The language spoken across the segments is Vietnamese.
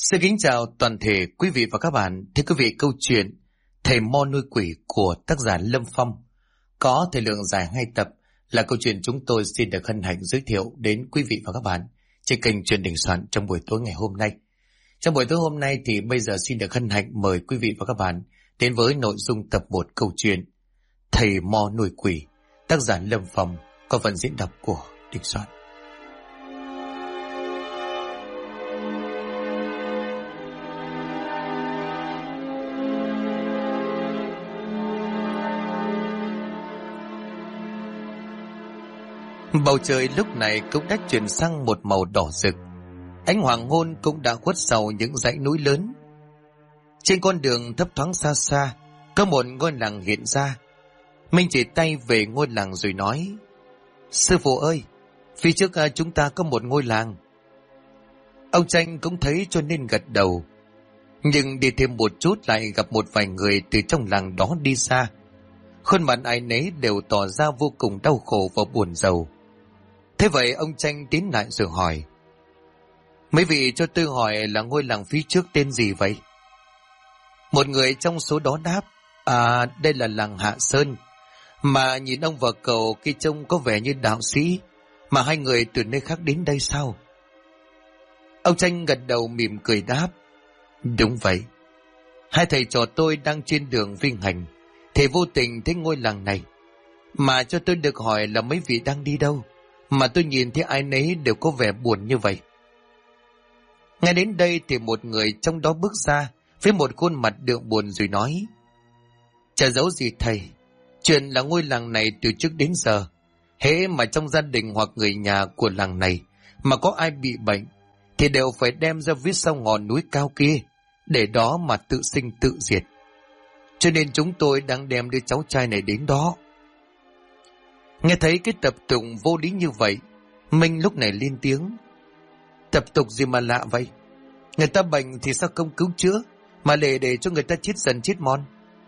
Xin kính chào toàn thể quý vị và các bạn. Thưa quý vị, câu chuyện Thầy Mo nuôi quỷ của tác giả Lâm Phong có thời lượng dài 2 tập là câu chuyện chúng tôi xin được hân hạnh giới thiệu đến quý vị và các bạn trên kênh Chuyện Đình Soạn trong buổi tối ngày hôm nay. Trong buổi tối hôm nay thì bây giờ xin được hân hạnh mời quý vị và các bạn đến với nội dung tập 1 câu chuyện Thầy Mo nuôi quỷ, tác giả Lâm Phong, có phần diễn đọc của Đình Soạn. Bầu trời lúc này cũng đã chuyển sang một màu đỏ rực. Ánh hoàng hôn cũng đã khuất sau những dãy núi lớn. Trên con đường thấp thoáng xa xa, có một ngôi làng hiện ra. Minh chỉ tay về ngôi làng rồi nói: "Sư phụ ơi, phía trước chúng ta có một ngôi làng." Ông Tranh cũng thấy cho nên gật đầu. Nhưng đi thêm một chút lại gặp một vài người từ trong làng đó đi xa. Khuôn mặt ai nấy đều tỏ ra vô cùng đau khổ và buồn rầu. Thế vậy ông Tranh tiến lại rồi hỏi: "Mấy vị cho tôi hỏi là ngôi làng phía trước tên gì vậy?" Một người trong số đó đáp: Đây là làng Hạ Sơn. Mà nhìn ông và cậu kia trông có vẻ như đạo sĩ. Mà hai người từ nơi khác đến đây sao?" Ông Tranh gật đầu mỉm cười đáp: "Đúng vậy. Hai thầy trò tôi đang trên đường vinh hành thì vô tình thấy ngôi làng này. Mà cho tôi được hỏi là mấy vị đang đi đâu, mà tôi nhìn thấy ai nấy đều có vẻ buồn như vậy." Ngay đến đây thì một người trong đó bước ra với một khuôn mặt đượm buồn rồi nói: "Chả giấu gì thầy, chuyện là ngôi làng này từ trước đến giờ, hễ mà trong gia đình hoặc người nhà của làng này mà có ai bị bệnh thì đều phải đem ra viết sau ngọn núi cao kia, để đó mà tự sinh tự diệt. Cho nên chúng tôi đang đem đứa cháu trai này đến đó." Nghe thấy cái tập tục vô lý như vậy, Minh lúc này lên tiếng: "Tập tục gì mà lạ vậy? Người ta bệnh thì sao không cứu chữa, mà để cho người ta chết dần chết mòn?"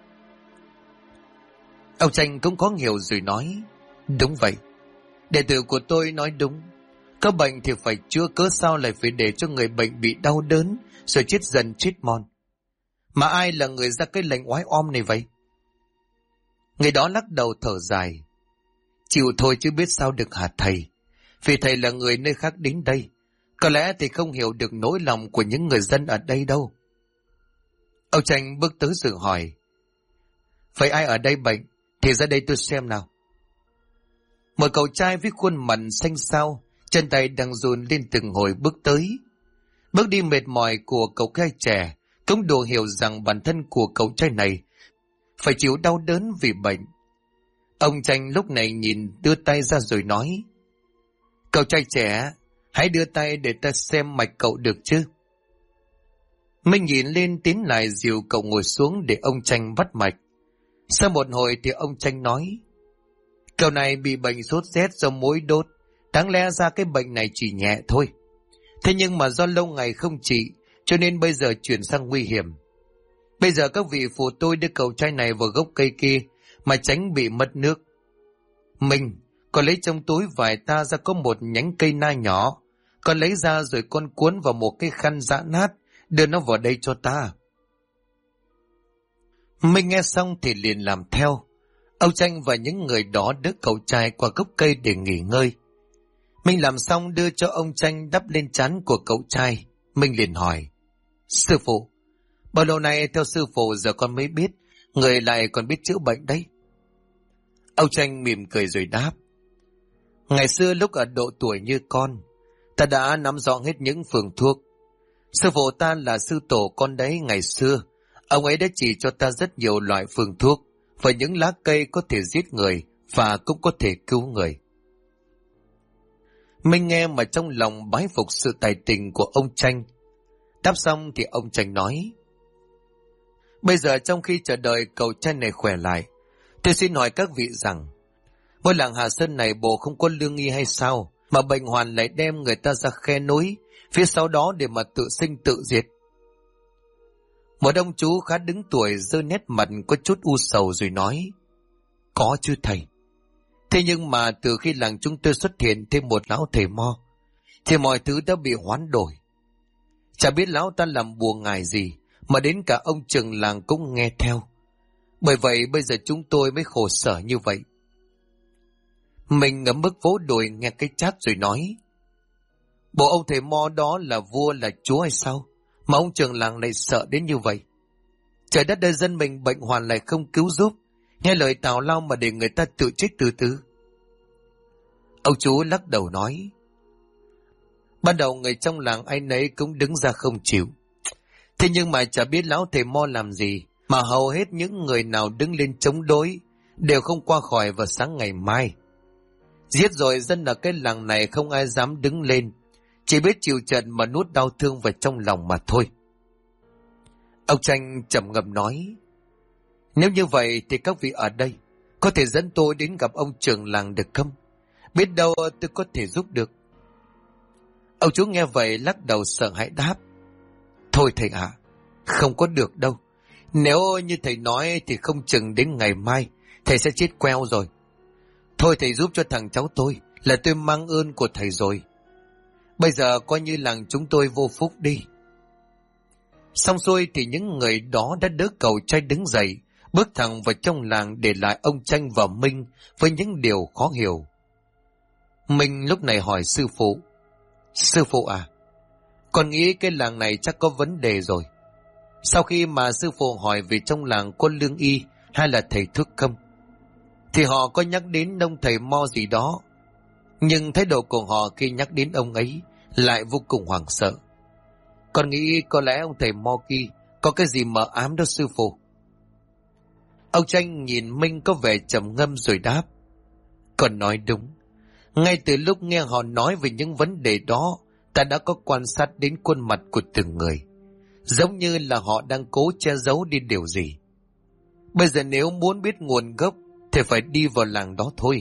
Ông Tranh cũng có hiểu rồi nói: "Đúng vậy, đệ tử của tôi nói đúng. Có bệnh thì phải chữa, cớ sao lại phải để cho người bệnh bị đau đớn rồi chết dần chết mòn? Mà ai là người ra cái lệnh oái oăm này vậy?" Người đó lắc đầu thở dài: "Chịu thôi chứ biết sao được hả thầy? Vì thầy là người nơi khác đến đây, có lẽ thì không hiểu được nỗi lòng của những người dân ở đây đâu." Ông Tranh bước tới rồi hỏi: "Vậy ai ở đây bệnh thì ra đây tôi xem nào." Một cậu trai với khuôn mặt xanh xao, chân tay đang run lên từng hồi bước tới. Bước đi mệt mỏi của cậu trai trẻ cũng đủ hiểu rằng bản thân của cậu trai này phải chịu đau đớn vì bệnh. Ông Tranh lúc này nhìn đưa tay ra rồi nói: "Cậu trai trẻ, hãy đưa tay để ta xem mạch cậu được chứ." Minh nhìn lên tiến lại dìu cậu ngồi xuống để ông Tranh bắt mạch. Sau một hồi thì ông Tranh nói: "Cậu này bị bệnh sốt rét do muỗi đốt, đáng lẽ ra cái bệnh này chỉ nhẹ thôi. Thế nhưng mà do lâu ngày không trị cho nên bây giờ chuyển sang nguy hiểm. Bây giờ các vị phụ tôi đưa cậu trai này vào gốc cây kia mà tránh bị mất nước. Mình, con lấy trong túi vải ta ra có một nhánh cây na nhỏ, con lấy ra rồi con cuốn vào một cái khăn giã nát, đưa nó vào đây cho ta." Mình nghe xong thì liền làm theo. Ông Tranh và những người đó đỡ cậu trai qua gốc cây để nghỉ ngơi. Mình làm xong đưa cho ông Tranh đắp lên trán của cậu trai. Mình liền hỏi: "Sư phụ, bao lâu nay theo sư phụ giờ con mới biết người lại còn biết chữa bệnh đấy?" Ông Tranh mỉm cười rồi đáp: "Ngày xưa lúc ở độ tuổi như con, ta đã nắm rõ hết những phương thuốc. Sư phụ ta là sư tổ con đấy ngày xưa, ông ấy đã chỉ cho ta rất nhiều loại phương thuốc và những lá cây có thể giết người và cũng có thể cứu người." Mình nghe mà trong lòng bái phục sự tài tình của ông Tranh. Đáp xong thì ông Tranh nói: "Bây giờ trong khi chờ đợi cậu trai này khỏe lại, tôi xin hỏi các vị rằng, ngôi làng Hà Sơn này bộ không có lương y hay sao mà bệnh hoàn lại đem người ta ra khe núi phía sau đó để mà tự sinh tự diệt?" Một ông chú khá đứng tuổi giơ nét mặt có chút u sầu rồi nói: "Có chứ thầy. Thế nhưng mà từ khi làng chúng tôi xuất hiện thêm một lão thầy Mo thì mọi thứ đã bị hoán đổi. Chả biết lão ta làm bùa ngải gì mà đến cả ông trưởng làng cũng nghe theo. Bởi vậy bây giờ chúng tôi mới khổ sở như vậy. Mình ngấm mức vỗ đùi nghe cái chát rồi nói: bộ ông thầy Mo đó là vua là chúa hay sao mà ông trưởng làng lại sợ đến như vậy? Trời đất ơi, dân mình bệnh hoạn lại không cứu giúp, nghe lời tào lao mà để người ta tự chết từ từ. Ông chú lắc đầu nói: ban đầu người trong làng ai nấy cũng đứng ra không chịu. Thế nhưng mà chả biết lão thầy Mo làm gì mà hầu hết những người nào đứng lên chống đối đều không qua khỏi vào sáng ngày mai. Giết rồi dân ở cái làng này không ai dám đứng lên, chỉ biết chịu trận mà nuốt đau thương vào trong lòng mà thôi. Ông Tranh trầm ngâm nói: nếu như vậy thì các vị ở đây có thể dẫn tôi đến gặp ông trưởng làng được không? Biết đâu tôi có thể giúp được. Ông chú nghe vậy lắc đầu sợ hãi đáp: thôi thầy ạ, không có được đâu. Nếu như thầy nói thì không chừng đến ngày mai thầy sẽ chết queo rồi. Thôi thầy giúp cho thằng cháu tôi là tôi mang ơn của thầy rồi. Bây giờ coi như làng chúng tôi vô phúc đi. Xong xuôi thì những người đó đã đỡ cậu trai đứng dậy, bước thẳng vào trong làng để lại ông Tranh và Minh với những điều khó hiểu. Minh lúc này hỏi sư phụ: sư phụ à, con nghĩ cái làng này chắc có vấn đề rồi. Sau khi mà sư phụ hỏi về trong làng có lương y hay là thầy thuốc không, thì họ có nhắc đến ông thầy Mo gì đó. Nhưng thái độ của họ khi nhắc đến ông ấy lại vô cùng hoảng sợ. Con nghĩ có lẽ ông thầy Mo kia có cái gì mờ ám đó sư phụ. Ông Tranh nhìn Minh có vẻ trầm ngâm rồi đáp: con nói đúng. Ngay từ lúc nghe họ nói về những vấn đề đó, ta đã có quan sát đến khuôn mặt của từng người, giống như là họ đang cố che giấu đi điều gì. Bây giờ nếu muốn biết nguồn gốc thì phải đi vào làng đó thôi.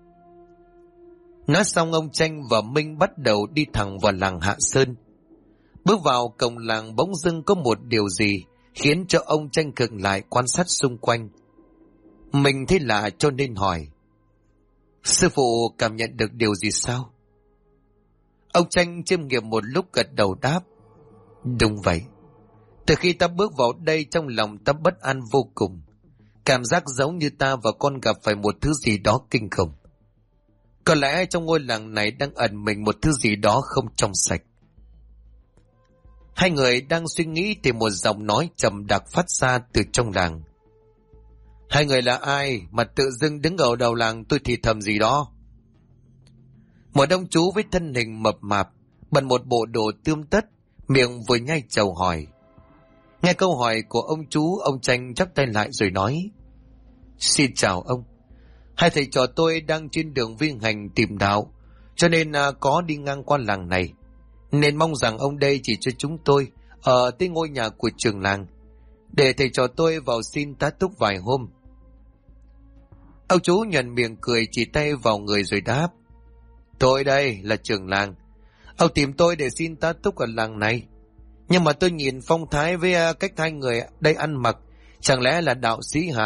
Nói xong ông Tranh và Minh bắt đầu đi thẳng vào làng Hạ Sơn. Bước vào cổng làng bỗng dưng có một điều gì khiến cho ông Tranh khựng lại quan sát xung quanh. Mình thấy lạ cho nên hỏi: sư phụ cảm nhận được điều gì sao? Ông Tranh chiêm nghiệm một lúc gật đầu đáp: đúng vậy. Từ khi ta bước vào đây trong lòng ta bất an vô cùng. Cảm giác giống như ta và con gặp phải một thứ gì đó kinh khủng. Có lẽ trong ngôi làng này đang ẩn mình một thứ gì đó không trong sạch. Hai người đang suy nghĩ thì một giọng nói trầm đặc phát ra từ trong làng: hai người là ai mà tự dưng đứng ở đầu làng tôi thì thầm gì đó? Một ông chú với thân hình mập mạp, bận một bộ đồ tươm tất, miệng vừa nhai trầu hỏi. Nghe câu hỏi của ông chú, ông Tranh chắp tay lại rồi nói: xin chào ông. Hai thầy trò tôi đang trên đường vi hành tìm đạo, cho nên có đi ngang qua làng này, nên mong rằng ông đây chỉ cho chúng tôi ở tới ngôi nhà của trưởng làng, để thầy trò tôi vào xin tá túc vài hôm. Ông chú nhuận miệng cười, chỉ tay vào người rồi đáp: tôi đây là trưởng làng. Ông tìm tôi để xin tá túc ở làng này, nhưng mà tôi nhìn phong thái với cách hai người đây ăn mặc, chẳng lẽ là đạo sĩ hả?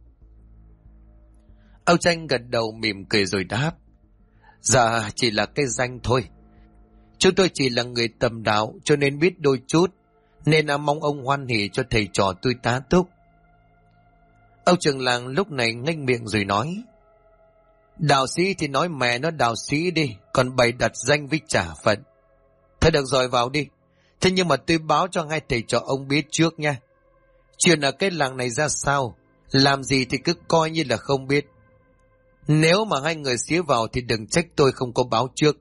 Ông Tranh gật đầu mỉm cười rồi đáp: dạ chỉ là cái danh thôi. Chúng tôi chỉ là người tầm đạo cho nên biết đôi chút, nên mong ông hoan hỉ cho thầy trò tôi tá túc. Ông trưởng làng lúc này nghênh miệng rồi nói: đạo sĩ thì nói mẹ nó đạo sĩ đi, còn bày đặt danh với trả phận. Thôi được rồi, vào đi. Thế nhưng mà tôi báo cho hai thầy trò ông biết trước nha. Chuyện ở cái làng này ra sao, làm gì thì cứ coi như là không biết. Nếu mà hai người xía vào thì đừng trách tôi không có báo trước.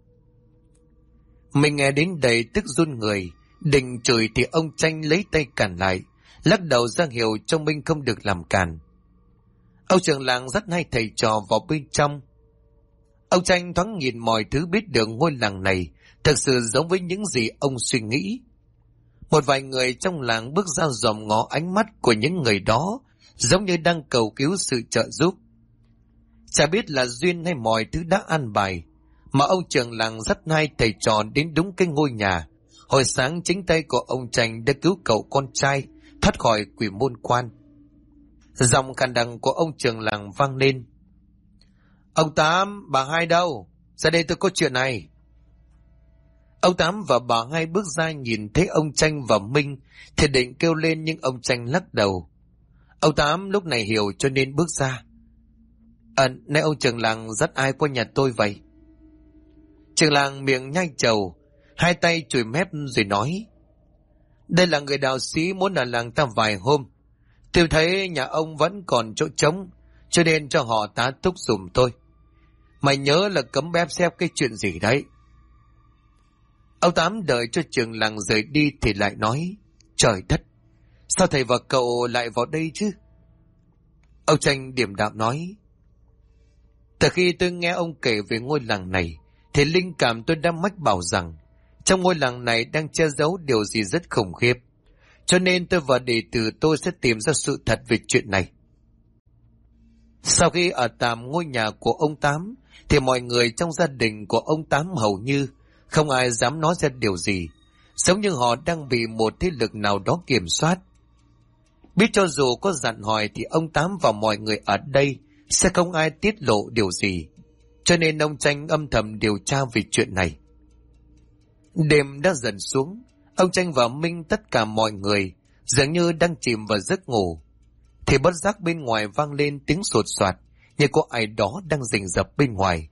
Mình nghe đến đây tức run người, định chửi thì ông Tranh lấy tay cản lại, lắc đầu ra hiệu cho Minh không được làm cản. Ông trưởng làng dắt hai thầy trò vào bên trong. Ông Tranh thoáng nhìn mọi thứ, biết được ngôi làng này thực sự giống với những gì ông suy nghĩ. Một vài người trong làng bước ra dòm ngó ánh mắt của những người đó, giống như đang cầu cứu sự trợ giúp. Chả biết là duyên hay mọi thứ đã an bài, mà ông trưởng làng dắt hai thầy trò đến đúng cái ngôi nhà hồi sáng chính tay của ông Tranh đã cứu cậu con trai thoát khỏi quỷ môn quan. Giọng khàn đặc của ông trưởng làng vang lên: ông Tám, bà Hai đâu? Ra đây tôi có chuyện này. Ông Tám và bà Hai bước ra nhìn thấy ông Tranh và Minh thì định kêu lên, nhưng ông Tranh lắc đầu. Ông Tám lúc này hiểu cho nên bước ra. Nãy ông trưởng làng dắt ai qua nhà tôi vậy? Trưởng làng miệng nhai trầu, hai tay chùi mép rồi nói. Đây là người đạo sĩ muốn ở làng ta vài hôm. Tôi thấy nhà ông vẫn còn chỗ trống, cho nên cho họ tá túc giùm tôi. Mày nhớ là cấm bếp xếp cái chuyện gì đấy. Ông Tám đợi cho trưởng làng rời đi thì lại nói. Trời đất, sao thầy và cậu lại vào đây chứ? Ông Tranh điềm đạm nói. Từ khi tôi nghe ông kể về ngôi làng này, thì linh cảm tôi đã mách bảo rằng trong ngôi làng này đang che giấu điều gì rất khủng khiếp. Cho nên tôi và đệ tử tôi sẽ tìm ra sự thật về chuyện này. Sau khi ở tạm ngôi nhà của ông Tám, thì mọi người trong gia đình của ông Tám hầu như không ai dám nói ra điều gì, giống như họ đang bị một thế lực nào đó kiểm soát. Biết cho dù có dặn hỏi thì ông Tám và mọi người ở đây sẽ không ai tiết lộ điều gì, cho nên ông Tranh âm thầm điều tra về chuyện này. Đêm đã dần xuống, ông Tranh và Minh tất cả mọi người dường như đang chìm vào giấc ngủ, thì bất giác bên ngoài vang lên tiếng sột soạt như có ai đó đang rình rập bên ngoài.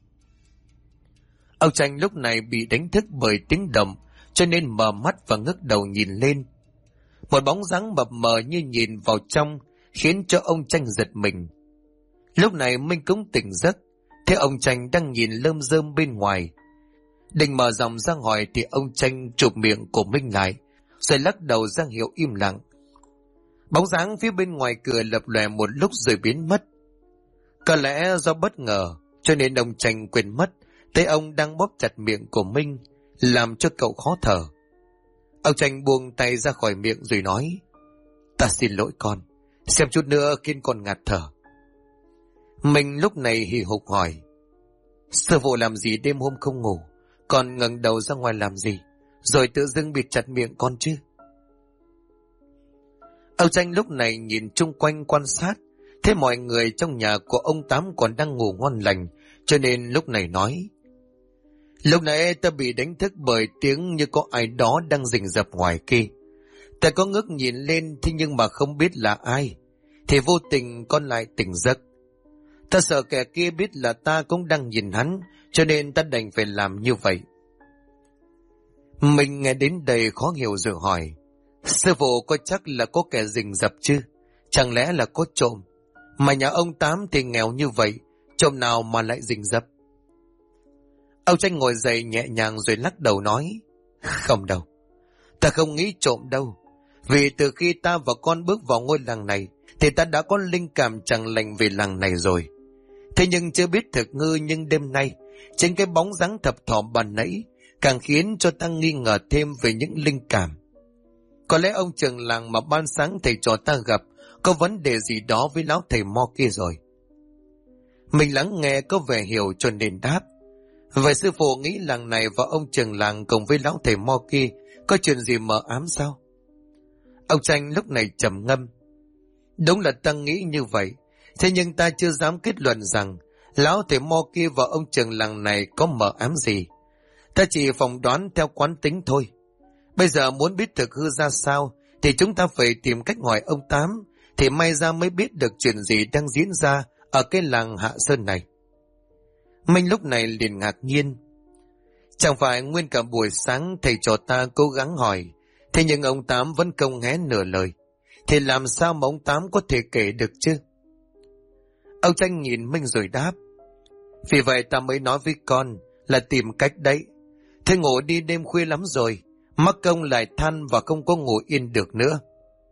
Ông Tranh lúc này bị đánh thức bởi tiếng động, cho nên mở mắt và ngước đầu nhìn lên. Một bóng dáng mập mờ như nhìn vào trong khiến cho ông Tranh giật mình. Lúc này Minh cũng tỉnh giấc, thấy ông Tranh đang nhìn lơm rơm bên ngoài. Định mở giọng ra hỏi thì ông Tranh chụp miệng của Minh lại, rồi lắc đầu ra hiệu im lặng. Bóng dáng phía bên ngoài cửa lập lòe một lúc rồi biến mất. Có lẽ do bất ngờ cho nên ông Tranh quên mất thấy ông đang bóp chặt miệng của Minh, làm cho cậu khó thở. Ông Tranh buông tay ra khỏi miệng rồi nói. Ta xin lỗi con, xem chút nữa khiến con ngạt thở. Minh lúc này hì hục hỏi. Sư phụ làm gì đêm hôm không ngủ, con ngẩng đầu ra ngoài làm gì, rồi tự dưng bịt chặt miệng con chứ? Ông Tranh lúc này nhìn chung quanh quan sát, thấy mọi người trong nhà của ông Tám còn đang ngủ ngon lành, cho nên lúc này nói. Lúc nãy ta bị đánh thức bởi tiếng như có ai đó đang rình rập ngoài kia. Ta có ngước nhìn lên thế nhưng mà không biết là ai, thì vô tình con lại tỉnh giấc. Ta sợ kẻ kia biết là ta cũng đang nhìn hắn, cho nên ta đành phải làm như vậy. Mình nghe đến đây khó hiểu rồi hỏi. Sư phụ có chắc là có kẻ rình rập chứ? Chẳng lẽ là có trộm? Mà nhà ông Tám thì nghèo như vậy, trộm nào mà lại rình rập? Ông Tranh ngồi dậy nhẹ nhàng rồi lắc đầu nói. Không đâu, ta không nghĩ trộm đâu. Vì từ khi ta và con bước vào ngôi làng này thì ta đã có linh cảm chẳng lành về làng này rồi. Thế nhưng chưa biết thực hư, nhưng đêm nay trên cái bóng dáng thập thỏm ban nãy càng khiến cho ta nghi ngờ thêm về những linh cảm. Có lẽ ông trưởng làng mà ban sáng thầy trò ta gặp có vấn đề gì đó với lão thầy mo kia rồi. Mình lắng nghe có vẻ hiểu cho nên đáp. Vậy sư phụ nghĩ làng này và ông trưởng làng cùng với lão thầy mo kia có chuyện gì mờ ám sao? Ông Tranh lúc này trầm ngâm. Đúng là ta nghĩ như vậy, thế nhưng ta chưa dám kết luận rằng lão thầy mo kia và ông trưởng làng này có mờ ám gì. Ta chỉ phỏng đoán theo quán tính thôi. Bây giờ muốn biết thực hư ra sao thì chúng ta phải tìm cách hỏi ông Tám, thì may ra mới biết được chuyện gì đang diễn ra ở cái làng Hạ Sơn này. Minh lúc này liền ngạc nhiên. Chẳng phải nguyên cả buổi sáng thầy trò ta cố gắng hỏi, thế nhưng ông Tám vẫn không hé nửa lời, thì làm sao mà ông Tám có thể kể được chứ? Ông Tranh nhìn Minh rồi đáp. Vì vậy ta mới nói với con là tìm cách đấy. Thế ngủ đi, đêm khuya lắm rồi, mắc công lại than và không có ngủ yên được nữa.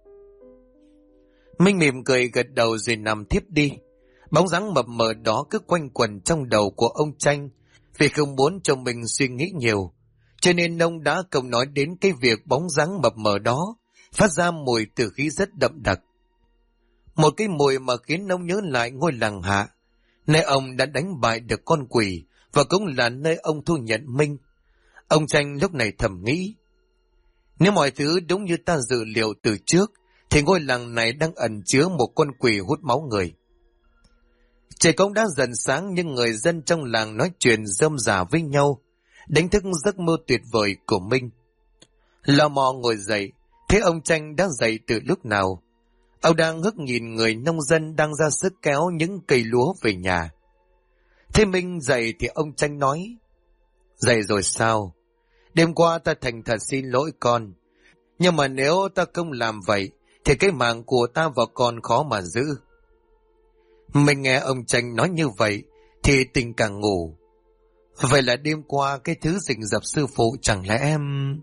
Minh mỉm cười gật đầu rồi nằm thiếp đi. Bóng dáng mập mờ đó cứ quanh quẩn trong đầu của ông Tranh, vì không muốn cho mình suy nghĩ nhiều, cho nên ông đã không nói đến cái việc bóng dáng mập mờ đó phát ra mùi tử khí rất đậm đặc. Một cái mùi mà khiến ông nhớ lại ngôi làng Hạ, nơi ông đã đánh bại được con quỷ, và cũng là nơi ông thu nhận Minh. Ông Tranh lúc này thầm nghĩ, nếu mọi thứ đúng như ta dự liệu từ trước, thì ngôi làng này đang ẩn chứa một con quỷ hút máu người. Trời cũng đã dần sáng, nhưng người dân trong làng nói chuyện rơm rả với nhau, đánh thức giấc mơ tuyệt vời của Minh. Lò mò ngồi dậy, thấy ông Tranh đã dậy từ lúc nào. Ông đang ngước nhìn người nông dân đang ra sức kéo những cây lúa về nhà. Thế Minh dậy thì ông Tranh nói: "Dậy rồi sao? Đêm qua ta thành thật xin lỗi con. Nhưng mà nếu ta không làm vậy, thì cái mạng của ta và con khó mà giữ." Mình nghe ông Tranh nói như vậy, thì tình càng ngủ. Vậy là đêm qua cái thứ rình rập sư phụ chẳng lẽ em...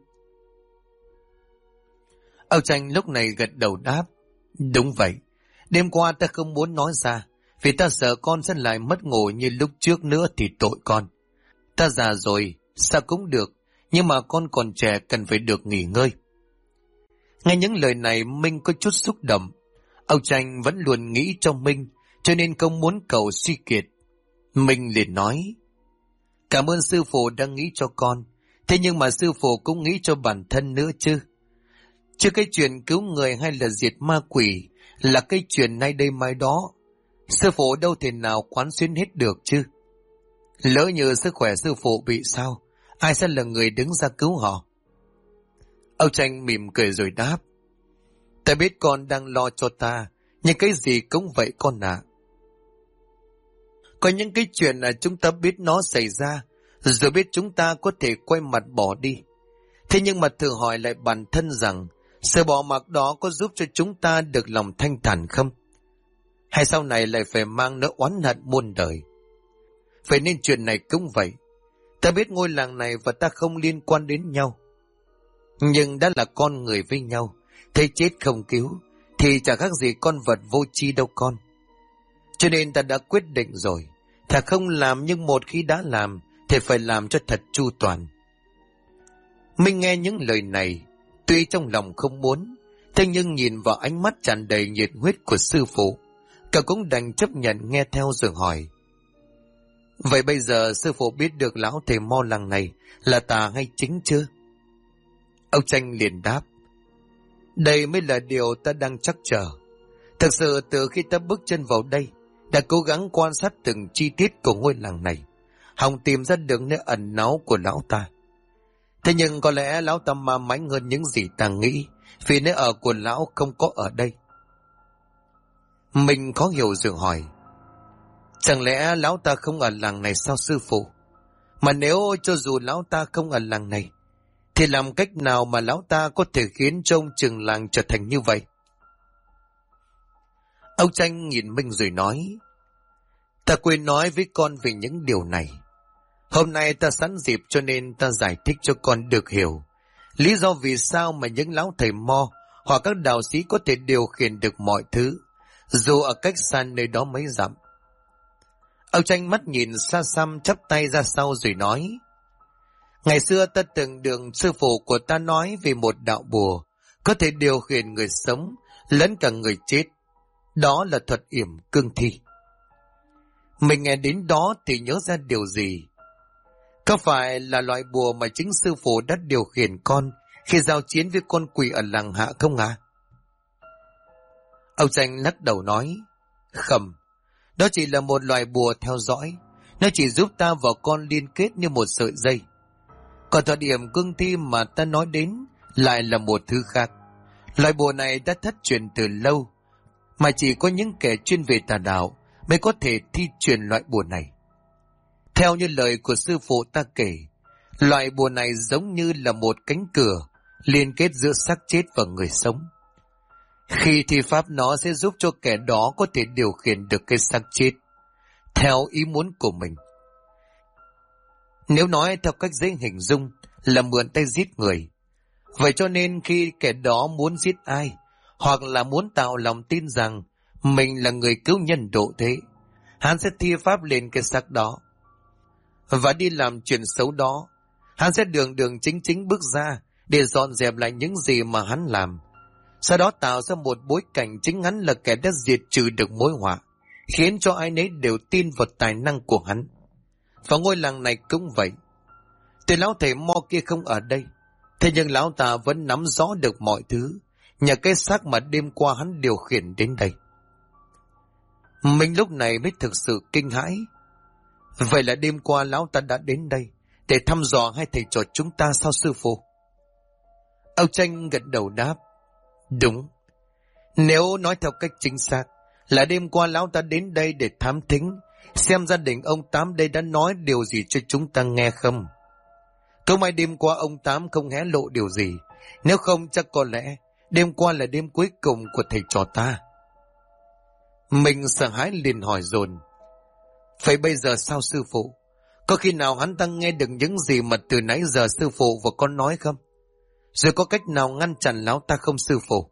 Ông Tranh lúc này gật đầu đáp: "Đúng vậy. Đêm qua ta không muốn nói ra, vì ta sợ con sẽ lại mất ngủ như lúc trước nữa thì tội con. Ta già rồi, sao cũng được, nhưng mà con còn trẻ cần phải được nghỉ ngơi." Nghe những lời này Minh có chút xúc động. Ông Tranh vẫn luôn nghĩ cho Minh, cho nên không muốn cậu suy kiệt. Minh liền nói: "Cảm ơn sư phụ đã nghĩ cho con, thế nhưng mà sư phụ cũng nghĩ cho bản thân nữa chứ. Chứ cái chuyện cứu người hay là diệt ma quỷ là cái chuyện nay đây mai đó. Sư phụ đâu thể nào quán xuyến hết được chứ. Lỡ như sức khỏe sư phụ bị sao, ai sẽ là người đứng ra cứu họ?" Ông Tranh mỉm cười rồi đáp: "Ta biết con đang lo cho ta, nhưng cái gì cũng vậy con ạ. Có những cái chuyện là chúng ta biết nó xảy ra, rồi biết chúng ta có thể quay mặt bỏ đi. Thế nhưng mà thử hỏi lại bản thân rằng, sự bỏ mặc đó có giúp cho chúng ta được lòng thanh thản không? Hay sau này lại phải mang nỗi oán hận muôn đời? Vậy nên chuyện này cũng vậy. Ta biết ngôi làng này và ta không liên quan đến nhau. Nhưng đã là con người với nhau, thấy chết không cứu, thì chẳng khác gì con vật vô tri đâu con. Cho nên ta đã quyết định rồi, thà không làm nhưng một khi đã làm, thì phải làm cho thật chu toàn." Minh nghe những lời này, tuy trong lòng không muốn, thế nhưng nhìn vào ánh mắt tràn đầy nhiệt huyết của sư phụ, cậu cũng đành chấp nhận nghe theo rồi hỏi: "Vậy bây giờ sư phụ biết được lão thầy mo làng này là tà hay chính chưa?" Ông Tranh liền đáp: "Đây mới là điều ta đang trắc trở. Thực sự từ khi ta bước chân vào đây, đã cố gắng quan sát từng chi tiết của ngôi làng này, hòng tìm ra được nơi ẩn náu của lão ta. Thế nhưng có lẽ lão ta ma mãnh hơn những gì ta nghĩ, vì nơi ở của lão không có ở đây." Mình khó hiểu rồi hỏi: "Chẳng lẽ lão ta không ở làng này sao sư phụ? Mà nếu cho dù lão ta không ở làng này, thì làm cách nào mà lão ta có thể khiến trông chừng làng trở thành như vậy?" Ông Tranh nhìn Minh rồi nói: "Ta quên nói với con về những điều này. Hôm nay ta sẵn dịp cho nên ta giải thích cho con được hiểu lý do vì sao mà những lão thầy mo hoặc các đạo sĩ có thể điều khiển được mọi thứ, dù ở cách xa nơi đó mấy dặm." Ông Tranh mắt nhìn xa xăm, chắp tay ra sau rồi nói: "Ngày xưa ta từng được sư phụ của ta nói về một đạo bùa có thể điều khiển người sống lẫn cả người chết. Đó là thuật yểm cương thi." Mình nghe đến đó thì nhớ ra điều gì. Có phải là loại bùa mà chính sư phụ đã điều khiển con khi giao chiến với con quỷ ở làng Hạ không à? Ông Tranh lắc đầu nói: "Không, đó chỉ là một loại bùa theo dõi. Nó chỉ giúp ta và con liên kết như một sợi dây. Còn thuật điểm cương thi mà ta nói đến lại là một thứ khác. Loại bùa này đã thất truyền từ lâu, mà chỉ có những kẻ chuyên về tà đạo mới có thể thi truyền loại bùa này. Theo như lời của sư phụ ta kể, loại bùa này giống như là một cánh cửa liên kết giữa xác chết và người sống. Khi thi pháp nó sẽ giúp cho kẻ đó có thể điều khiển được cái xác chết theo ý muốn của mình. Nếu nói theo cách dễ hình dung là mượn tay giết người. Vậy cho nên khi kẻ đó muốn giết ai, hoặc là muốn tạo lòng tin rằng mình là người cứu nhân độ thế, hắn sẽ thi pháp lên cái xác đó và đi làm chuyện xấu đó. Hắn sẽ đường đường chính chính bước ra để dọn dẹp lại những gì mà hắn làm, sau đó tạo ra một bối cảnh chính hắn là kẻ đã diệt trừ được mối họa, khiến cho ai nấy đều tin vào tài năng của hắn. Và ngôi làng này cũng vậy. Tuy lão thầy mo kia không ở đây, thế nhưng lão ta vẫn nắm rõ được mọi thứ nhờ cái xác mà đêm qua hắn điều khiển đến đây." Mình lúc này mới thực sự kinh hãi. Vậy là đêm qua lão ta đã đến đây để thăm dò hai thầy trò chúng ta sao sư phụ? Ông Tranh gật đầu đáp. Đúng. Nếu nói theo cách chính xác là đêm qua lão ta đến đây để thám thính, xem gia đình ông Tám đây đã nói điều gì cho chúng ta nghe không. Không may đêm qua ông Tám không hé lộ điều gì, nếu không chắc có lẽ đêm qua là đêm cuối cùng của thầy trò ta. Mình sợ hãi liền hỏi dồn. Vậy bây giờ sao sư phụ? Có khi nào hắn ta nghe được những gì mà từ nãy giờ sư phụ và con nói không? Rồi có cách nào ngăn chặn lão ta không sư phụ?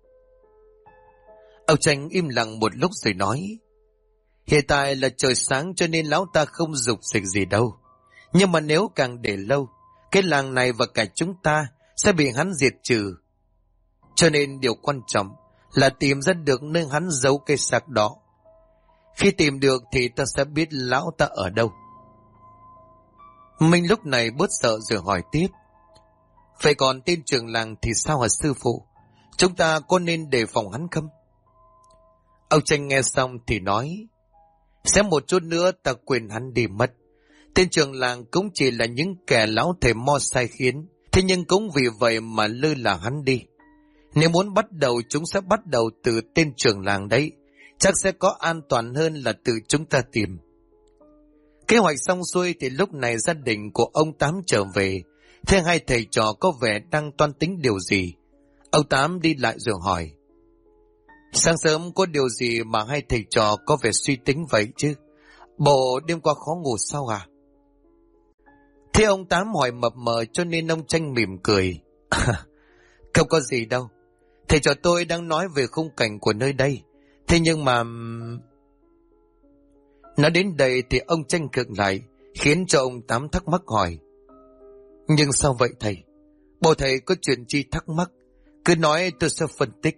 Ông Tranh im lặng một lúc rồi nói. Hiện tại là trời sáng cho nên lão ta không dục dịch gì đâu. Nhưng mà nếu càng để lâu, cái làng này và cả chúng ta sẽ bị hắn diệt trừ. Cho nên điều quan trọng là tìm ra được nơi hắn giấu cây xác đó. Khi tìm được thì ta sẽ biết lão ta ở đâu. Mình lúc này bớt sợ rồi hỏi tiếp. Vậy còn tên trưởng làng thì sao hả sư phụ? Chúng ta có nên đề phòng hắn không? Ông Tranh nghe xong thì nói. Sẽ một chút nữa ta quên hắn đi mất. Tên trưởng làng cũng chỉ là những kẻ lão thầy mo sai khiến. Thế nhưng cũng vì vậy mà lơ là hắn đi. Nếu muốn bắt đầu chúng sẽ bắt đầu từ tên trưởng làng đấy. Chắc sẽ có an toàn hơn là tự chúng ta tìm. Kế hoạch xong xuôi thì lúc này gia đình của ông Tám trở về. Thế hai thầy trò có vẻ đang toan tính điều gì. Ông Tám đi lại rồi hỏi. Sáng sớm có điều gì mà hai thầy trò có vẻ suy tính vậy chứ? Bộ đêm qua khó ngủ sao à? Thế ông Tám hỏi mập mờ cho nên ông Tranh mỉm cười. Không có gì đâu. Thầy trò tôi đang nói về khung cảnh của nơi đây. Thế nhưng mà... Nói đến đây thì ông Tranh khựng lại, khiến cho ông Tám thắc mắc hỏi. Nhưng sao vậy thầy? Bộ thầy có chuyện chi thắc mắc? Cứ nói tôi sẽ phân tích.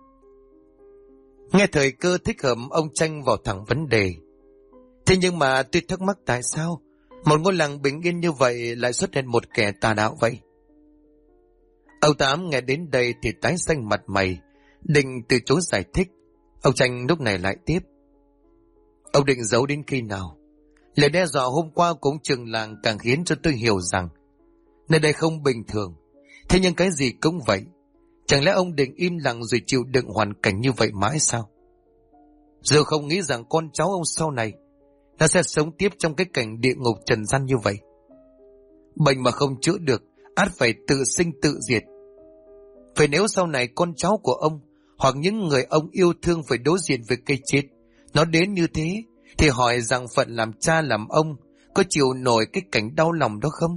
Nghe thời cơ thích hợp, ông Tranh vào thẳng vấn đề. Thế nhưng mà tôi thắc mắc tại sao một ngôi làng bình yên như vậy lại xuất hiện một kẻ tà đạo vậy? Ông Tám nghe đến đây thì tái xanh mặt mày, định từ chối giải thích. Ông Tranh lúc này lại tiếp. Ông định giấu đến khi nào? Lời đe dọa hôm qua của ông trưởng làng càng khiến cho tôi hiểu rằng nơi đây không bình thường. Thế nhưng cái gì cũng vậy. Chẳng lẽ ông định im lặng rồi chịu đựng hoàn cảnh như vậy mãi sao? Giờ không nghĩ rằng con cháu ông sau này nó sẽ sống tiếp trong cái cảnh địa ngục trần gian như vậy. Bệnh mà không chữa được, ắt phải tự sinh tự diệt. Vậy nếu sau này con cháu của ông hoặc những người ông yêu thương phải đối diện với cái chết, nó đến như thế, thì hỏi rằng phận làm cha làm ông có chịu nổi cái cảnh đau lòng đó không?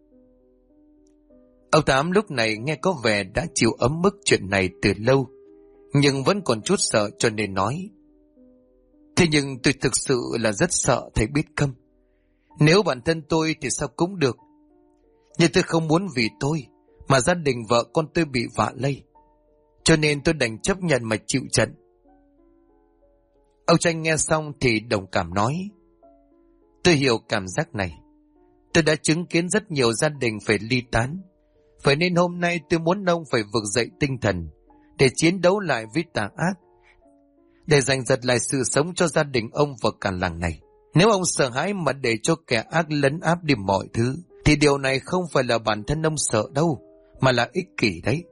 Ông Tám lúc này nghe có vẻ đã chịu ấm ức chuyện này từ lâu, nhưng vẫn còn chút sợ cho nên nói. Thế nhưng tôi thực sự là rất sợ thầy biết không? Nếu bản thân tôi thì sao cũng được. Nhưng tôi không muốn vì tôi mà gia đình vợ con tôi bị vạ lây. Cho nên tôi đành chấp nhận mà chịu trận. Ông Tranh nghe xong thì đồng cảm nói. Tôi hiểu cảm giác này. Tôi đã chứng kiến rất nhiều gia đình phải ly tán. Vậy nên hôm nay tôi muốn ông phải vực dậy tinh thần để chiến đấu lại với tà ác, để giành giật lại sự sống cho gia đình ông và cả làng này. Nếu ông sợ hãi mà để cho kẻ ác lấn áp đi mọi thứ, thì điều này không phải là bản thân ông sợ đâu, mà là ích kỷ đấy.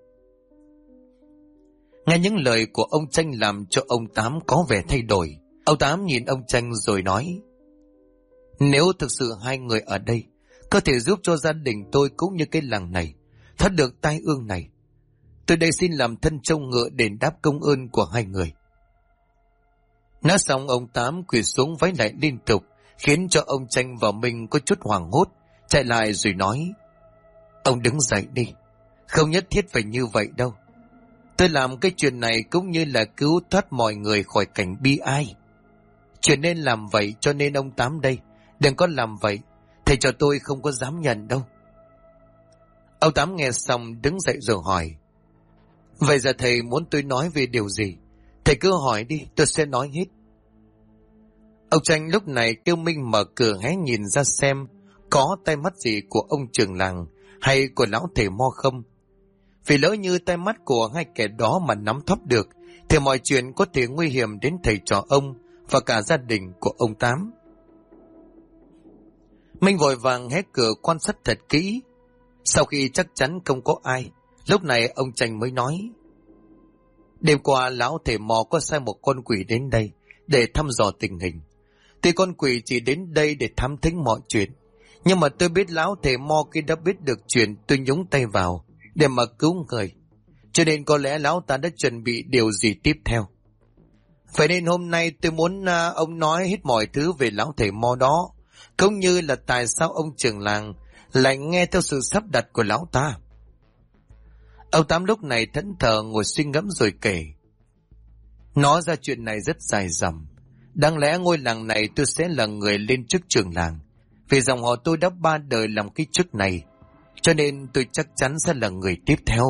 Nghe những lời của ông Tranh làm cho ông Tám có vẻ thay đổi. Ông Tám nhìn ông Tranh rồi nói. Nếu thực sự hai người ở đây có thể giúp cho gia đình tôi cũng như cái làng này thoát được tai ương này, tôi đây xin làm thân trâu ngựa đền đáp công ơn của hai người. Nói xong ông Tám quỳ xuống vái lại liên tục, khiến cho ông Tranh và mình có chút hoảng hốt, chạy lại rồi nói. Ông đứng dậy đi, không nhất thiết phải như vậy đâu. Tôi làm cái chuyện này cũng như là cứu thoát mọi người khỏi cảnh bi ai. Chuyện nên làm vậy, cho nên ông Tám đây đừng có làm vậy, thầy cho tôi không có dám nhận đâu. Ông Tám nghe xong đứng dậy rồi hỏi. Vậy giờ thầy muốn tôi nói về điều gì? Thầy cứ hỏi đi, tôi sẽ nói hết. Ông Tranh lúc này kêu Minh mở cửa hé nhìn ra xem có tay mắt gì của ông trưởng làng hay của lão thầy mo không. Vì lỡ như tay mắt của hai kẻ đó mà nắm thóp được thì mọi chuyện có thể nguy hiểm đến thầy trò ông và cả gia đình của ông Tám. Minh vội vàng hé cửa quan sát thật kỹ. Sau khi chắc chắn không có ai, lúc này ông Tranh mới nói: đêm qua lão thầy mò có sai một con quỷ đến đây để thăm dò tình hình. Tuy con quỷ chỉ đến đây để thám thính mọi chuyện, nhưng mà tôi biết lão thầy mò khi đã biết được chuyện tôi nhúng tay vào để mà cứu người, cho nên có lẽ lão ta đã chuẩn bị điều gì tiếp theo. Vậy nên hôm nay tôi muốn ông nói hết mọi thứ về lão thầy mò đó, cũng như là tại sao ông trưởng làng lại nghe theo sự sắp đặt của lão ta. Ông Tám lúc này thẫn thờ ngồi suy ngẫm rồi kể. Nói ra chuyện này rất dài dòng. Đáng lẽ ngôi làng này tôi sẽ là người lên chức trưởng làng, vì dòng họ tôi đã 3 đời làm cái chức này, cho nên tôi chắc chắn sẽ là người tiếp theo.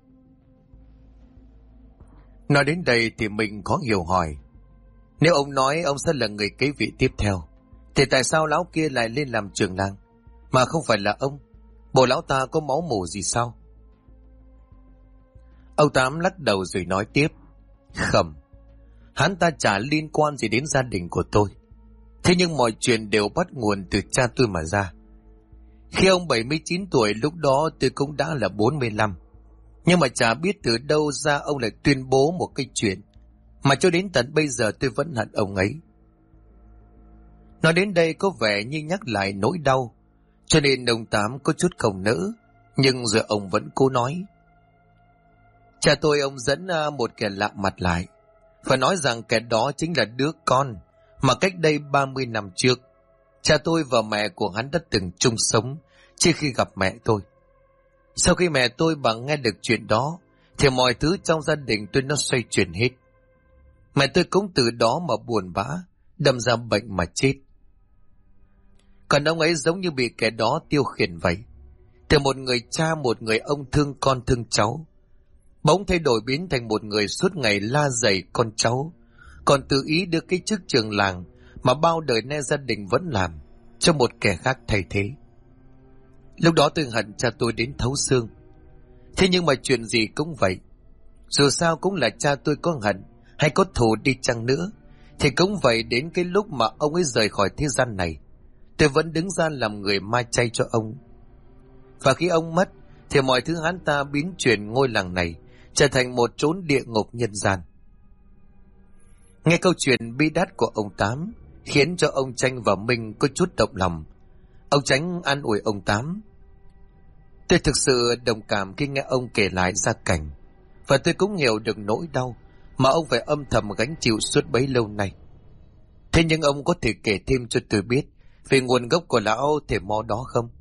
Nói đến đây thì mình khó hiểu hỏi: nếu ông nói ông sẽ là người kế vị tiếp theo, thì tại sao lão kia lại lên làm trưởng làng, mà không phải là ông? Bộ lão ta có máu mủ gì sao? Ông Tám lắc đầu rồi nói tiếp: không, hắn ta chả liên quan gì đến gia đình của tôi. Thế nhưng mọi chuyện đều bắt nguồn từ cha tôi mà ra. Khi ông 79 tuổi, lúc đó tôi cũng đã là 45. Nhưng mà chả biết từ đâu ra ông lại tuyên bố một cái chuyện mà cho đến tận bây giờ tôi vẫn hận ông ấy. Nói đến đây có vẻ như nhắc lại nỗi đau, cho nên ông Tám có chút không nỡ, nhưng rồi ông vẫn cố nói: cha tôi ông dẫn một kẻ lạ mặt lại, và nói rằng kẻ đó chính là đứa con mà cách đây 30 năm trước cha tôi và mẹ của hắn đã từng chung sống trước khi gặp mẹ tôi. Sau khi mẹ tôi bà nghe được chuyện đó thì mọi thứ trong gia đình tôi nó xoay chuyển hết. Mẹ tôi cũng từ đó mà buồn bã, đâm ra bệnh mà chết. Còn ông ấy giống như bị kẻ đó tiêu khiển vậy. Từ một người cha, một người ông thương con thương cháu, bỗng thay đổi biến thành một người suốt ngày la dày con cháu, còn tự ý đưa cái chức trưởng làng mà bao đời nay gia đình vẫn làm cho một kẻ khác thay thế. Lúc đó tôi hận cha tôi đến thấu xương. Thế nhưng mà chuyện gì cũng vậy, dù sao cũng là cha tôi, có hận hay có thù đi chăng nữa thì cũng vậy, đến cái lúc mà ông ấy rời khỏi thế gian này, tôi vẫn đứng ra làm người ma chay cho ông. Và khi ông mất thì mọi thứ hắn ta biến chuyển ngôi làng này trở thành một chốn địa ngục nhân gian. Nghe câu chuyện bi đát của ông Tám khiến cho ông Tranh và Minh có chút động lòng. Ông Tránh an ủi ông Tám: tôi thực sự đồng cảm khi nghe ông kể lại gia cảnh, và tôi cũng hiểu được nỗi đau mà ông phải âm thầm gánh chịu suốt bấy lâu nay. Thế nhưng ông có thể kể thêm cho tôi biết về nguồn gốc của lão thầy mo đó không?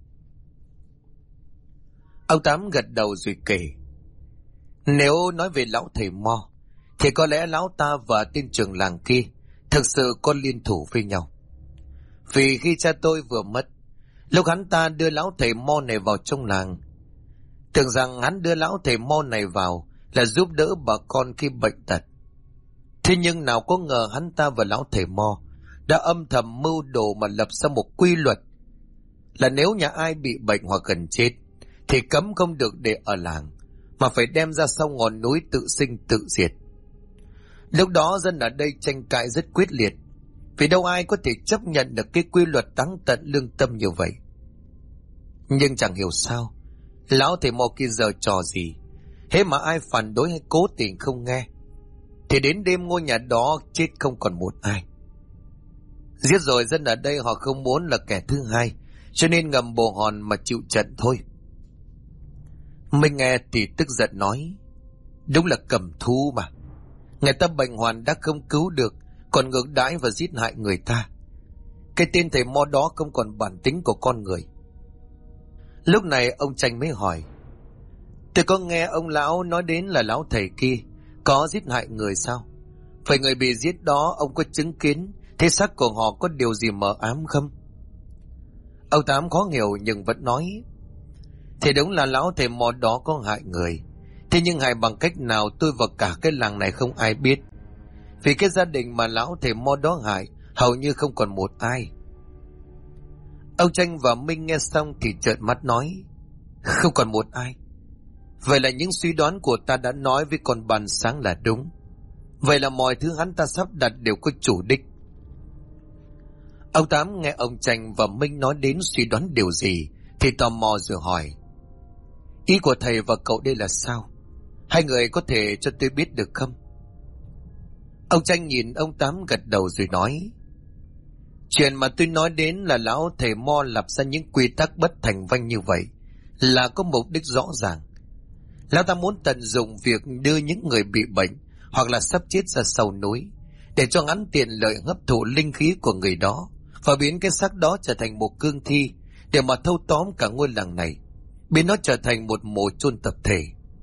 Ông Tám gật đầu rồi kể: nếu nói về lão thầy mo thì có lẽ lão ta và tên trưởng làng kia thực sự có liên thủ với nhau. Vì khi cha tôi vừa mất, lúc hắn ta đưa lão thầy mo này vào trong làng, tưởng rằng hắn đưa lão thầy mo này vào là giúp đỡ bà con khi bệnh tật. Thế nhưng nào có ngờ hắn ta và lão thầy mo đã âm thầm mưu đồ mà lập ra một quy luật là nếu nhà ai bị bệnh hoặc gần chết thì cấm không được để ở làng, mà phải đem ra sau ngọn núi tự sinh tự diệt. Lúc đó dân ở đây tranh cãi rất quyết liệt, vì đâu ai có thể chấp nhận được cái quy luật đáng tận lương tâm như vậy. Nhưng chẳng hiểu sao lão thầy mo kia giờ trò gì, hễ mà ai phản đối hay cố tình không nghe thì đến đêm ngôi nhà đó chết không còn một ai. Giết rồi dân ở đây họ không muốn là kẻ thứ hai, cho nên ngầm bồ hòn mà chịu trận thôi. Mình nghe thì tức giận nói: đúng là cầm thú mà, người ta bệnh hoàn đã không cứu được, còn ngược đãi và giết hại người ta. Cái tên thầy mo đó không còn bản tính của con người. Lúc này ông Tranh mới hỏi: tôi có nghe ông lão nói đến là lão thầy kia có giết hại người sao? Vậy người bị giết đó ông có chứng kiến thế xác của họ có điều gì mờ ám không? Ông Tám khó hiểu nhưng vẫn nói: thì đúng là lão thầy mo đó có hại người, thế nhưng hại bằng cách nào tôi và cả cái làng này không ai biết. Vì cái gia đình mà lão thầy mo đó hại hầu như không còn một ai. Ông Tranh và Minh nghe xong thì trợn mắt nói: không còn một ai? Vậy là những suy đoán của ta đã nói với con bàn sáng là đúng. Vậy là mọi thứ hắn ta sắp đặt đều có chủ đích. Ông Tám nghe ông Tranh và Minh nói đến suy đoán điều gì thì tò mò rồi hỏi: ý của thầy và cậu đây là sao? Hai người có thể cho tôi biết được không? Ông Tranh nhìn ông Tám gật đầu rồi nói: chuyện mà tôi nói đến là lão thầy Mo lập ra những quy tắc bất thành văn như vậy là có mục đích rõ ràng. Lão ta muốn tận dụng việc đưa những người bị bệnh hoặc là sắp chết ra sau núi để cho ngắn tiện lợi hấp thụ linh khí của người đó và biến cái xác đó trở thành một cương thi để mà thâu tóm cả ngôi làng này, biến nó trở thành một mồ chôn tập thể.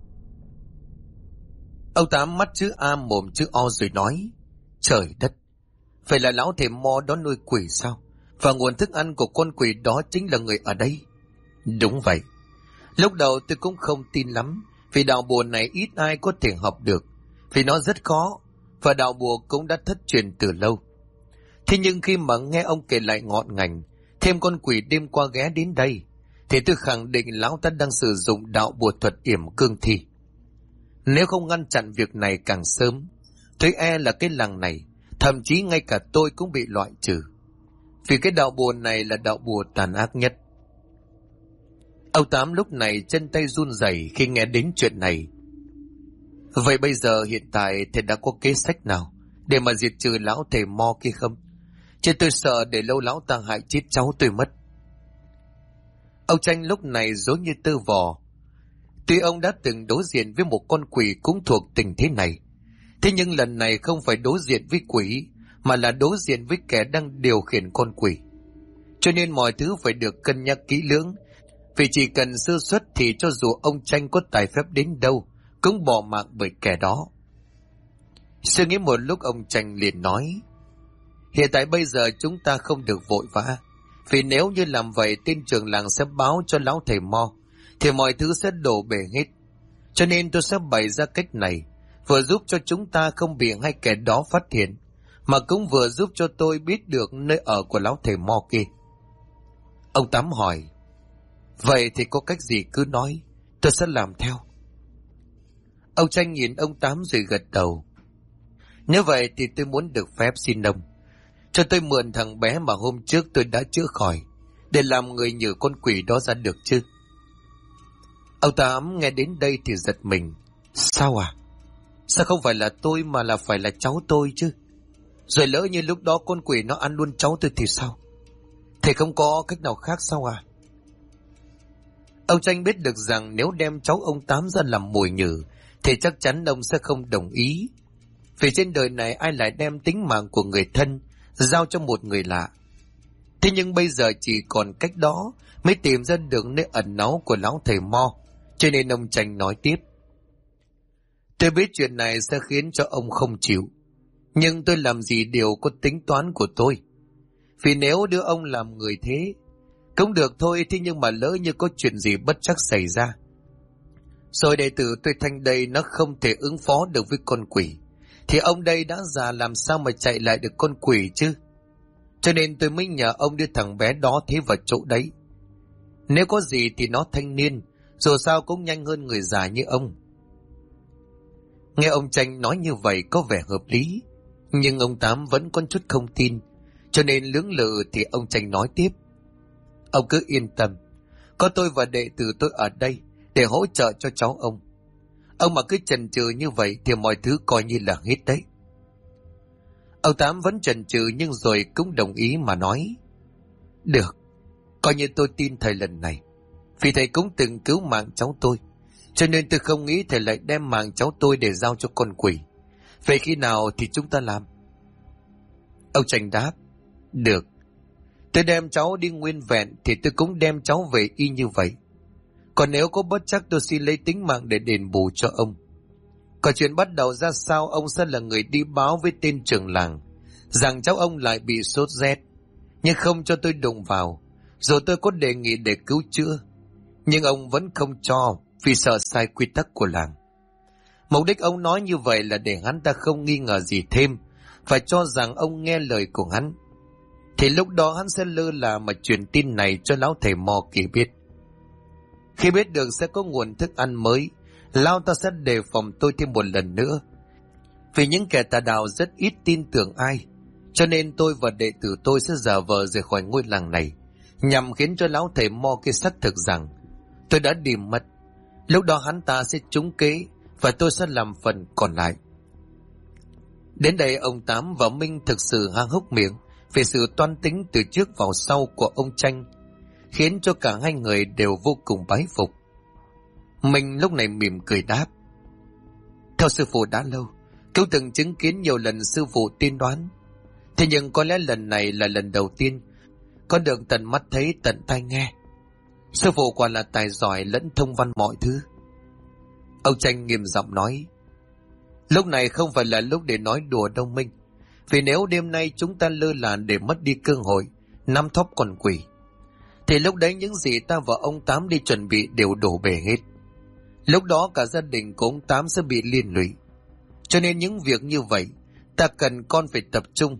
Ông Tám mắt chữ A mồm chữ O rồi nói: trời đất, vậy là lão thầy Mo đó nuôi quỷ sao? Và nguồn thức ăn của con quỷ đó chính là người ở đây? Đúng vậy. Lúc đầu tôi cũng không tin lắm, vì đạo bùa này ít ai có thể học được, vì nó rất khó, và đạo bùa cũng đã thất truyền từ lâu. Thế nhưng khi mà nghe ông kể lại ngọn ngành, thêm con quỷ đêm qua ghé đến đây, thì tôi khẳng định lão ta đang sử dụng đạo bùa thuật yểm cương thi. Nếu không ngăn chặn việc này càng sớm, tôi e là cái làng này, thậm chí ngay cả tôi cũng bị loại trừ. Vì cái đạo bùa này là đạo bùa tàn ác nhất. Ông Tám lúc này chân tay run rẩy khi nghe đến chuyện này. Vậy bây giờ hiện tại thầy đã có kế sách nào để mà diệt trừ lão thầy Mo kia không? Chứ tôi sợ để lâu lão ta hại chết cháu tôi mất. Ông Tranh lúc này giống như tơ vò. Tuy ông đã từng đối diện với một con quỷ cũng thuộc tình thế này, thế nhưng lần này không phải đối diện với quỷ, mà là đối diện với kẻ đang điều khiển con quỷ. Cho nên mọi thứ phải được cân nhắc kỹ lưỡng, vì chỉ cần sơ suất thì cho dù ông Tranh có tài phép đến đâu cũng bỏ mạng bởi kẻ đó. Suy nghĩ một lúc, ông Tranh liền nói: hiện tại bây giờ chúng ta không được vội vã, vì nếu như làm vậy tên trưởng làng sẽ báo cho lão thầy Mo, thì mọi thứ sẽ đổ bể hết. Cho nên tôi sẽ bày ra cách này, vừa giúp cho chúng ta không bị hai kẻ đó phát hiện, mà cũng vừa giúp cho tôi biết được nơi ở của lão thầy Mo kia. Ông Tám hỏi: vậy thì có cách gì cứ nói, tôi sẽ làm theo. Ông Tranh nhìn ông Tám rồi gật đầu: nếu vậy thì tôi muốn được phép xin ông cho tôi mượn thằng bé mà hôm trước tôi đã chữa khỏi, để làm người nhử con quỷ đó ra được chứ? Ông Tám nghe đến đây thì giật mình. Sao à? Sao không phải là tôi mà là phải là cháu tôi chứ? Rồi lỡ như lúc đó con quỷ nó ăn luôn cháu tôi thì sao? Thầy không có cách nào khác sao à? Ông Tranh biết được rằng nếu đem cháu ông Tám ra làm mồi nhử thì chắc chắn ông sẽ không đồng ý. Vì trên đời này ai lại đem tính mạng của người thân giao cho một người lạ. Thế nhưng bây giờ chỉ còn cách đó mới tìm ra được nơi ẩn náu của lão thầy Mo. Cho nên ông Tranh nói tiếp: tôi biết chuyện này sẽ khiến cho ông không chịu, nhưng tôi làm gì đều có tính toán của tôi. Vì nếu đưa ông làm người thế cũng được thôi, thế nhưng mà lỡ như có chuyện gì bất trắc xảy ra, rồi đệ tử tôi Thanh đây nó không thể ứng phó được với con quỷ, thì ông đây đã già làm sao mà chạy lại được con quỷ chứ? Cho nên tôi mới nhờ ông đưa thằng bé đó thế vào chỗ đấy. Nếu có gì thì nó thanh niên, dù sao cũng nhanh hơn người già như ông. Nghe ông Tranh nói như vậy có vẻ hợp lý, nhưng ông Tám vẫn có chút không tin, cho nên lưỡng lự thì ông Tranh nói tiếp: ông cứ yên tâm, có tôi và đệ tử tôi ở đây để hỗ trợ cho cháu ông. Ông mà cứ chần chừ như vậy thì mọi thứ coi như là hết đấy. Ông Tám vẫn chần chừ nhưng rồi cũng đồng ý mà nói: được, coi như tôi tin thầy lần này, vì thầy cũng từng cứu mạng cháu tôi, cho nên tôi không nghĩ thầy lại đem mạng cháu tôi để giao cho con quỷ. Vậy khi nào thì chúng ta làm? Ông Tranh đáp: được, tôi đem cháu đi nguyên vẹn thì tôi cũng đem cháu về y như vậy. Còn nếu có bất trắc tôi xin lấy tính mạng để đền bù cho ông. Còn chuyện bắt đầu ra sao ông sẽ là người đi báo với tên trưởng làng rằng cháu ông lại bị sốt rét, nhưng không cho tôi đụng vào. Rồi tôi có đề nghị để cứu chữa, nhưng ông vẫn không cho vì sợ sai quy tắc của làng. Mục đích ông nói như vậy là để hắn ta không nghi ngờ gì thêm, và cho rằng ông nghe lời của hắn. Thì lúc đó hắn sẽ lơ là mà truyền tin này cho lão thầy Mo kỳ biết. Khi biết được sẽ có nguồn thức ăn mới, lão ta sẽ đề phòng tôi thêm một lần nữa. Vì những kẻ tà đạo rất ít tin tưởng ai, Cho nên tôi và đệ tử tôi sẽ giả vờ rời khỏi ngôi làng này, nhằm khiến cho lão thầy Mo kia xác thực rằng tôi đã đi mất. Lúc đó hắn ta sẽ trúng kế và tôi sẽ làm phần còn lại. Đến đây ông Tám và Minh thực sự há hốc miệng về sự toan tính từ trước vào sau của ông Tranh, khiến cho cả hai người đều vô cùng bái phục. Minh lúc này mỉm cười đáp: theo sư phụ đã lâu, cứu từng chứng kiến nhiều lần sư phụ tiên đoán. Thế nhưng có lẽ lần này là lần đầu tiên con được tận mắt thấy tận tai nghe. Sư phụ quả là tài giỏi lẫn thông văn mọi thứ. Ông Tranh nghiêm giọng nói: lúc này không phải là lúc để nói đùa đâu Minh. Vì nếu đêm nay chúng ta lơ là để mất đi cơ hội nắm thóp con quỷ, thì lúc đấy những gì ta và ông Tám đi chuẩn bị đều đổ bể hết. Lúc đó cả gia đình của ông Tám sẽ bị liên lụy. Cho nên những việc như vậy ta cần con phải tập trung.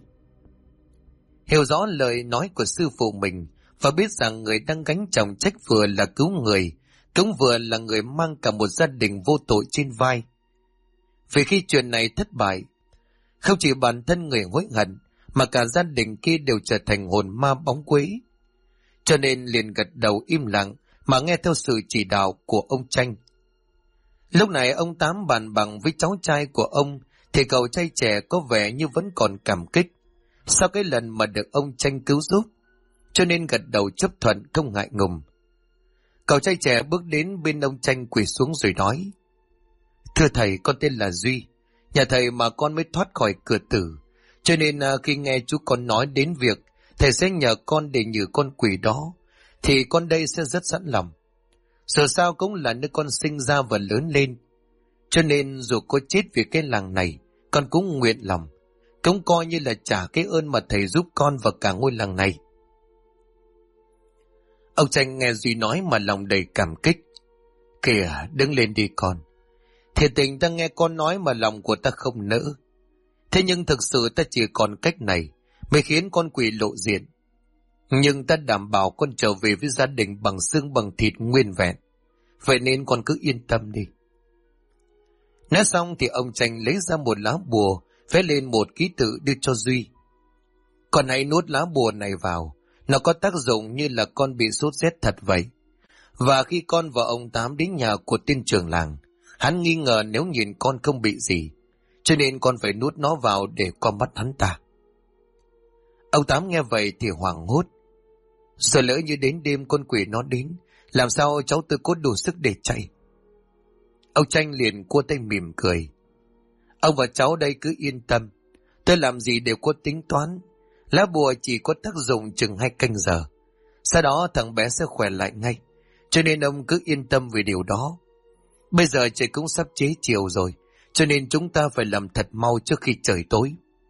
Hiểu rõ lời nói của sư phụ mình và biết rằng người đang gánh trọng trách vừa là cứu người, cũng vừa là người mang cả một gia đình vô tội trên vai. Vì khi chuyện này thất bại, không chỉ bản thân người hối hận mà cả gia đình kia đều trở thành hồn ma bóng quế. Cho nên liền gật đầu im lặng mà nghe theo sự chỉ đạo của ông Tranh. Lúc này ông Tám bàn bằng với cháu trai của ông thì cậu trai trẻ có vẻ như vẫn còn cảm kích sau cái lần mà được ông Tranh cứu giúp, cho nên gật đầu chấp thuận không ngại ngùng. Cậu trai trẻ bước đến bên ông Tranh quỳ xuống rồi nói: thưa thầy, con tên là Duy, nhà thầy mà con mới thoát khỏi cửa tử, cho nên khi nghe chú con nói đến việc thầy sẽ nhờ con để nhử con quỷ đó, thì con đây sẽ rất sẵn lòng. Dù sao cũng là nơi con sinh ra và lớn lên, cho nên dù có chết vì cái làng này, con cũng nguyện lòng, cũng coi như là trả cái ơn mà thầy giúp con và cả ngôi làng này. Ông Tranh nghe Duy nói mà lòng đầy cảm kích. Kìa, đứng lên đi con. Thiệt tình ta nghe con nói mà lòng của ta không nỡ. Thế nhưng thực sự ta chỉ còn cách này mới khiến con quỷ lộ diện. Nhưng ta đảm bảo con trở về với gia đình bằng xương bằng thịt nguyên vẹn. Vậy nên con cứ yên tâm đi. Nói xong thì ông Tranh lấy ra một lá bùa, vẽ lên một ký tự đưa cho Duy. Con hãy nuốt lá bùa này vào, nó có tác dụng như là con bị sốt rét thật vậy. Và khi con và ông Tám đến nhà của tên trưởng làng, hắn nghi ngờ nếu nhìn con không bị gì, cho nên con phải nuốt nó vào để qua mắt hắn ta. Ông Tám nghe vậy thì hoảng hốt. Sợ lỡ như đến đêm con quỷ nó đến, làm sao cháu tôi có đủ sức để chạy? Ông Tranh liền cua tay mỉm cười. Ông và cháu đây cứ yên tâm, tôi làm gì đều có tính toán. Lá bùa chỉ có tác dụng chừng 2 canh giờ, sau đó thằng bé sẽ khỏe lại ngay, cho nên ông cứ yên tâm về điều đó. Bây giờ trời cũng sắp chế chiều rồi, cho nên chúng ta phải làm thật mau trước khi trời tối.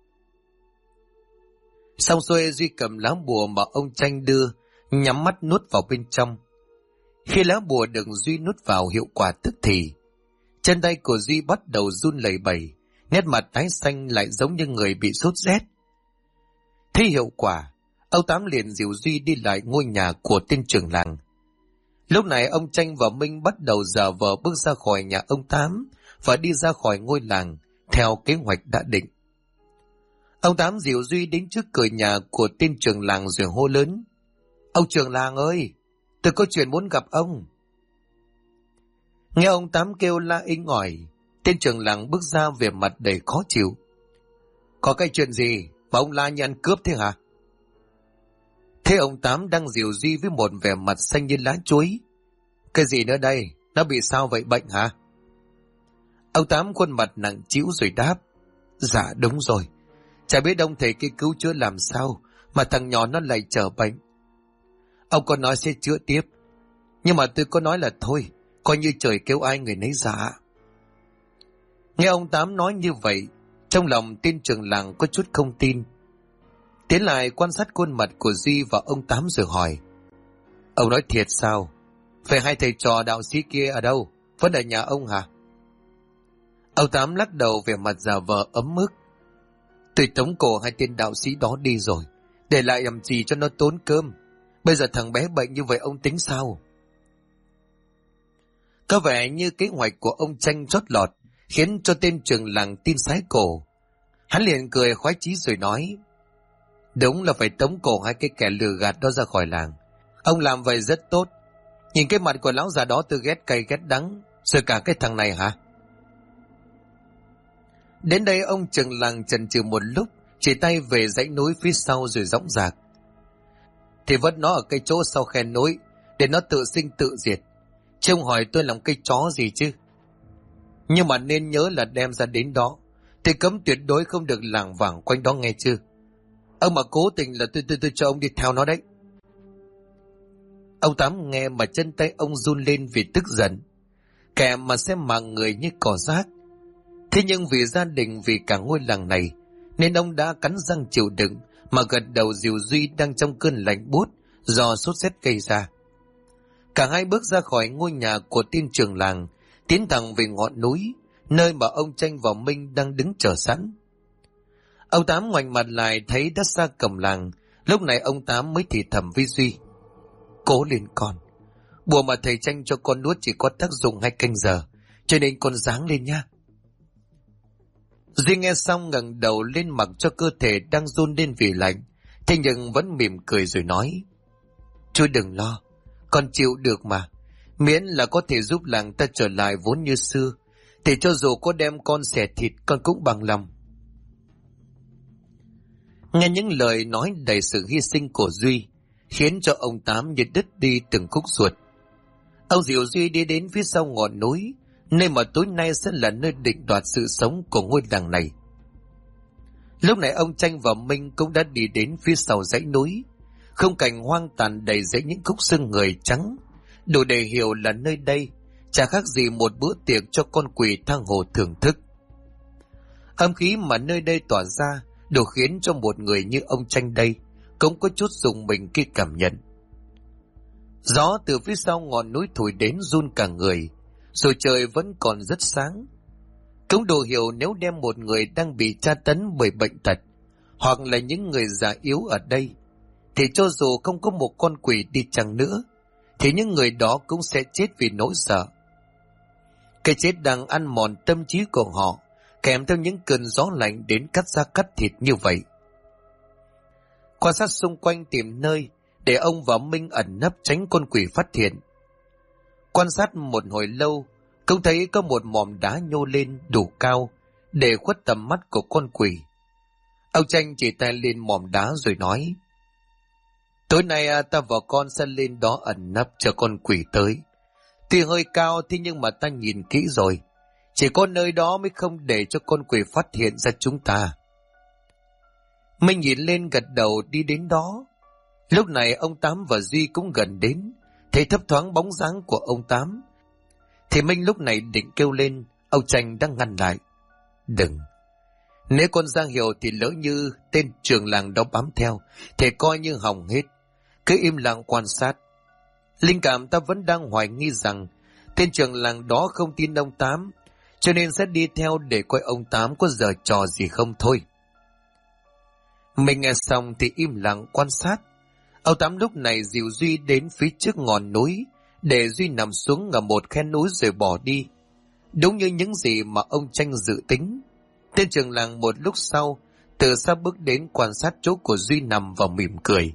Xong xuôi, Duy cầm lá bùa mà ông Tranh đưa, nhắm mắt nuốt vào bên trong. Khi lá bùa được Duy nuốt vào, hiệu quả tức thì chân tay của Duy bắt đầu run lẩy bẩy, nét mặt tái xanh lại giống như người bị sốt rét. Thấy hiệu quả, ông Tám liền dìu Duy đi lại ngôi nhà của tên trưởng làng. Lúc này ông Tranh và Minh bắt đầu giả vờ bước ra khỏi nhà ông Tám và đi ra khỏi ngôi làng theo kế hoạch đã định. Ông Tám dìu Duy đến trước cửa nhà của tên trưởng làng rồi hô lớn: Ông trưởng làng ơi, tôi có chuyện muốn gặp ông. Nghe ông Tám kêu la inh ỏi, tên trưởng làng bước ra vẻ mặt đầy khó chịu. Có cái chuyện gì mà ông la như ăn cướp thế hả? Thế ông Tám đang dìu Duy với một vẻ mặt xanh như lá chuối. Cái gì nữa đây? Nó bị sao vậy, bệnh hả? Ông Tám khuôn mặt nặng trĩu rồi đáp: Dạ đúng rồi, chả biết ông thầy kia cứu chữa làm sao mà thằng nhỏ nó lại trở bệnh. Ông có nói sẽ chữa tiếp, nhưng mà tôi có nói là thôi, coi như trời kêu ai người nấy dạ. Nghe ông Tám nói như vậy, trong lòng tên trưởng làng có chút không tin. Tiến lại quan sát khuôn mặt của Duy và ông Tám rồi hỏi: Ông nói thiệt sao? Vậy hai thầy trò đạo sĩ kia ở đâu? Vẫn ở nhà ông hả? Ông Tám lắc đầu vẻ mặt giả vờ ấm ức. Tôi tống cổ hai tên đạo sĩ đó đi rồi, để lại làm gì cho nó tốn cơm. Bây giờ thằng bé bệnh như vậy ông tính sao? Có vẻ như kế hoạch của ông Tranh chót lọt, khiến cho tên trưởng làng tin sái cổ. Hắn liền cười khoái chí rồi nói: Đúng là phải tống cổ hai cái kẻ lừa gạt đó ra khỏi làng. Ông làm vậy rất tốt. Nhìn cái mặt của lão già đó tôi ghét cay ghét đắng. Rồi cả cái thằng này hả? Đến đây ông trưởng làng chần chừ một lúc, chỉ tay về dãy núi phía sau rồi dõng dạc. Thì vất nó ở cái chỗ sau khe núi, để nó tự sinh tự diệt. Chứ ông hỏi tôi làm cái chó gì chứ? Nhưng mà nên nhớ là đem ra đến đó thì cấm tuyệt đối không được lảng vảng quanh đó, nghe chưa? Ông mà cố tình là tôi cho ông đi theo nó đấy. Ông Tám nghe mà chân tay ông run lên vì tức giận. Kẻ mà xem mạng người như cỏ rác. Thế nhưng vì gia đình, vì cả ngôi làng này, nên ông đã cắn răng chịu đựng mà gật đầu dìu Duy đang trong cơn lạnh buốt do sốt rét gây ra. Cả hai bước ra khỏi ngôi nhà của tiên trưởng làng, tiến thẳng về ngọn núi, nơi mà ông Tranh và Minh đang đứng chờ sẵn. Ông Tám ngoảnh mặt lại thấy đã xa cổng làng. Lúc này ông Tám mới thì thầm với Duy: Cố lên con, bùa mà thầy Tranh cho con nuốt chỉ có tác dụng 2 canh giờ, cho nên con ráng lên nha. Duy nghe xong ngẩng đầu lên mặc cho cơ thể đang run lên vì lạnh, thế nhưng vẫn mỉm cười rồi nói: Chú đừng lo, con chịu được mà. Miễn là có thể giúp làng ta trở lại vốn như xưa, thì cho dù có đem con xẻ thịt con cũng bằng lòng. Nghe những lời nói đầy sự hy sinh của Duy khiến cho ông Tám như đứt đi từng khúc ruột. Ông dìu Duy đi đến phía sau ngọn núi, nơi mà tối nay sẽ là nơi định đoạt sự sống của ngôi làng này. Lúc này ông Tranh và Minh cũng đã đi đến phía sau dãy núi. Khung cảnh hoang tàn đầy dãy những khúc xương người trắng, đủ để hiểu là nơi đây chả khác gì một bữa tiệc cho con quỷ thang hồ thưởng thức. Âm khí mà nơi đây tỏa ra đủ khiến cho một người như ông Tranh đây cũng có chút rùng mình khi cảm nhận. Gió từ phía sau ngọn núi thổi đến run cả người, rồi trời vẫn còn rất sáng. Cũng đủ hiểu nếu đem một người đang bị tra tấn bởi bệnh tật, hoặc là những người già yếu ở đây, thì cho dù không có một con quỷ đi chăng nữa, thì những người đó cũng sẽ chết vì nỗi sợ. Cái chết đang ăn mòn tâm trí của họ, kèm theo những cơn gió lạnh đến cắt da cắt thịt như vậy. Quan sát xung quanh tìm nơi để ông và Minh ẩn nấp tránh con quỷ phát hiện. Quan sát một hồi lâu, cũng thấy có một mỏm đá nhô lên đủ cao để khuất tầm mắt của con quỷ. Ông Tranh chỉ tay lên mỏm đá rồi nói: Tối nay ta và con sẽ lên đó ẩn nấp chờ con quỷ tới. Tuy hơi cao thế nhưng mà ta nhìn kỹ rồi, chỉ có nơi đó mới không để cho con quỷ phát hiện ra chúng ta. Minh nhìn lên gật đầu đi đến đó. Lúc này ông Tám và Duy cũng gần đến, thấy thấp thoáng bóng dáng của ông Tám. Thì Minh lúc này định kêu lên, ông Tranh đang ngăn lại: Đừng, nếu con ra hiệu thì lỡ như tên trưởng làng đó bám theo thì coi như hỏng hết. Cứ im lặng quan sát. Linh cảm ta vẫn đang hoài nghi rằng tên trưởng làng đó không tin ông Tám, cho nên sẽ đi theo để coi ông Tám có giở trò gì không thôi. Mình nghe xong thì im lặng quan sát. Ông Tám lúc này dìu Duy đến phía trước ngọn núi, để Duy nằm xuống ở một khe núi rồi bỏ đi. Đúng như những gì mà ông Tranh dự tính. Tên trưởng làng một lúc sau từ xa bước đến quan sát chỗ của Duy nằm và mỉm cười.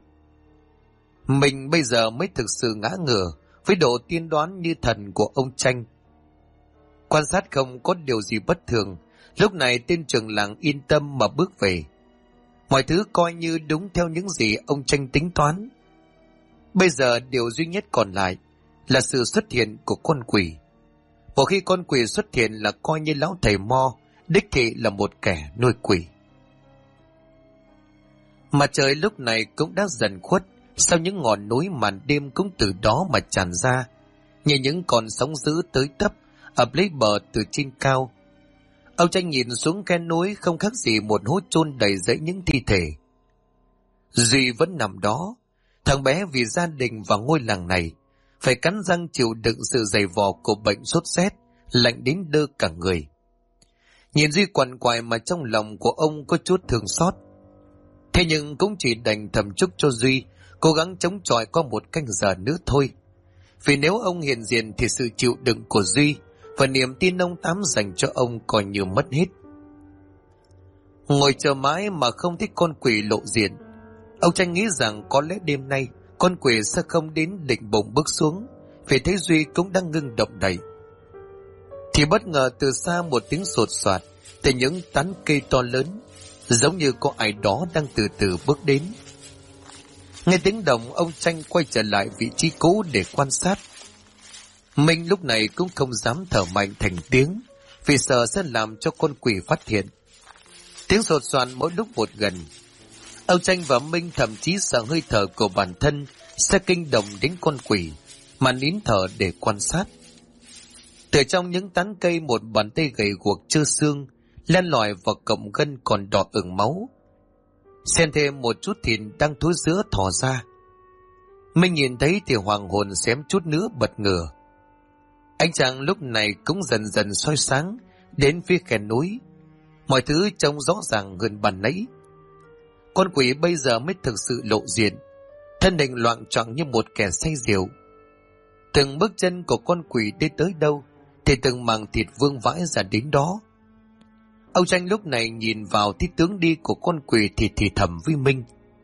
Mình bây giờ mới thực sự ngã ngửa với độ tiên đoán như thần của ông Tranh. Quan sát không có điều gì bất thường, lúc này tên trưởng làng yên tâm mà bước về. Mọi thứ coi như đúng theo những gì ông Tranh tính toán. Bây giờ điều duy nhất còn lại là sự xuất hiện của con quỷ. Một khi con quỷ xuất hiện là coi như lão thầy Mo đích thị là một kẻ nuôi quỷ. Mặt trời lúc này cũng đã dần khuất, sau những ngọn núi màn đêm cũng từ đó mà tràn ra, như những con sóng dữ tới tấp ập lấy bờ từ trên cao. Ông Tranh nhìn xuống khe núi không khác gì một hố chôn đầy rẫy những thi thể. Duy vẫn nằm đó, thằng bé vì gia đình và ngôi làng này phải cắn răng chịu đựng sự dày vò của bệnh sốt rét, lạnh đến đơ cả người. Nhìn Duy quằn quại mà trong lòng của ông có chút thương xót. Thế nhưng cũng chỉ đành thầm chúc cho Duy cố gắng chống chọi qua một canh giờ nữa thôi. Vì nếu ông hiện diện thì sự chịu đựng của Duy và niềm tin ông Tám dành cho ông coi như mất hết. Ngồi chờ mãi mà không thấy con quỷ lộ diện, Ông Tranh nghĩ rằng có lẽ đêm nay con quỷ sẽ không đến định bụng bước xuống, vì thấy Duy cũng đang ngưng động đậy. Thì bất ngờ từ xa một tiếng sột soạt từ những tán cây to lớn, giống như có ai đó đang từ từ bước đến. Nghe tiếng động, ông Tranh quay trở lại vị trí cũ để quan sát. Minh lúc này cũng không dám thở mạnh thành tiếng, vì sợ sẽ làm cho con quỷ phát hiện. Tiếng sột soạt mỗi lúc một gần. Ông Tranh và Minh thậm chí sợ hơi thở của bản thân sẽ kinh động đến con quỷ, mà nín thở để quan sát. Từ trong những tán cây, một bàn tay gầy guộc trơ xương len lỏi vào cọng gân còn đỏ ửng máu, xen thêm một chút thịt đang thối rữa thò ra. Minh nhìn thấy thì hoàng hồn xém chút nữa bật ngửa. Ánh trăng lúc này cũng dần dần soi sáng đến phía khe núi, mọi thứ trông rõ ràng hơn ban nãy. Con quỷ bây giờ mới thực sự lộ diện, thân hình loạng choạng như một kẻ say rượu. Từng bước chân của con quỷ đi tới đâu thì từng mảng thịt vương vãi ra đến đó. Ông Tranh lúc này nhìn vào thấy tướng đi của con quỷ thì thầm với Minh: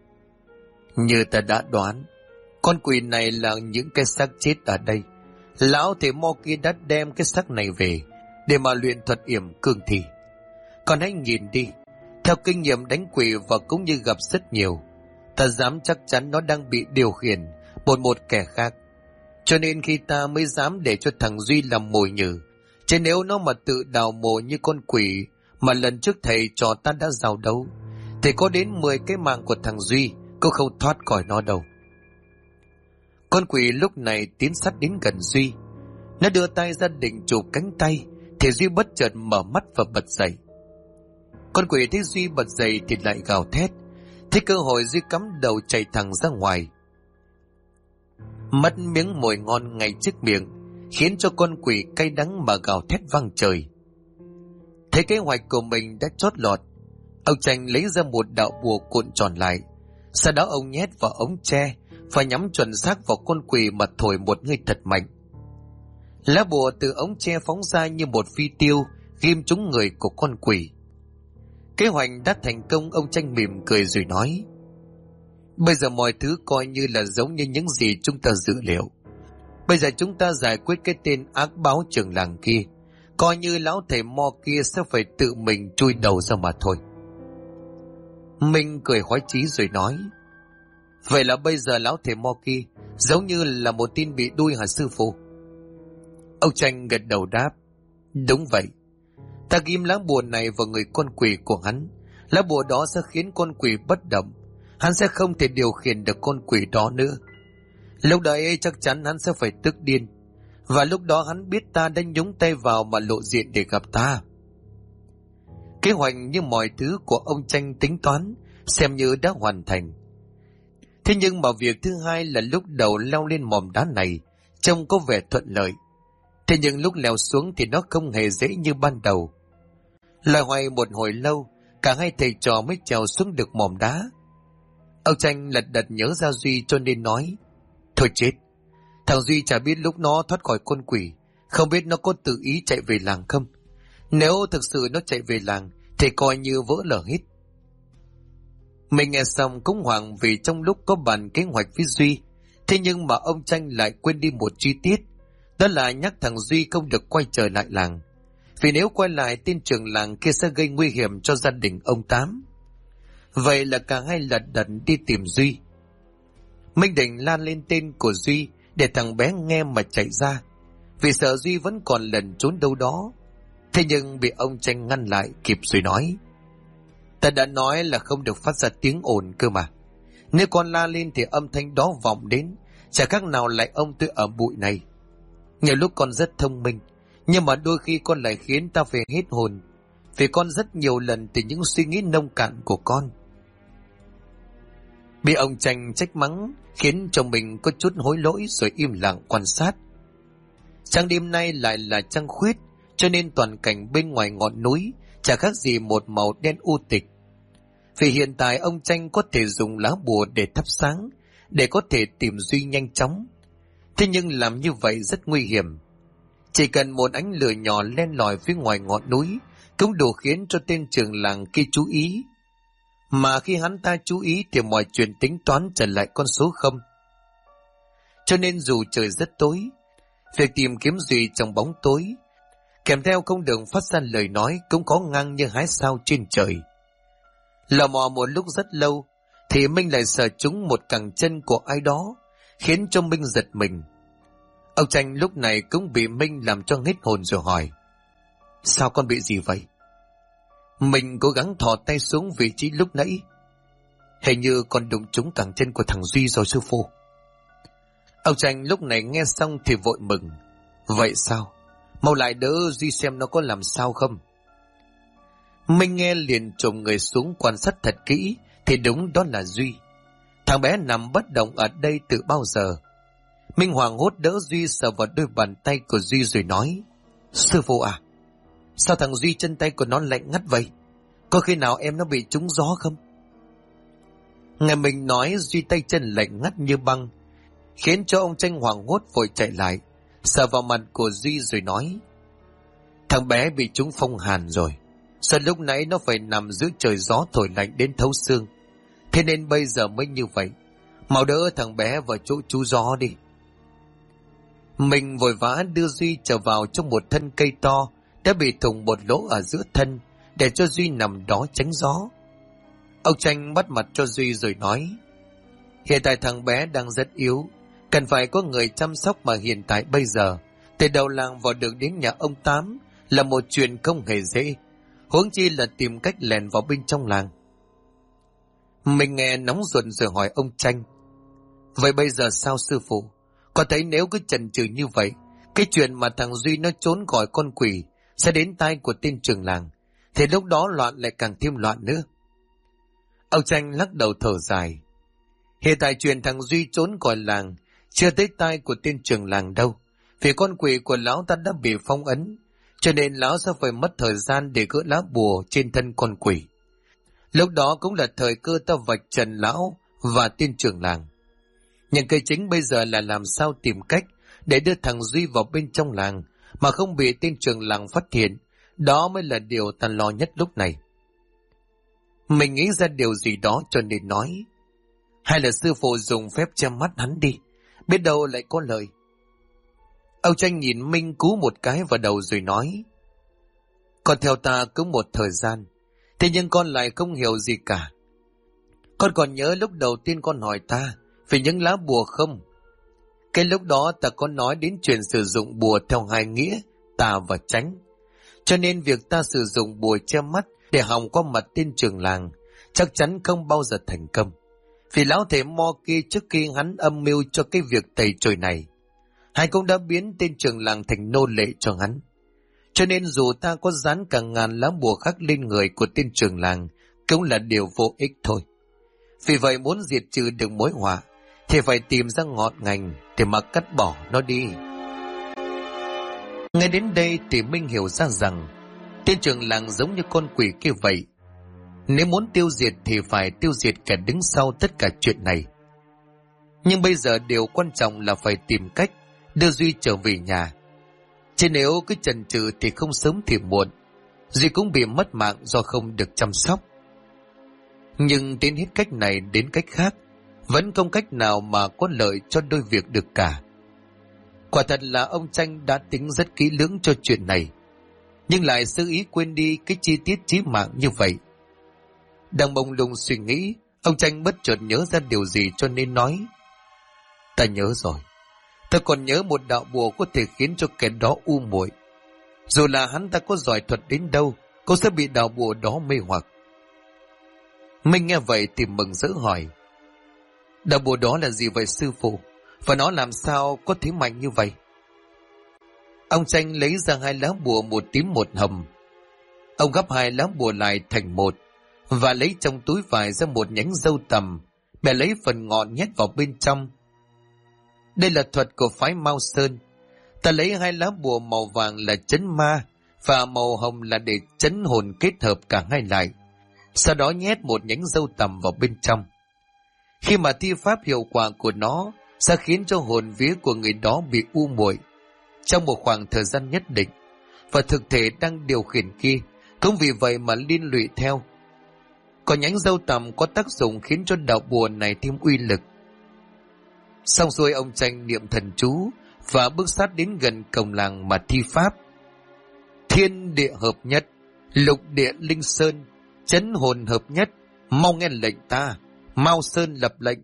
như ta đã đoán, con quỷ này là những cái xác chết ở đây. Lão thầy mo kia đã đem cái xác này về để mà luyện thuật yểm cương thi. Còn hãy nhìn đi, theo kinh nghiệm đánh quỷ và cũng như gặp rất nhiều, ta dám chắc chắn nó đang bị điều khiển bởi một kẻ khác. Cho nên khi ta mới dám để cho thằng Duy làm mồi nhử. Chứ nếu nó mà tự đào mộ như con quỷ mà lần trước thầy trò ta đã giao đấu, thì có đến 10 cái mạng của thằng Duy cũng không thoát khỏi nó đâu. Con quỷ lúc này tiến sát đến gần Duy. Nó đưa tay ra định chụp cánh tay, thì Duy bất chợt mở mắt và bật dậy. Con quỷ thấy Duy bật dậy thì lại gào thét. Thế cơ hội, Duy cắm đầu chạy thẳng ra ngoài, mất miếng mồi ngon ngay trước miệng, khiến cho con quỷ cay đắng mà gào thét vang trời. Thấy kế hoạch của mình đã chót lọt, ông Tranh lấy ra một đạo bùa cuộn tròn lại, sau đó ông nhét vào ống tre và nhắm chuẩn xác vào con quỷ mà thổi một hơi thật mạnh. Lá bùa từ ống tre phóng ra như một phi tiêu, ghim trúng người của con quỷ. Kế hoạch đã thành công. Ông Tranh mỉm cười rồi nói: bây giờ mọi thứ coi như là giống như những gì chúng ta dự liệu. Bây giờ chúng ta giải quyết cái tên ác báo trưởng làng kia, coi như lão thầy mo kia sẽ phải tự mình chui đầu ra mà thôi. Minh cười khoái chí rồi nói: vậy là bây giờ lão thầy mo kia giống như là một tin bị đuôi hả sư phụ? Ông Tranh gật đầu đáp: đúng vậy. Ta ghim lá bùa này vào người con quỷ của hắn. Lá bùa đó sẽ khiến con quỷ bất động, hắn sẽ không thể điều khiển được con quỷ đó nữa. Lúc đấy chắc chắn hắn sẽ phải tức điên, và lúc đó hắn biết ta đã nhúng tay vào mà lộ diện để gặp ta. Kế hoạch như mọi thứ của ông Tranh tính toán xem như đã hoàn thành. Thế nhưng mà việc thứ hai là lúc đầu leo lên mỏm đá này trông có vẻ thuận lợi. Thế nhưng lúc leo xuống thì nó không hề dễ như ban đầu. Loay hoay một hồi lâu, cả hai thầy trò mới trèo xuống được mỏm đá. Ông Tranh lật đật nhớ ra Duy cho nên nói: thôi chết, thằng Duy chả biết lúc nó thoát khỏi con quỷ, không biết nó có tự ý chạy về làng không. Nếu thực sự nó chạy về làng thì coi như vỡ lở hết. Mình nghe xong cũng hoảng, vì trong lúc có bàn kế hoạch với Duy, thế nhưng mà ông Tranh lại quên đi một chi tiết, đó là nhắc thằng Duy không được quay trở lại làng, vì nếu quay lại tên trưởng làng kia sẽ gây nguy hiểm cho gia đình ông Tám. Vậy là cả hai lật đật đi tìm Duy. Minh định lan lên tên của Duy để thằng bé nghe mà chạy ra, vì sợ Duy vẫn còn lẩn trốn đâu đó. Thế nhưng bị ông Tranh ngăn lại kịp rồi nói: ta đã nói là không được phát ra tiếng ồn cơ mà. Nếu con la lên thì âm thanh đó vọng đến, chả khác nào lại ông tôi ở bụi này. Nhiều lúc con rất thông minh, nhưng mà đôi khi con lại khiến ta phải hết hồn, vì con rất nhiều lần từ những suy nghĩ nông cạn của con. Bị ông Tranh trách mắng khiến cho mình có chút hối lỗi, rồi im lặng quan sát. Trăng đêm nay lại là trăng khuyết, cho nên toàn cảnh bên ngoài ngọn núi chả khác gì một màu đen u tịch. Vì hiện tại ông Tranh có thể dùng lá bùa để thắp sáng, để có thể tìm Duy nhanh chóng. Thế nhưng làm như vậy rất nguy hiểm. Chỉ cần một ánh lửa nhỏ len lỏi phía ngoài ngọn núi cũng đủ khiến cho tên trưởng làng kia chú ý. Mà khi hắn ta chú ý thì mọi chuyện tính toán trở lại con số 0. Cho nên dù trời rất tối, việc tìm kiếm Duy trong bóng tối, kèm theo không đường phát ra lời nói cũng có ngang như hái sao trên trời. Lò mò một lúc rất lâu, thì Minh lại sờ trúng một cẳng chân của ai đó, khiến cho Minh giật mình. Ông Tranh lúc này cũng bị Minh làm cho hết hồn rồi hỏi: sao con bị gì vậy? Mình cố gắng thò tay xuống vị trí lúc nãy. Hình như con đụng trúng cẳng chân của thằng Duy rồi sư phụ. Ông Tranh lúc này nghe xong thì vội mừng: vậy sao? Mau lại đỡ Duy xem nó có làm sao không. Minh nghe liền chồm người xuống quan sát thật kỹ, thì đúng đó là Duy. Thằng bé nằm bất động ở đây từ bao giờ. Minh hoảng hốt đỡ Duy sờ vào đôi bàn tay của Duy rồi nói: sư phụ à, sao thằng Duy chân tay của nó lạnh ngắt vậy? Có khi nào em nó bị trúng gió không? Nghe mình nói Duy tay chân lạnh ngắt như băng, khiến cho ông Tranh hoảng hốt vội chạy lại, sờ vào mặt của Duy rồi nói: thằng bé bị trúng phong hàn rồi. Sao lúc nãy nó phải nằm giữa trời gió thổi lạnh đến thấu xương, thế nên bây giờ mới như vậy. Mau đỡ thằng bé vào chỗ trú gió đi. Mình vội vã đưa Duy trở vào trong một thân cây to đã bị thủng một lỗ ở giữa thân, để cho Duy nằm đó tránh gió. Ông Tranh bắt mặt cho Duy rồi nói: hiện tại thằng bé đang rất yếu, cần phải có người chăm sóc, mà hiện tại bây giờ từ đầu làng vào được đến nhà ông Tám là một chuyện không hề dễ, huống chi là tìm cách lèn vào bên trong làng. Mình nghe nóng ruột rồi hỏi ông Tranh: vậy bây giờ sao sư phụ? Có thấy nếu cứ chần chừ như vậy, cái chuyện mà thằng Duy nó trốn khỏi con quỷ sẽ đến tai của tên trưởng làng, thì lúc đó loạn lại càng thêm loạn nữa. Ông Tranh lắc đầu thở dài: hiện tại chuyện thằng Duy trốn khỏi làng chưa tới tai của tên trưởng làng đâu, vì con quỷ của lão ta đã bị phong ấn, cho nên lão sẽ phải mất thời gian để gỡ lá bùa trên thân con quỷ. Lúc đó cũng là thời cơ ta vạch trần lão và tên trưởng làng. Nhưng cái chính bây giờ là làm sao tìm cách để đưa thằng Duy vào bên trong làng mà không bị tên trưởng làng phát hiện. Đó mới là điều ta lo nhất lúc này. Mình nghĩ ra điều gì đó cho nên nói: hay là sư phụ dùng phép che mắt hắn đi, biết đâu lại có lợi. Ông Tranh nhìn Minh cú một cái vào đầu rồi nói: con theo ta cứ một thời gian, thế nhưng con lại không hiểu gì cả. Con còn nhớ lúc đầu tiên con hỏi ta về những lá bùa không? Cái lúc đó ta có nói đến chuyện sử dụng bùa theo hai nghĩa, tà và chánh. Cho nên việc ta sử dụng bùa che mắt để hòng qua mặt tên trưởng làng chắc chắn không bao giờ thành công. Vì lão thầy mo kia trước khi hắn âm mưu cho cái việc tẩy trồi này, hắn cũng đã biến tên trưởng làng thành nô lệ cho hắn. Cho nên dù ta có dán cả ngàn lá bùa khác lên người của tên trưởng làng cũng là điều vô ích thôi. Vì vậy muốn diệt trừ được mối họa thì phải tìm ra ngọn ngành để mà cắt bỏ nó đi. Ngay đến đây thì Minh hiểu ra rằng tên trưởng làng giống như con quỷ kia vậy. Nếu muốn tiêu diệt thì phải tiêu diệt kẻ đứng sau tất cả chuyện này. Nhưng bây giờ điều quan trọng là phải tìm cách đưa Duy trở về nhà. Chứ nếu cứ chần chừ thì không sớm thì muộn, Duy cũng bị mất mạng do không được chăm sóc. Nhưng đến hết cách này đến cách khác, vẫn không cách nào mà có lợi cho đôi việc được cả. Quả thật là ông Tranh đã tính rất kỹ lưỡng cho chuyện này, nhưng lại sơ ý quên đi cái chi tiết chí mạng như vậy. Đang bồng lung suy nghĩ, ông Tranh bất chợt nhớ ra điều gì cho nên nói: ta nhớ rồi, ta còn nhớ một đạo bùa có thể khiến cho kẻ đó u muội. Dù là hắn ta có giỏi thuật đến đâu, cũng sẽ bị đạo bùa đó mê hoặc. Minh nghe vậy thì mừng rỡ hỏi: đạo bùa đó là gì vậy sư phụ? Và nó làm sao có thế mạnh như vậy? Ông Tranh lấy ra hai lá bùa, một tím một hồng. Ông gấp hai lá bùa lại thành một và lấy trong túi vải ra một nhánh dâu tằm, bè lấy phần ngọn nhét vào bên trong. Đây là thuật của phái Mao Sơn. Ta lấy hai lá bùa màu vàng là trấn ma và màu hồng là để trấn hồn, kết hợp cả hai lại. Sau đó nhét một nhánh dâu tằm vào bên trong. Khi mà thi pháp, hiệu quả của nó sẽ khiến cho hồn vía của người đó bị u muội trong một khoảng thời gian nhất định, và thực thể đang điều khiển kia cũng vì vậy mà liên lụy theo. Còn nhánh dâu tằm có tác dụng khiến cho đạo bùa này thêm uy lực. Xong xuôi ông Tranh niệm thần chú và bước sát đến gần cổng làng mà thi pháp. Thiên địa hợp nhất, lục địa linh sơn, chấn hồn hợp nhất, mau nghe lệnh ta, Mao Sơn lập lệnh.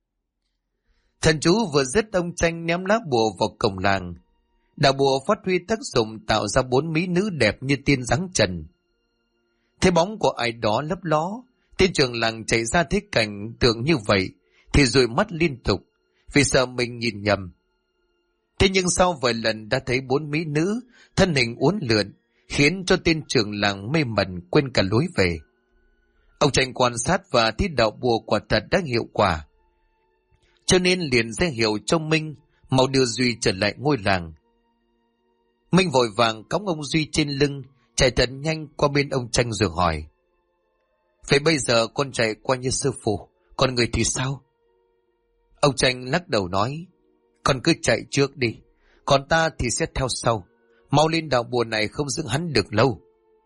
Thần chú vừa dứt, ông Tranh ném lá bùa vào cổng làng. Đạo bùa phát huy tác dụng tạo ra 4 mỹ nữ đẹp như tiên dáng trần. Thấy bóng của ai đó lấp ló, tên trưởng làng chạy ra thấy cảnh tượng như vậy thì dụi mắt liên tục vì sợ mình nhìn nhầm. Thế nhưng sau vài lần đã thấy 4 mỹ nữ thân hình uốn lượn, khiến cho tên trưởng làng mê mẩn quên cả lối về. Ông Tranh quan sát và thấy đạo bùa quả thật đã hiệu quả, cho nên liền ra hiệu cho Minh mau đưa Duy trở lại ngôi làng. Minh vội vàng cõng ông Duy trên lưng, chạy thật nhanh qua bên ông Tranh rồi hỏi: vậy bây giờ con chạy qua như sư phụ, còn người thì sao? Ông Tranh lắc đầu nói: con cứ chạy trước đi, còn ta thì sẽ theo sau. Mau lên, đạo bùa này không giữ hắn được lâu.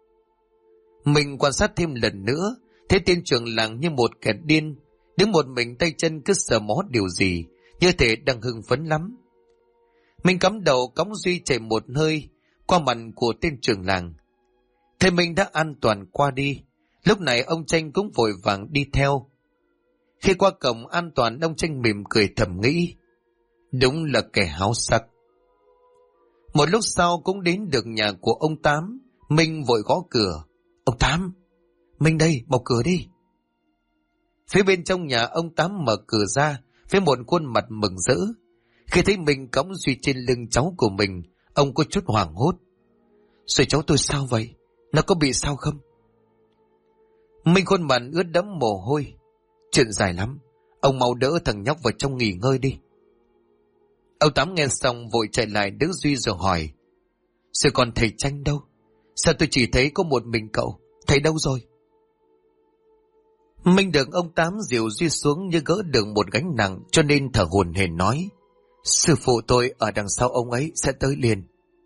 Mình quan sát thêm lần nữa, thấy tên trưởng làng như một kẻ điên, đứng một mình tay chân cứ sờ mó điều gì, như thể đang hưng phấn lắm. Mình cắm đầu cõng Duy chạy một hơi qua mặt của tên trưởng làng. Thế mình đã an toàn qua đi, lúc này ông Tranh cũng vội vàng đi theo. Khi qua cổng an toàn, ông Tranh mỉm cười thầm nghĩ: đúng là kẻ háo sắc. Một lúc sau cũng đến được nhà của ông Tám. Minh vội gõ cửa: ông Tám, Minh đây, mở cửa đi. Phía bên trong nhà, ông Tám mở cửa ra với một khuôn mặt mừng rỡ. Khi thấy Minh cõng Duy trên lưng cháu của mình, ông có chút hoảng hốt: rồi cháu tôi sao vậy? Nó có bị sao không? Minh khuôn mặt ướt đẫm mồ hôi: chuyện dài lắm, ông mau đỡ thằng nhóc vào trong nghỉ ngơi đi. Ông Tám nghe xong vội chạy lại đỡ Duy rồi hỏi: rồi còn thầy Tranh đâu? Sao tôi chỉ thấy có một mình cậu, thầy đâu rồi? Minh được ông Tám dìu Duy xuống như gỡ được một gánh nặng, cho nên thở hổn hển nói: sư phụ tôi ở đằng sau ông ấy, sẽ tới liền.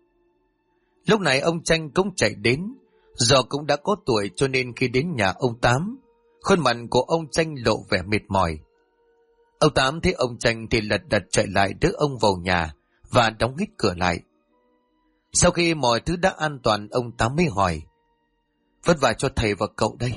Lúc này ông Tranh cũng chạy đến. Do cũng đã có tuổi cho nên khi đến nhà ông Tám, khuôn mặt của ông Tranh lộ vẻ mệt mỏi. Ông Tám thấy ông Tranh thì lật đật chạy lại đỡ ông vào nhà và đóng hết cửa lại. Sau khi mọi thứ đã an toàn, ông Tám mới hỏi: vất vả cho thầy và cậu đây.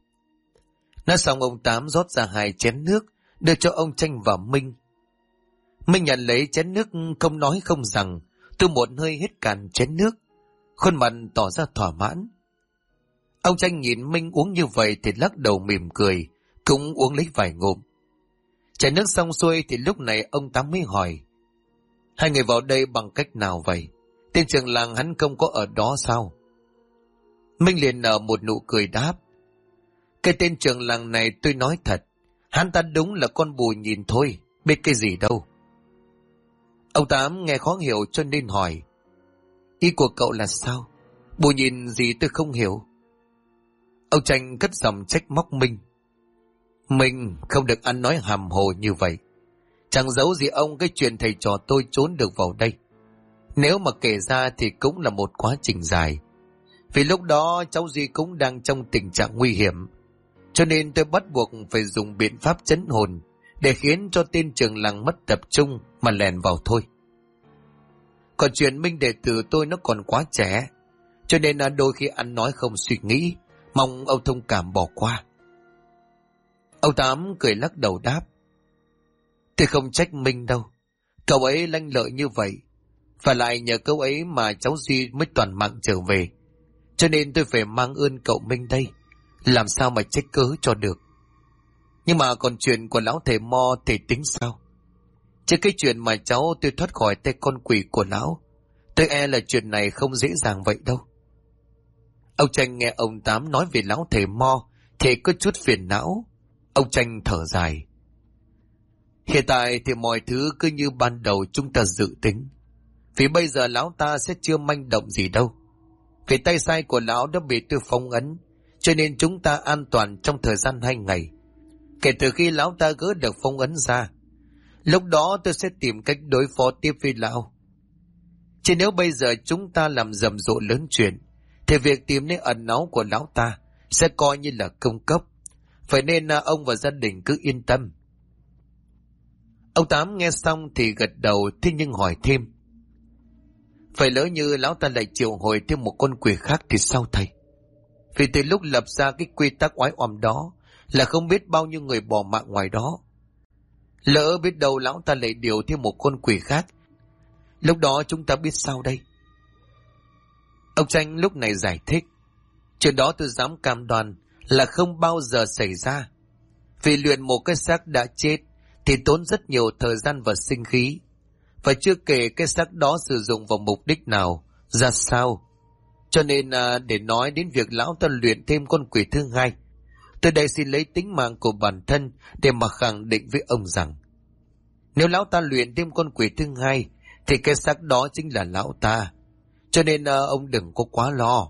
Nói xong, ông Tám rót ra 2 chén nước đưa cho ông Tranh và Minh. Minh nhận lấy chén nước, không nói không rằng, từ một hơi hết cạn chén nước, khuôn mặt tỏ ra thỏa mãn. Ông Tranh nhìn Minh uống như vậy thì lắc đầu mỉm cười, cũng uống lấy vài ngụm. Chén nước xong xuôi thì lúc này ông Tám mới hỏi: hai người vào đây bằng cách nào vậy? Tên trưởng làng hắn không có ở đó sao? Minh liền nở một nụ cười đáp: cái tên trưởng làng này tôi nói thật, hắn ta đúng là con bù nhìn thôi, biết cái gì đâu. Ông Tám nghe khó hiểu cho nên hỏi: ý của cậu là sao? Bù nhìn gì tôi không hiểu. Ông Tranh cất giọng trách móc Minh: mình không được ăn nói hàm hồ như vậy. Chẳng giấu gì ông cái chuyện thầy trò tôi trốn được vào đây. Nếu mà kể ra thì cũng là một quá trình dài. Vì lúc đó cháu Duy cũng đang trong tình trạng nguy hiểm, cho nên tôi bắt buộc phải dùng biện pháp trấn hồn để khiến cho tên trưởng làng mất tập trung mà lèn vào thôi. Còn chuyện Minh đệ tử tôi nó còn quá trẻ, cho nên là đôi khi ăn nói không suy nghĩ, mong ông thông cảm bỏ qua. Ông Tám cười lắc đầu đáp: tôi không trách Minh đâu, cậu ấy lanh lợi như vậy, và lại nhờ cậu ấy mà cháu Duy mới toàn mạng trở về, cho nên tôi phải mang ơn cậu Minh đây, làm sao mà trách cớ cho được. Nhưng mà còn chuyện của lão thầy Mo thì tính sao? Chứ cái chuyện mà cháu tôi thoát khỏi tay con quỷ của lão, tôi e là chuyện này không dễ dàng vậy đâu. Ông Tranh nghe ông Tám nói về lão thầy Mo thì có chút phiền não. Ông Tranh thở dài: hiện tại thì mọi thứ cứ như ban đầu chúng ta dự tính. Vì bây giờ lão ta sẽ chưa manh động gì đâu. Vì tay sai của lão đã bị tôi phong ấn, cho nên chúng ta an toàn trong thời gian 2 ngày. Kể từ khi lão ta gỡ được phong ấn ra, lúc đó tôi sẽ tìm cách đối phó tiếp với lão. Chứ nếu bây giờ chúng ta làm rầm rộ lớn chuyện, thì việc tìm nơi ẩn náu của lão ta sẽ coi như là công cốc, Vậy nên ông và gia đình cứ yên tâm. Ông Tám nghe xong thì gật đầu, thế nhưng hỏi thêm. Vậy lỡ như lão ta lại triệu hồi thêm một con quỷ khác thì sao thầy? Vì từ lúc lập ra cái quy tắc oái oăm đó là không biết bao nhiêu người bỏ mạng ngoài đó. Lỡ biết đâu lão ta lại điều thêm một con quỷ khác, lúc đó chúng ta biết sao đây? Ông Tranh lúc này giải thích. Chuyện đó tôi dám cam đoan là không bao giờ xảy ra. Vì luyện một cái xác đã chết thì tốn rất nhiều thời gian và sinh khí. Và chưa kể cái xác đó sử dụng vào mục đích nào, ra sao. Cho nên để nói đến việc lão ta luyện thêm con quỷ thứ hai, tôi đây xin lấy tính mạng của bản thân để mà khẳng định với ông rằng nếu lão ta luyện thêm con quỷ thứ hai thì cái xác đó chính là lão ta. Cho nên ông đừng có quá lo.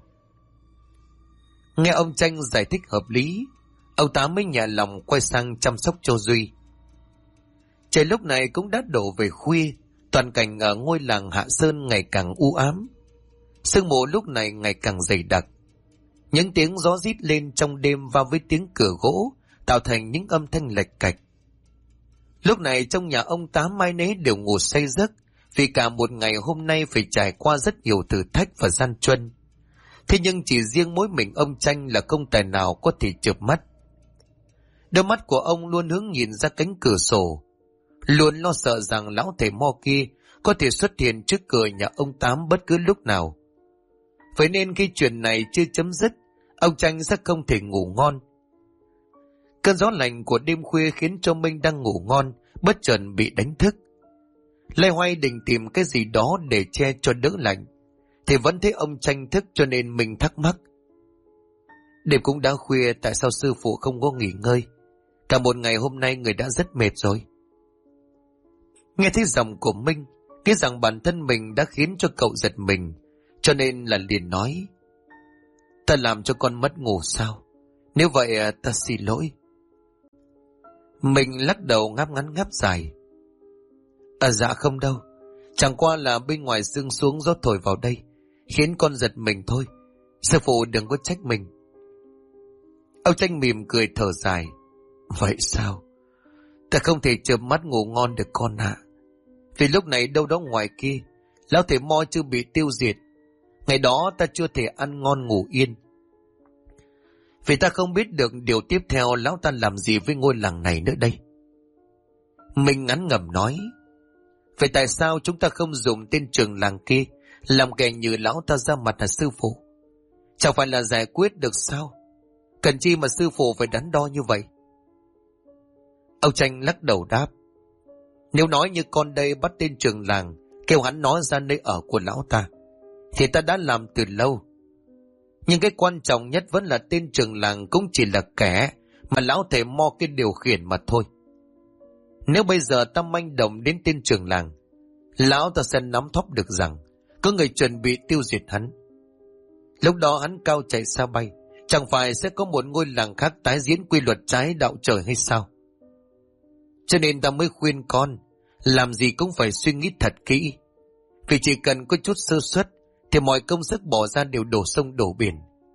Nghe ông Tranh giải thích hợp lý, ông Tám mới nhẹ lòng quay sang chăm sóc cho Duy. Trời lúc này cũng đã đổ về khuya, toàn cảnh ở ngôi làng Hạ Sơn ngày càng u ám. Sương mù lúc này ngày càng dày đặc. Những tiếng gió rít lên trong đêm va với tiếng cửa gỗ, tạo thành những âm thanh lệch cạch. Lúc này trong nhà ông Tám mai nấy đều ngủ say giấc, vì cả một ngày hôm nay phải trải qua rất nhiều thử thách và gian truân. Thế nhưng chỉ riêng mỗi mình ông Tranh là không tài nào có thể chợp mắt. Đôi mắt của ông luôn hướng nhìn ra cánh cửa sổ, luôn lo sợ rằng lão thầy mo kia có thể xuất hiện trước cửa nhà ông Tám bất cứ lúc nào. Vậy nên khi chuyện này chưa chấm dứt, ông Tranh sẽ không thể ngủ ngon. Cơn gió lạnh của đêm khuya khiến cho Minh đang ngủ ngon bất chợt bị đánh thức. Lê Hoay định tìm cái gì đó để che cho đỡ lạnh, thì vẫn thấy ông Tranh thức, cho nên mình thắc mắc. Đêm cũng đã khuya, tại sao sư phụ không có nghỉ ngơi? Cả một ngày hôm nay người đã rất mệt rồi. Nghe thấy giọng của Minh, cái rằng bản thân mình đã khiến cho cậu giật mình, cho nên là liền nói. Ta làm cho con mất ngủ sao? Nếu vậy ta xin lỗi. Mình lắc đầu ngáp ngắn ngáp dài. Dạ không đâu, chẳng qua là bên ngoài sương xuống gió thổi vào đây, khiến con giật mình thôi. Sư phụ đừng có trách mình. Ông Tranh mỉm cười thở dài. Vậy sao? Ta không thể chợp mắt ngủ ngon được con ạ. Vì lúc này đâu đó ngoài kia, lão thầy mo chưa bị tiêu diệt. Ngày đó ta chưa thể ăn ngon ngủ yên. Vì ta không biết được điều tiếp theo lão ta làm gì với ngôi làng này nữa đây. Mình ngắn ngẩm nói. Vậy tại sao chúng ta không dùng tên trưởng làng kia làm kẻ như lão ta ra mặt là sư phụ? Chẳng phải là giải quyết được sao? Cần chi mà sư phụ phải đắn đo như vậy? Ông Tranh lắc đầu đáp. Nếu nói như con đây bắt tên trưởng làng kêu hắn nói ra nơi ở của lão ta, thì ta đã làm từ lâu. Nhưng cái quan trọng nhất vẫn là tên trưởng làng cũng chỉ là kẻ mà lão thầy mo cái điều khiển mà thôi. Nếu bây giờ ta manh động đến tên trưởng làng, lão ta sẽ nắm thóp được rằng có người chuẩn bị tiêu diệt hắn. Lúc đó hắn cao chạy xa bay, chẳng phải sẽ có một ngôi làng khác tái diễn quy luật trái đạo trời hay sao? Cho nên ta mới khuyên con, làm gì cũng phải suy nghĩ thật kỹ. Vì chỉ cần có chút sơ suất thì mọi công sức bỏ ra đều đổ sông đổ biển.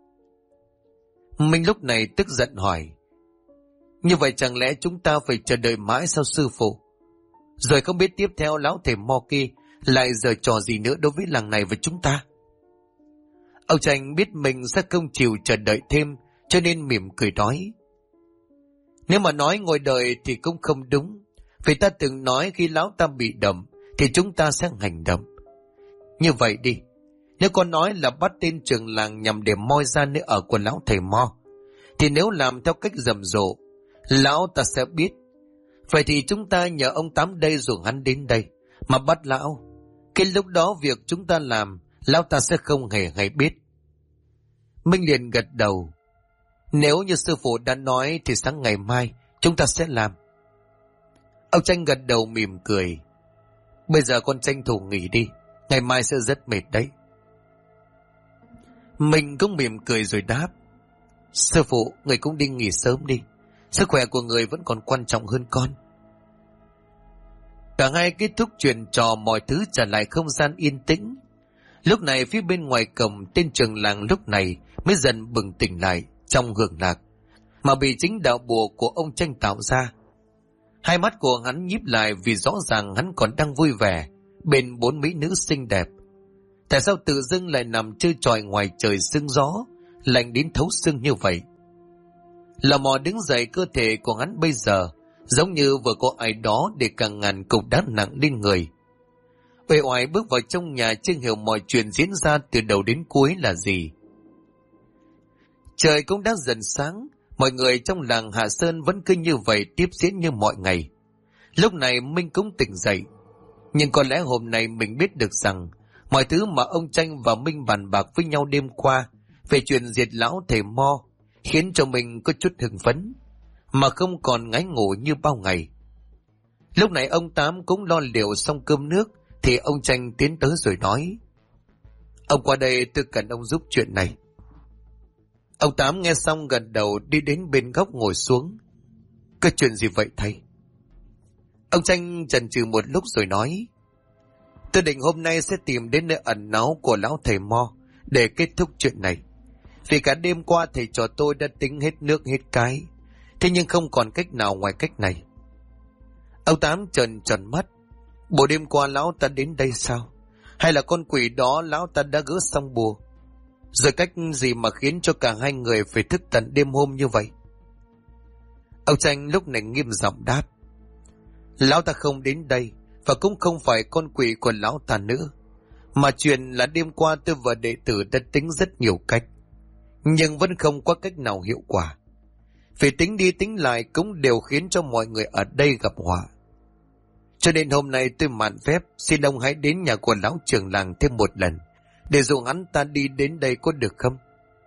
Minh lúc này tức giận hỏi. Như vậy chẳng lẽ chúng ta phải chờ đợi mãi sao sư phụ? Rồi không biết tiếp theo lão thầy mo kia lại giở trò gì nữa đối với làng này và chúng ta? Ông Tranh biết mình sẽ không chịu chờ đợi thêm, cho nên mỉm cười nói. Nếu mà nói ngồi đợi thì cũng không đúng. Vì ta từng nói khi lão ta bị đầm thì chúng ta sẽ hành động. Như vậy đi, nếu con nói là bắt tên trưởng làng nhằm để moi ra nơi ở của lão thầy mo, thì nếu làm theo cách rầm rộ, lão ta sẽ biết. Vậy thì chúng ta nhờ ông Tám đây dụ hắn đến đây mà bắt lão. Cái lúc đó việc chúng ta làm, lão ta sẽ không hề hay biết. Minh liền gật đầu. Nếu như sư phụ đã nói thì sáng ngày mai chúng ta sẽ làm. Ông Tranh gật đầu mỉm cười. Bây giờ con tranh thủ nghỉ đi, ngày mai sẽ rất mệt đấy. Mình cũng mỉm cười rồi đáp. Sư phụ, người cũng đi nghỉ sớm đi. Sức khỏe của người vẫn còn quan trọng hơn con. Cả hai kết thúc chuyện trò, mọi thứ trở lại không gian yên tĩnh. Lúc này phía bên ngoài cổng, tên trưởng làng lúc này mới dần bừng tỉnh lại trong hưởng lạc. mà bị chính đạo bùa của ông Tranh tạo ra. Hai mắt của hắn nhíp lại vì rõ ràng hắn còn đang vui vẻ bên 4 mỹ nữ xinh đẹp. Tại sao tự dưng lại nằm chơi tròi ngoài trời sương gió, lạnh đến thấu xương như vậy? Lò mò đứng dậy, cơ thể của hắn bây giờ giống như vừa có ai đó để càng ngàn cục đá nặng lên người. Uể oải bước vào trong nhà, chưa hiểu mọi chuyện diễn ra từ đầu đến cuối là gì. Trời cũng đã dần sáng, mọi người trong làng Hạ Sơn vẫn cứ như vậy tiếp diễn như mọi ngày. Lúc này Minh cũng tỉnh dậy, nhưng có lẽ hôm nay mình biết được rằng mọi thứ mà ông Tranh và Minh bàn bạc với nhau đêm qua về chuyện diệt lão thầy Mo khiến cho mình có chút hưng phấn, mà không còn ngáy ngủ như bao ngày. Lúc này ông Tám cũng lo liệu xong cơm nước thì ông Tranh tiến tới rồi nói: "Ông qua đây, tôi cần ông giúp chuyện này." Ông Tám nghe xong gật đầu, đi đến bên góc ngồi xuống. "Cái chuyện gì vậy thầy?" Ông Tranh chần chừ một lúc rồi nói: "Tôi định hôm nay sẽ tìm đến nơi ẩn náu của lão thầy Mo để kết thúc chuyện này. Vì cả đêm qua thầy trò tôi đã tính hết nước hết cái, thế nhưng không còn cách nào ngoài cách này." Ông Tám trợn tròn mắt: "Bộ đêm qua lão ta đến đây sao? Hay là con quỷ đó lão ta đã gỡ xong bùa? Rồi cách gì mà khiến cho cả hai người phải thức tận đêm hôm như vậy?" Ông Tranh lúc này nghiêm giọng đáp: "Lão ta không đến đây, và cũng không phải con quỷ của lão ta nữa. Mà chuyện là đêm qua tôi và đệ tử đã tính rất nhiều cách, nhưng vẫn không có cách nào hiệu quả. Vì tính đi tính lại cũng đều khiến cho mọi người ở đây gặp họa. Cho nên hôm nay tôi mạn phép xin ông hãy đến nhà của lão trưởng làng thêm một lần, để dụ hắn ta đi đến đây, có được không?"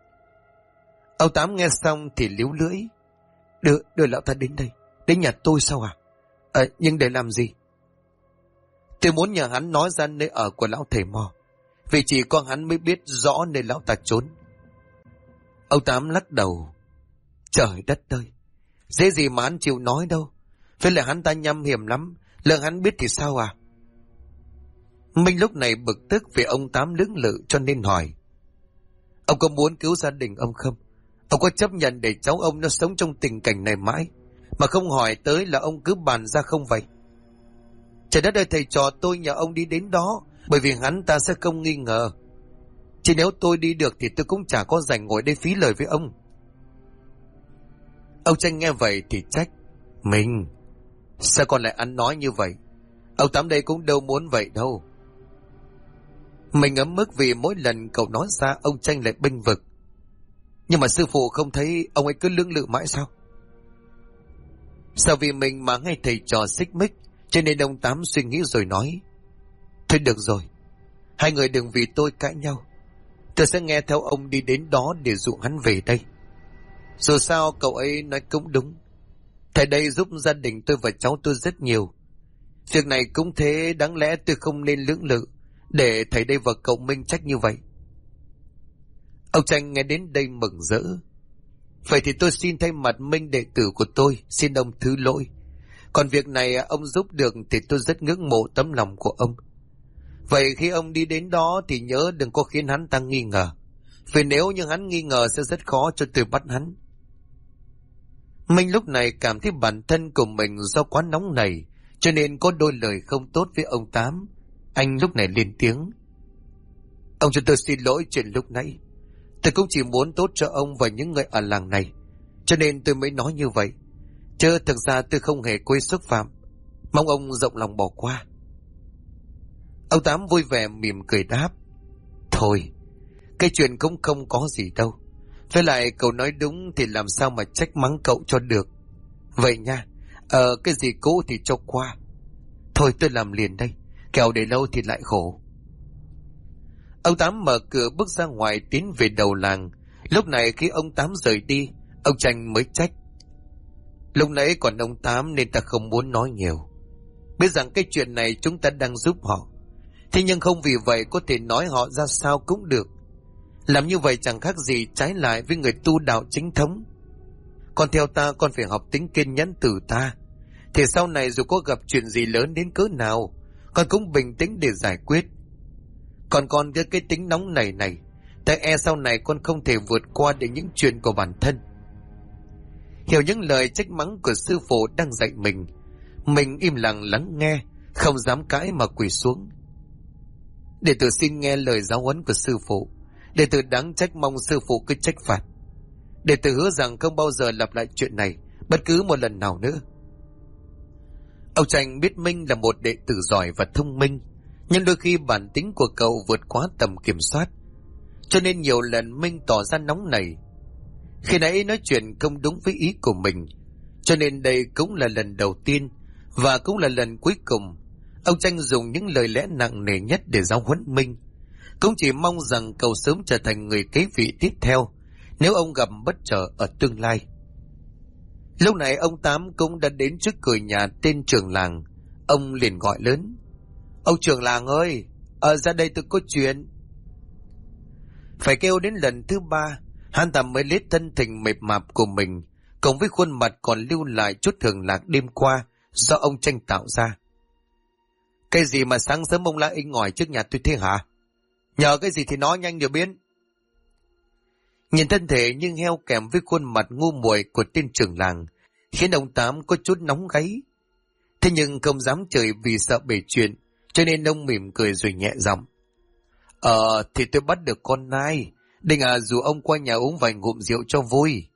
Ông Tám nghe xong thì líu lưỡi: Đưa lão ta đến đây. Đến nhà tôi sao à? Nhưng để làm gì?" "Tôi muốn nhờ hắn nói ra nơi ở của lão thầy Mo, vì chỉ có hắn mới biết rõ nơi lão ta trốn." Ông Tám lắc đầu: "Trời đất ơi, dễ gì mà hắn chịu nói đâu. Với lại hắn ta nham hiểm lắm, lỡ hắn biết thì sao à?" Minh lúc này bực tức vì ông Tám lưỡng lự cho nên hỏi: "Ông có muốn cứu gia đình ông không? Ông có chấp nhận để cháu ông nó sống trong tình cảnh này mãi, mà không hỏi tới là ông cứ bàn ra không vậy?" "Trời đất ơi, thầy trò tôi nhờ ông đi đến đó, bởi vì hắn ta sẽ không nghi ngờ. Chỉ nếu tôi đi được thì tôi cũng chả có rảnh ngồi đây phí lời với ông." Ông Tranh nghe vậy thì trách: "Mình, sao con lại ăn nói như vậy? Ông Tám đây cũng đâu muốn vậy đâu." Mình ấm ức vì mỗi lần cậu nói ra ông Tranh lại bênh vực: "Nhưng mà sư phụ không thấy ông ấy cứ lưỡng lự mãi sao?" Sao vì mình mà ngay thầy trò xích mích, cho nên ông Tám suy nghĩ rồi nói: "Thôi được rồi, hai người đừng vì tôi cãi nhau. Tôi sẽ nghe theo ông đi đến đó để dụ hắn về đây. Dù sao cậu ấy nói cũng đúng. Thầy đây giúp gia đình tôi và cháu tôi rất nhiều. Việc này cũng thế, đáng lẽ tôi không nên lưỡng lự để thầy đây và cậu minh trách như vậy." Ông Tranh nghe đến đây mừng rỡ: "Vậy thì tôi xin thay mặt Minh đệ tử của tôi xin ông thứ lỗi. Còn việc này ông giúp được thì tôi rất ngưỡng mộ tấm lòng của ông. Vậy khi ông đi đến đó thì nhớ đừng có khiến hắn ta nghi ngờ. Vì nếu như hắn nghi ngờ sẽ rất khó cho tôi bắt hắn." Minh lúc này cảm thấy bản thân của mình do quá nóng nảy, cho nên có đôi lời không tốt với ông Tám. Anh lúc này lên tiếng: "Ông cho tôi xin lỗi chuyện lúc nãy. Tôi cũng chỉ muốn tốt cho ông và những người ở làng này, cho nên tôi mới nói như vậy. Chứ thực ra tôi không hề cố ý xúc phạm. Mong ông rộng lòng bỏ qua." Ông Tám vui vẻ mỉm cười đáp: "Thôi, cái chuyện cũng không có gì đâu. Với lại cậu nói đúng thì làm sao mà trách mắng cậu cho được. Vậy nha, cái gì cũ thì cho qua. Thôi tôi làm liền đây, kẻo để lâu thì lại khổ." Ông Tám mở cửa bước ra ngoài tiến về đầu làng. Lúc này khi ông Tám rời đi, ông Tranh mới trách: "Lúc nãy còn ông Tám nên ta không muốn nói nhiều. Biết rằng cái chuyện này chúng ta đang giúp họ, thế nhưng không vì vậy có thể nói họ ra sao cũng được. Làm như vậy chẳng khác gì trái lại với người tu đạo chính thống. Còn theo ta, con phải học tính kiên nhẫn từ ta, thì sau này dù có gặp chuyện gì lớn đến cỡ nào, con cũng bình tĩnh để giải quyết. Còn con với cái tính nóng này, ta e sau này con không thể vượt qua được những chuyện của bản thân. hiểu những lời trách mắng của sư phụ đang dạy mình im lặng lắng nghe, không dám cãi mà quỳ xuống. Đệ tử xin nghe lời giáo huấn của sư phụ. Đệ tử đáng trách, mong sư phụ cứ trách phạt. Đệ tử hứa rằng không bao giờ lặp lại chuyện này bất cứ một lần nào nữa. Ông Tranh biết Minh là một đệ tử giỏi và thông minh, nhưng đôi khi bản tính của cậu vượt quá tầm kiểm soát, cho nên nhiều lần Minh tỏ ra nóng nảy. Khi nãy nói chuyện không đúng với ý của mình, cho nên đây cũng là lần đầu tiên và cũng là lần cuối cùng ông Tranh dùng những lời lẽ nặng nề nhất để giáo huấn Minh. Cũng chỉ mong rằng cậu sớm trở thành người kế vị tiếp theo nếu ông gặp bất trờ ở tương lai. Lúc này ông Tám cũng đã đến trước cửa nhà tên trưởng làng. Ông liền gọi lớn: "Ông trưởng làng ơi, ra đây tôi có chuyện." Phải kêu đến lần thứ 3, hắn ta mới lấy thân hình mệt mạp của mình cùng với khuôn mặt còn lưu lại chút thường lạc đêm qua do ông Tranh tạo ra. "Cái gì mà sáng sớm ông la inh ỏi trước nhà tôi thế hả? Nhờ cái gì thì nói nhanh điều biến." Nhìn thân thể nhưng heo kèm với khuôn mặt ngu muội của tên trưởng làng khiến ông Tám có chút nóng gáy. Thế nhưng không dám chửi vì sợ bể chuyện, cho nên ông mỉm cười rồi nhẹ giọng: Thì tôi bắt được con nai, định dù ông qua nhà uống vài ngụm rượu cho vui."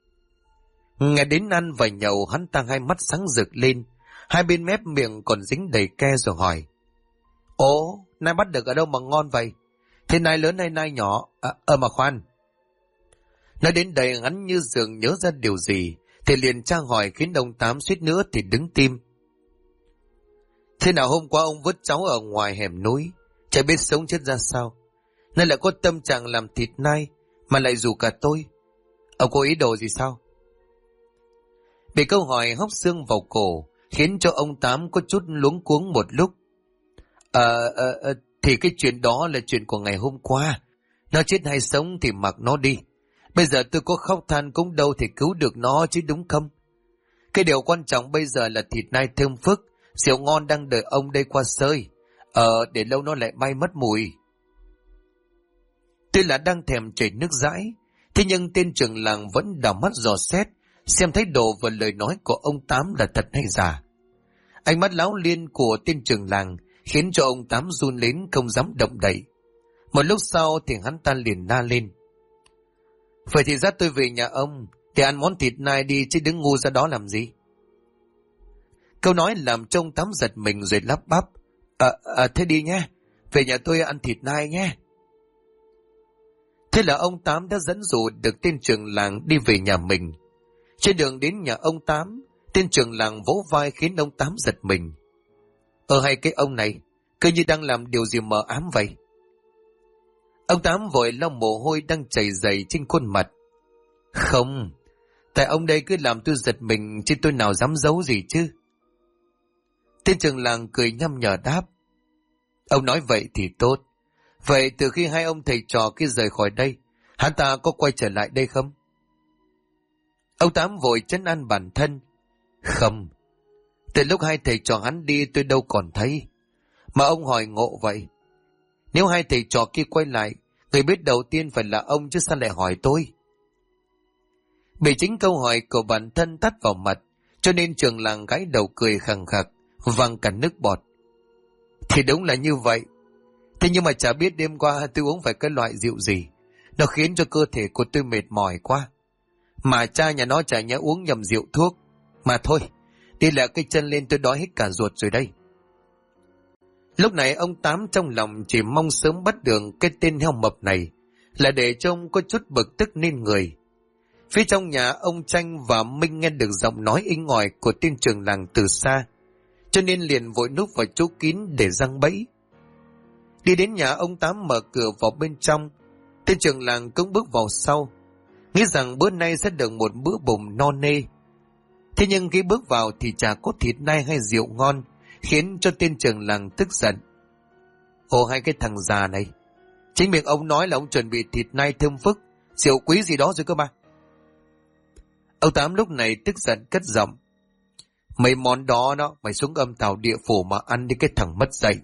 Nghe đến ăn và nhậu, hắn ta hai mắt sáng rực lên, hai bên mép miệng còn dính đầy ke rồi hỏi: "Ồ, nai bắt được ở đâu mà ngon vậy? Thế nai lớn hay nai nhỏ? Mà khoan." Nói đến đây hắn như dường nhớ ra điều gì thì liền tra hỏi, khiến ông Tám suýt nữa thì đứng tim. "Thế nào hôm qua ông vớt cháu ở ngoài hẻm núi, chả biết sống chết ra sao, nay lại có tâm trạng làm thịt nai mà lại rủ cả tôi. Ông có ý đồ gì sao?" Bị câu hỏi hóc xương vào cổ khiến cho ông Tám có chút luống cuống một lúc. Thì cái chuyện đó là chuyện của ngày hôm qua. Nó chết hay sống thì mặc nó đi. Bây giờ tôi có khóc than cũng đâu thể cứu được nó chứ, đúng không? Cái điều quan trọng bây giờ là thịt nai thơm phức, rượu ngon đang đợi ông đây qua sơi. Để lâu nó lại bay mất mùi. Tuy là đang thèm chảy nước dãi, thế nhưng tên trưởng làng vẫn đảo mắt dò xét, xem thái độ và lời nói của ông Tám là thật hay giả. Ánh mắt láo liên của tên trưởng làng khiến cho ông Tám run lên không dám động đậy. Một lúc sau thì hắn ta liền la lên: "Vậy thì dắt tôi về nhà ông thì ăn món thịt nai đi, chứ đứng ngu ra đó làm gì?" Câu nói làm cho ông Tám giật mình rồi lắp bắp: Thế đi nhé, về nhà tôi ăn thịt nai nhé." Thế là ông Tám đã dẫn dụ được tên trưởng làng đi về nhà mình. Trên đường đến nhà ông Tám, tên trưởng làng vỗ vai khiến ông Tám giật mình. Hay cái ông này, cứ như đang làm điều gì mờ ám vậy. Ông Tám vội lau mồ hôi đang chảy dày trên khuôn mặt. "Không, tại ông đây cứ làm tôi giật mình, chứ tôi nào dám giấu gì chứ." Tên trưởng làng cười nhăm nhở đáp: "Ông nói vậy thì tốt. Vậy từ khi hai ông thầy trò kia rời khỏi đây, hắn ta có quay trở lại đây không?" Ông Tám vội trấn an bản thân: "Không, từ lúc hai thầy trò hắn đi tôi đâu còn thấy. Mà ông hỏi ngộ vậy. Nếu hai thầy trò kia quay lại, người biết đầu tiên phải là ông chứ sao lại hỏi tôi?" Bị chính câu hỏi của bản thân tắt vào mặt, cho nên trưởng làng gãi đầu cười khằng khặc, văng cả nước bọt. "Thì đúng là như vậy. Thế nhưng mà chả biết đêm qua tôi uống phải cái loại rượu gì, nó khiến cho cơ thể của tôi mệt mỏi quá. Mà cha nhà nó chả nhẽ uống nhầm rượu thuốc. Mà thôi, đi lẹ cái chân lên, tôi đói hết cả ruột rồi đây." Lúc này ông Tám trong lòng chỉ mong sớm bắt được cái tên heo mập này, là để trông có chút bực tức nên người. Phía trong nhà, ông Tranh và Minh nghe được giọng nói inh ỏi của tên trưởng làng từ xa, cho nên liền vội núp vào chỗ kín để giăng bẫy. Đi đến nhà ông Tám mở cửa vào bên trong, tên trưởng làng cũng bước vào sau, nghĩ rằng bữa nay sẽ được một bữa bụng no nê. Thế nhưng khi bước vào thì chả có thịt nai hay rượu ngon, khiến cho tên trưởng làng tức giận. Hai cái thằng già này, chính miệng ông nói là ông chuẩn bị thịt nai thơm phức, rượu quý gì đó rồi cơ mà. Ông Tám lúc này tức giận cất giọng: "Mấy món đó mày xuống âm tàu địa phủ mà ăn đi cái thằng mất dạy."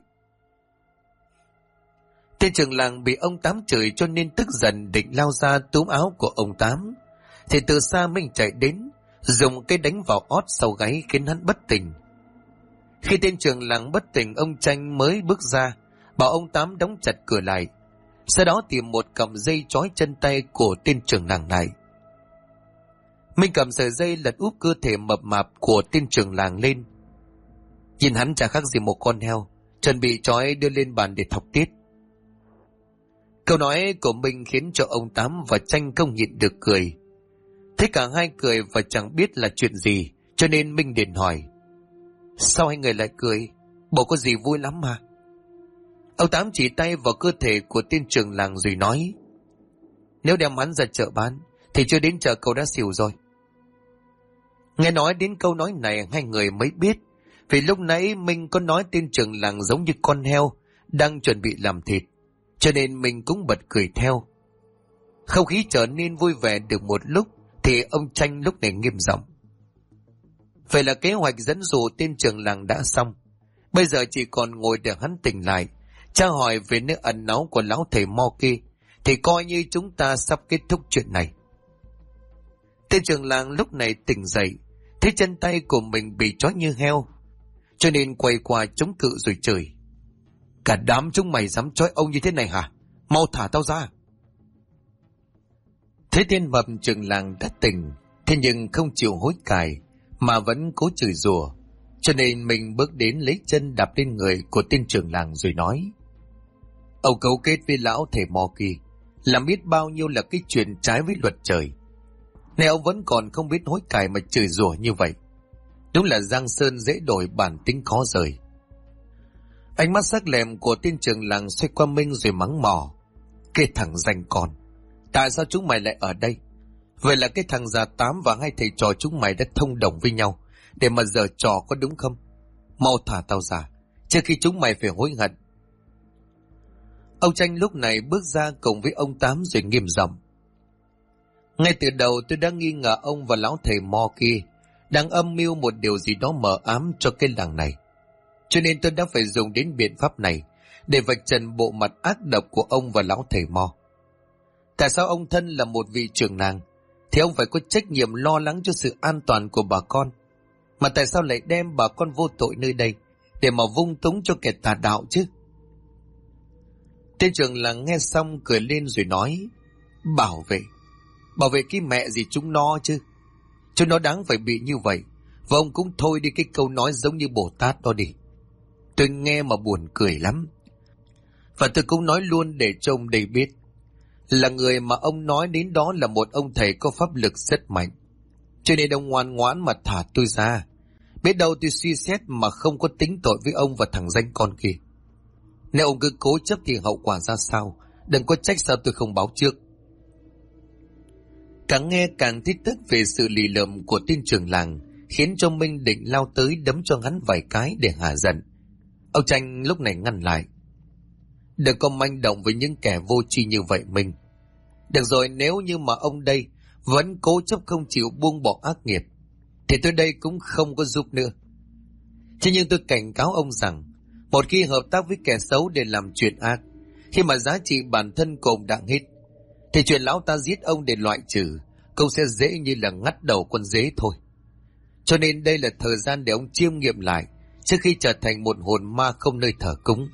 Tên trưởng làng bị ông Tám chửi cho nên tức giận định lao ra túm áo của ông Tám, thì từ xa mình chạy đến, dùng cây đánh vào ót sau gáy khiến hắn bất tỉnh. Khi tên trưởng làng bất tỉnh, ông Tranh mới bước ra, bảo ông Tám đóng chặt cửa lại, sau đó tìm một cọng dây trói chân tay của tên trưởng làng này. Minh cầm sợi dây lật úp cơ thể mập mạp của tên trưởng làng lên, nhìn hắn chả khác gì một con heo, chuẩn bị trói đưa lên bàn để thọc tiết. Câu nói của Minh khiến cho ông Tám và Tranh không nhịn được cười. Thế cả hai cười và chẳng biết là chuyện gì, cho nên Minh liền hỏi: sao hai người lại cười? Bộ có gì vui lắm mà? Ông Tám chỉ tay vào cơ thể của tên trưởng làng rồi nói: nếu đem hắn ra chợ bán thì chưa đến chợ cậu đã xỉu rồi. Nghe nói đến câu nói này, hai người mới biết, vì lúc nãy Minh có nói tên trưởng làng giống như con heo đang chuẩn bị làm thịt, cho nên mình cũng bật cười theo. Không khí trở nên vui vẻ được một lúc thì ông Tranh lúc này nghiêm giọng: vậy là kế hoạch dẫn dụ tên trưởng làng đã xong, bây giờ chỉ còn ngồi để hắn tỉnh lại, tra hỏi về nơi ẩn náu của lão thầy Mo kia, thì coi như chúng ta sắp kết thúc chuyện này. Tên trưởng làng lúc này tỉnh dậy, thấy chân tay của mình bị trói như heo, cho nên quay qua chống cự rồi chửi: cả đám chúng mày dám trói ông như thế này hả? Mau thả tao ra! Thế tên mập trưởng làng đã tỉnh, thế nhưng không chịu hối cải mà vẫn cố chửi rủa, cho nên mình bước đến lấy chân đạp lên người của tên trưởng làng rồi nói: ông cấu kết với lão thầy Mo kia, làm biết bao nhiêu là cái chuyện trái với luật trời. Này ông vẫn còn không biết hối cải mà chửi rủa như vậy, đúng là giang sơn dễ đổi, bản tính khó rời. Ánh mắt sắc lẹm của tên trưởng làng xoay qua Minh rồi mắng mỏ: cái thằng danh con, tại sao chúng mày lại ở đây? Vậy là cái thằng già Tám và hai thầy trò chúng mày đã thông đồng với nhau để mà giở trò có đúng không? Mau thả tao ra, trước khi chúng mày phải hối hận. Ông Tranh lúc này bước ra cùng với ông Tám rồi nghiêm giọng: ngay từ đầu tôi đã nghi ngờ ông và lão thầy Mo kia đang âm mưu một điều gì đó mờ ám cho cái làng này, cho nên tôi đã phải dùng đến biện pháp này để vạch trần bộ mặt ác độc của ông và lão thầy Mo. Tại sao ông thân là một vị trưởng làng thì ông phải có trách nhiệm lo lắng cho sự an toàn của bà con, mà tại sao lại đem bà con vô tội nơi đây để mà vung túng cho kẻ tà đạo chứ? Tên trưởng làng nghe xong cười lên rồi nói: bảo vệ cái mẹ gì chúng nó chứ, chúng nó đáng phải bị như vậy. Và ông cũng thôi đi cái câu nói giống như Bồ Tát đó đi, tôi nghe mà buồn cười lắm. Và tôi cũng nói luôn để cho ông đây biết, là người mà ông nói đến đó là một ông thầy có pháp lực rất mạnh, cho nên ông ngoan ngoãn mà thả tôi ra. Biết đâu tôi suy xét mà không có tính tội với ông và thằng danh con kia. Nếu ông cứ cố chấp thì hậu quả ra sao, đừng có trách sao tôi không báo trước. Càng nghe càng thích tức về sự lì lợm của tên trưởng làng, khiến cho Minh định lao tới đấm cho hắn vài cái để hạ giận. Ông Tranh lúc này ngăn lại: đừng có manh động với những kẻ vô tri như vậy Minh. Được rồi, nếu như mà ông đây vẫn cố chấp không chịu buông bỏ ác nghiệp thì tôi đây cũng không có giúp nữa. Thế nhưng tôi cảnh cáo ông rằng, một khi hợp tác với kẻ xấu để làm chuyện ác, khi mà giá trị bản thân của ông đã hết, thì chuyện lão ta giết ông để loại trừ cũng sẽ dễ như là ngắt đầu con dế thôi. Cho nên đây là thời gian để ông chiêm nghiệm lại trước khi trở thành một hồn ma không nơi thờ cúng.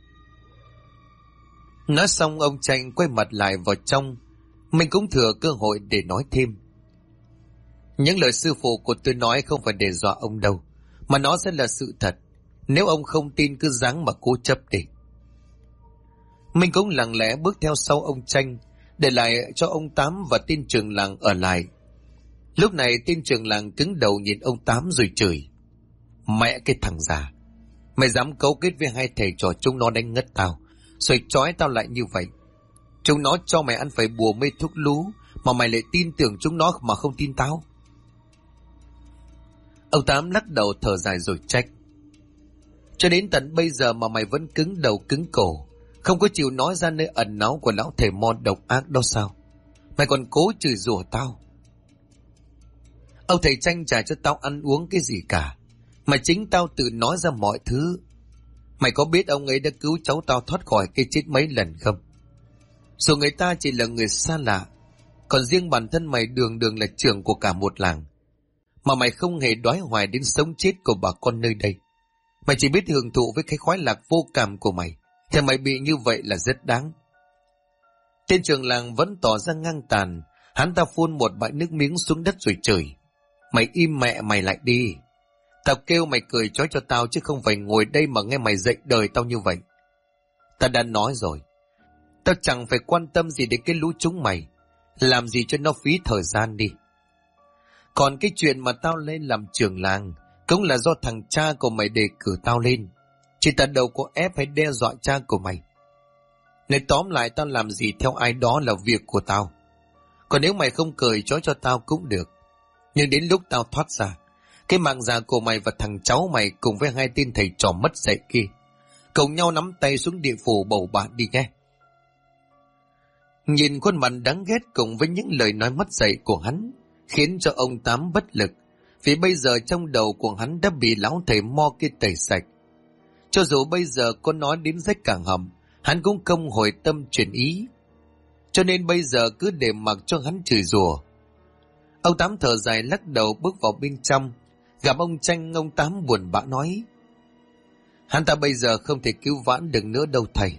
Nói xong ông Tranh quay mặt lại vào trong. Mình cũng thừa cơ hội để nói thêm: những lời sư phụ của tôi nói không phải để dọa ông đâu, mà nó sẽ là sự thật. Nếu ông không tin cứ ráng mà cố chấp đi. Mình cũng lặng lẽ bước theo sau ông Tranh, để lại cho ông Tám và tên trưởng làng ở lại. Lúc này tên trưởng làng cứng đầu nhìn ông Tám rồi chửi: mẹ cái thằng già, mày dám cấu kết với hai thầy trò chúng nó đánh ngất tao, rồi trói tao lại như vậy. Chúng nó cho mày ăn phải bùa mê thuốc lú, mà mày lại tin tưởng chúng nó mà không tin tao. Ông Tám lắc đầu thở dài rồi trách: cho đến tận bây giờ mà mày vẫn cứng đầu cứng cổ, không có chịu nói ra nơi ẩn náu của lão thầy Mo độc ác đó sao? Mày còn cố chửi rủa tao. Ông thầy Tranh trả cho tao ăn uống cái gì cả, mà chính tao tự nói ra mọi thứ. Mày có biết ông ấy đã cứu cháu tao thoát khỏi cái chết mấy lần không? Dù người ta chỉ là người xa lạ, còn riêng bản thân mày đường đường là trưởng của cả một làng. mà mày không hề đoái hoài đến sống chết của bà con nơi đây. Mày chỉ biết hưởng thụ với cái khoái lạc vô cảm của mày, thì mày bị như vậy là rất đáng. Tên trưởng làng vẫn tỏ ra ngang tàn, hắn ta phun một bãi nước miếng xuống đất rồi chửi. Mày im mẹ mày lại đi. Tao kêu mày cười trói cho tao chứ không phải ngồi đây mà nghe mày dạy đời tao như vậy. Tao đã nói rồi, tao chẳng phải quan tâm gì đến cái lũ chúng mày, làm gì cho nó phí thời gian đi. Còn cái chuyện mà tao lên làm trưởng làng cũng là do thằng cha của mày đề cử tao lên, chứ tao đâu có ép hay đe dọa cha của mày. Nói tóm lại, tao làm gì theo ai đó là việc của tao. Còn nếu mày không cười trói cho tao cũng được, nhưng đến lúc tao thoát ra, cái mạng già của mày và thằng cháu mày cùng với hai tên thầy trò mất dạy kia cùng nhau nắm tay xuống địa phủ bầu bạn đi nghe. Nhìn khuôn mặt đáng ghét cùng với những lời nói mất dạy của hắn khiến cho ông Tám bất lực, vì bây giờ trong đầu của hắn đã bị lão thầy mo kia tẩy sạch. Cho dù bây giờ có nói đến rách cả hầm, hắn cũng không hồi tâm chuyển ý, cho nên bây giờ cứ để mặc cho hắn chửi rủa. Ông Tám thở dài lắc đầu bước vào bên trong, gặp ông Tranh. Ông Tám buồn bã nói: hắn ta bây giờ không thể cứu vãn được nữa đâu thầy.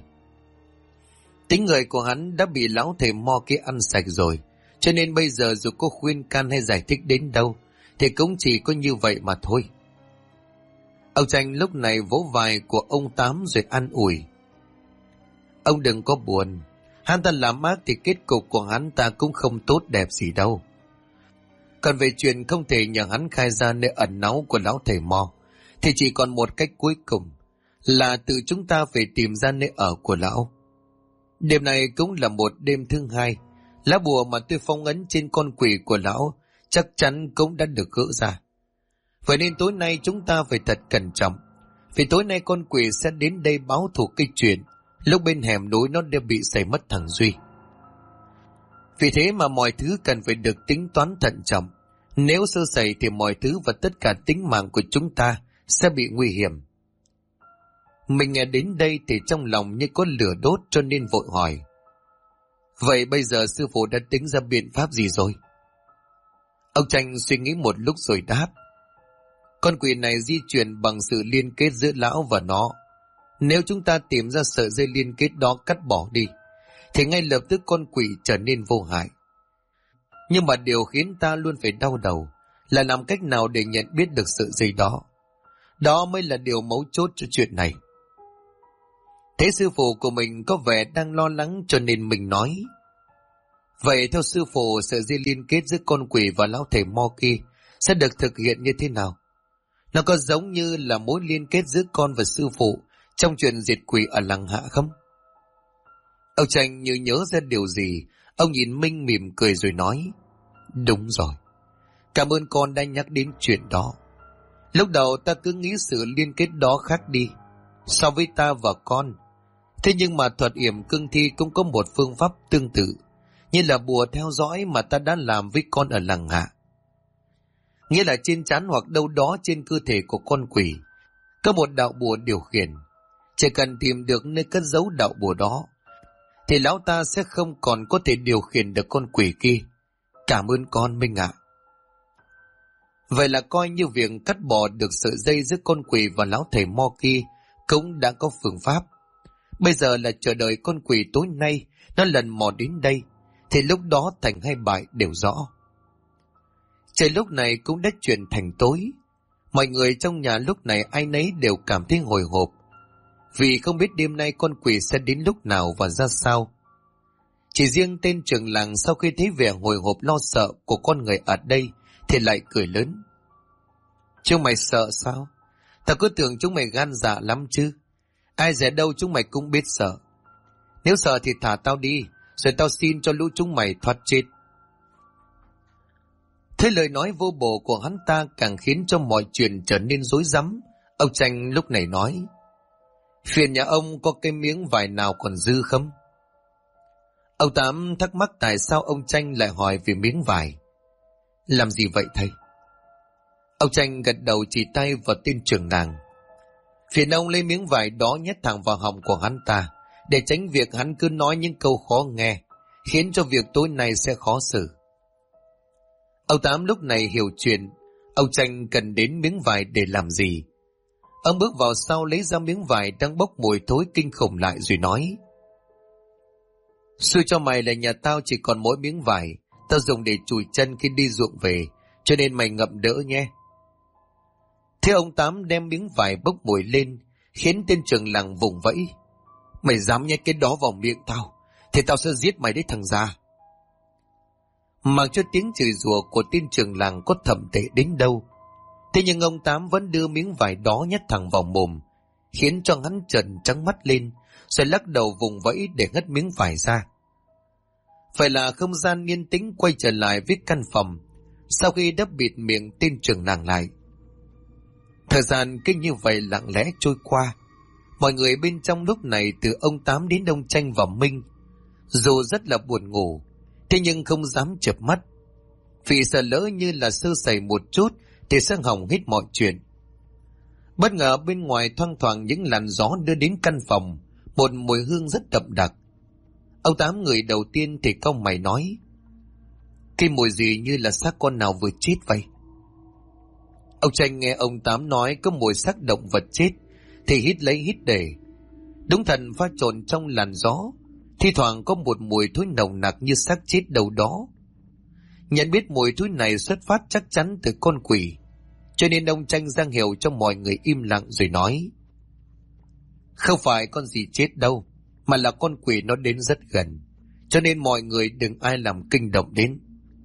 Tính người của hắn đã bị lão thầy mo kia ăn sạch rồi, cho nên bây giờ dù có khuyên can hay giải thích đến đâu thì cũng chỉ có như vậy mà thôi. Ông Tranh lúc này vỗ vai của ông Tám rồi an ủi: ông đừng có buồn, hắn ta làm ác thì kết cục của hắn ta cũng không tốt đẹp gì đâu. Còn về chuyện không thể nhờ hắn khai ra nơi ẩn náu của lão thầy mo, thì chỉ còn một cách cuối cùng là tự chúng ta phải tìm ra nơi ở của lão. Đêm này cũng là một đêm thứ hai, lá bùa mà tôi phong ấn trên con quỷ của lão chắc chắn cũng đã được gỡ ra. Vậy nên tối nay chúng ta phải thật cẩn trọng, vì tối nay con quỷ sẽ đến đây báo thù cái chuyện lúc bên hẻm núi nó đã bị xảy mất thằng Duy. Vì thế mà mọi thứ cần phải được tính toán thận trọng. Nếu sơ sẩy thì mọi thứ và tất cả tính mạng của chúng ta sẽ bị nguy hiểm. Mình nghe đến đây thì trong lòng như có lửa đốt, cho nên vội hỏi: vậy bây giờ sư phụ đã tính ra biện pháp gì rồi? Ông Tranh suy nghĩ một lúc rồi đáp: con quỷ này di chuyển bằng sự liên kết giữa lão và nó. Nếu chúng ta tìm ra sợi dây liên kết đó cắt bỏ đi, thì ngay lập tức con quỷ trở nên vô hại. Nhưng mà điều khiến ta luôn phải đau đầu là làm cách nào để nhận biết được sợi dây đó. Đó mới là điều mấu chốt cho chuyện này. Thế sư phụ của mình có vẻ đang lo lắng, cho nên mình nói: vậy theo sư phụ, sợi dây liên kết giữa con quỷ và lão thầy mo kia sẽ được thực hiện như thế nào? Nó có giống như là mối liên kết giữa con và sư phụ trong chuyện diệt quỷ ở làng Hạ không? Ông Tranh như nhớ ra điều gì, ông nhìn Minh mỉm cười rồi nói: đúng rồi, cảm ơn con đã nhắc đến chuyện đó. Lúc đầu ta cứ nghĩ sự liên kết đó khác đi so với ta và con. Thế nhưng mà thuật yểm cương thi cũng có một phương pháp tương tự, như là bùa theo dõi mà ta đã làm với con ở làng Hạ. Nghĩa là trên trán hoặc đâu đó trên cơ thể của con quỷ có một đạo bùa điều khiển. Chỉ cần tìm được nơi cất giấu đạo bùa đó thì lão ta sẽ không còn có thể điều khiển được con quỷ kia. Cảm ơn con Minh ạ. Vậy là coi như việc cắt bỏ được sợi dây giữa con quỷ và lão thầy mo kia cũng đã có phương pháp. Bây giờ là chờ đợi con quỷ tối nay nó lần mò đến đây, thì lúc đó thành hay bại đều rõ. Trời lúc này cũng đã chuyển thành tối. Mọi người trong nhà lúc này ai nấy đều cảm thấy hồi hộp, vì không biết đêm nay con quỷ sẽ đến lúc nào và ra sao. Chỉ riêng tên trưởng làng sau khi thấy vẻ hồi hộp lo sợ của con người ở đây thì lại cười lớn: chúng mày sợ sao? Tao cứ tưởng chúng mày gan dạ lắm chứ. Ai dè đâu chúng mày cũng biết sợ. Nếu sợ thì thả tao đi, rồi tao xin cho lũ chúng mày thoát chết. Thế lời nói vô bổ của hắn ta càng khiến cho mọi chuyện trở nên rối rắm. Ông Tranh lúc này nói: phiền nhà ông có cái miếng vải nào còn dư không? Ông Tám thắc mắc tại sao ông Tranh lại hỏi về miếng vải. Làm gì vậy thầy? Ông Tranh gật đầu chỉ tay vào tên trưởng làng. Phiền ông lấy miếng vải đó nhét thẳng vào họng của hắn ta, để tránh việc hắn cứ nói những câu khó nghe, khiến cho việc tối nay sẽ khó xử. Ông Tám lúc này hiểu chuyện, Ông Tranh cần đến miếng vải để làm gì? Ông bước vào sau lấy ra miếng vải đang bốc mùi thối kinh khủng lại rồi nói: xui cho mày là nhà tao chỉ còn mỗi miếng vải, tao dùng để chùi chân khi đi ruộng về, cho nên mày ngậm đỡ nhé. Thế ông Tám đem miếng vải bốc mùi lên, khiến tên trưởng làng vùng vẫy. Mày dám nhét cái đó vào miệng tao, thì tao sẽ giết mày đấy thằng già. Mặc cho tiếng chửi rủa của tên trưởng làng có thậm tệ đến đâu, thế nhưng ông Tám vẫn đưa miếng vải đó nhét thẳng vào mồm, khiến cho hắn trợn trắng mắt lên, rồi lắc đầu vùng vẫy để ngất miếng vải ra. Phải là không gian yên tĩnh quay trở lại với căn phòng, sau khi đã bịt miệng tên trưởng làng lại. Thời gian cứ như vậy lặng lẽ trôi qua. Mọi người bên trong lúc này, từ ông Tám đến ông Tranh và Minh, dù rất là buồn ngủ, thế nhưng không dám chợp mắt, vì sợ lỡ như là sơ sẩy một chút thì sẽ hỏng hết mọi chuyện. Bất ngờ bên ngoài thoang thoảng những làn gió đưa đến căn phòng một mùi hương rất đậm đặc. Ông Tám người đầu tiên thì cau mày nói: cái mùi gì như là xác con nào vừa chết vậy? Ông Tranh nghe ông Tám nói có mùi xác động vật chết thì hít lấy hít để. Đúng thần pha trộn trong làn gió, thi thoảng có một mùi thối nồng nặc như xác chết đâu đó. Nhận biết mùi thối này xuất phát chắc chắn từ con quỷ, cho nên ông Tranh giang hiệu cho mọi người im lặng rồi nói: không phải con gì chết đâu, mà là con quỷ nó đến rất gần, cho nên mọi người đừng ai làm kinh động đến.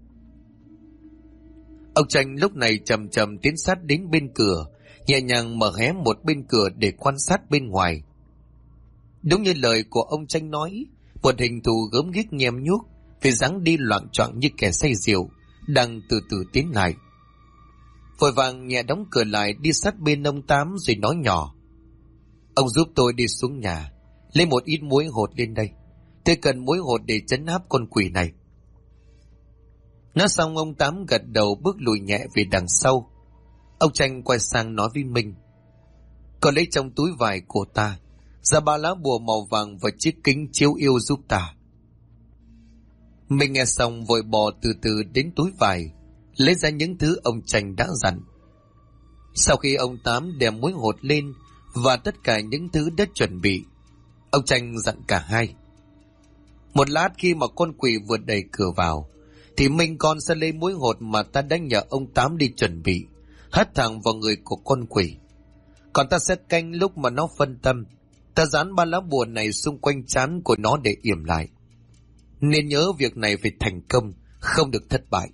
Ông Tranh lúc này chậm chậm tiến sát đến bên cửa, nhẹ nhàng mở hé một bên cửa để quan sát bên ngoài. Đúng như lời của ông Tranh nói, một hình thù gớm ghiếc nhem nhuốc, với dáng đi loạng choạng như kẻ say rượu, đang từ từ tiến lại. Vội vàng nhẹ đóng cửa lại, đi sát bên ông Tám rồi nói nhỏ: ông giúp tôi đi xuống nhà, lấy một ít muối hột lên đây. Tôi cần muối hột để trấn áp con quỷ này. Nói xong ông Tám gật đầu bước lùi nhẹ về đằng sau. Ông Tranh quay sang nói với Minh: con lấy trong túi vải của ta ra 3 lá bùa màu vàng và chiếc kính chiếu yêu giúp ta. Minh nghe xong vội bò từ từ đến túi vải, lấy ra những thứ ông Tranh đã dặn. Sau khi ông Tám đem muối hột lên và tất cả những thứ đã chuẩn bị, ông Tranh dặn cả hai: một lát khi mà con quỷ vượt đẩy cửa vào, thì Minh con sẽ lấy muối hột mà ta đã nhờ ông Tám đi chuẩn bị, hất thẳng vào người của con quỷ. Còn ta sẽ canh lúc mà nó phân tâm, ta dán 3 lá bùa này xung quanh trán của nó để yểm lại. Nên nhớ việc này phải thành công, không được thất bại.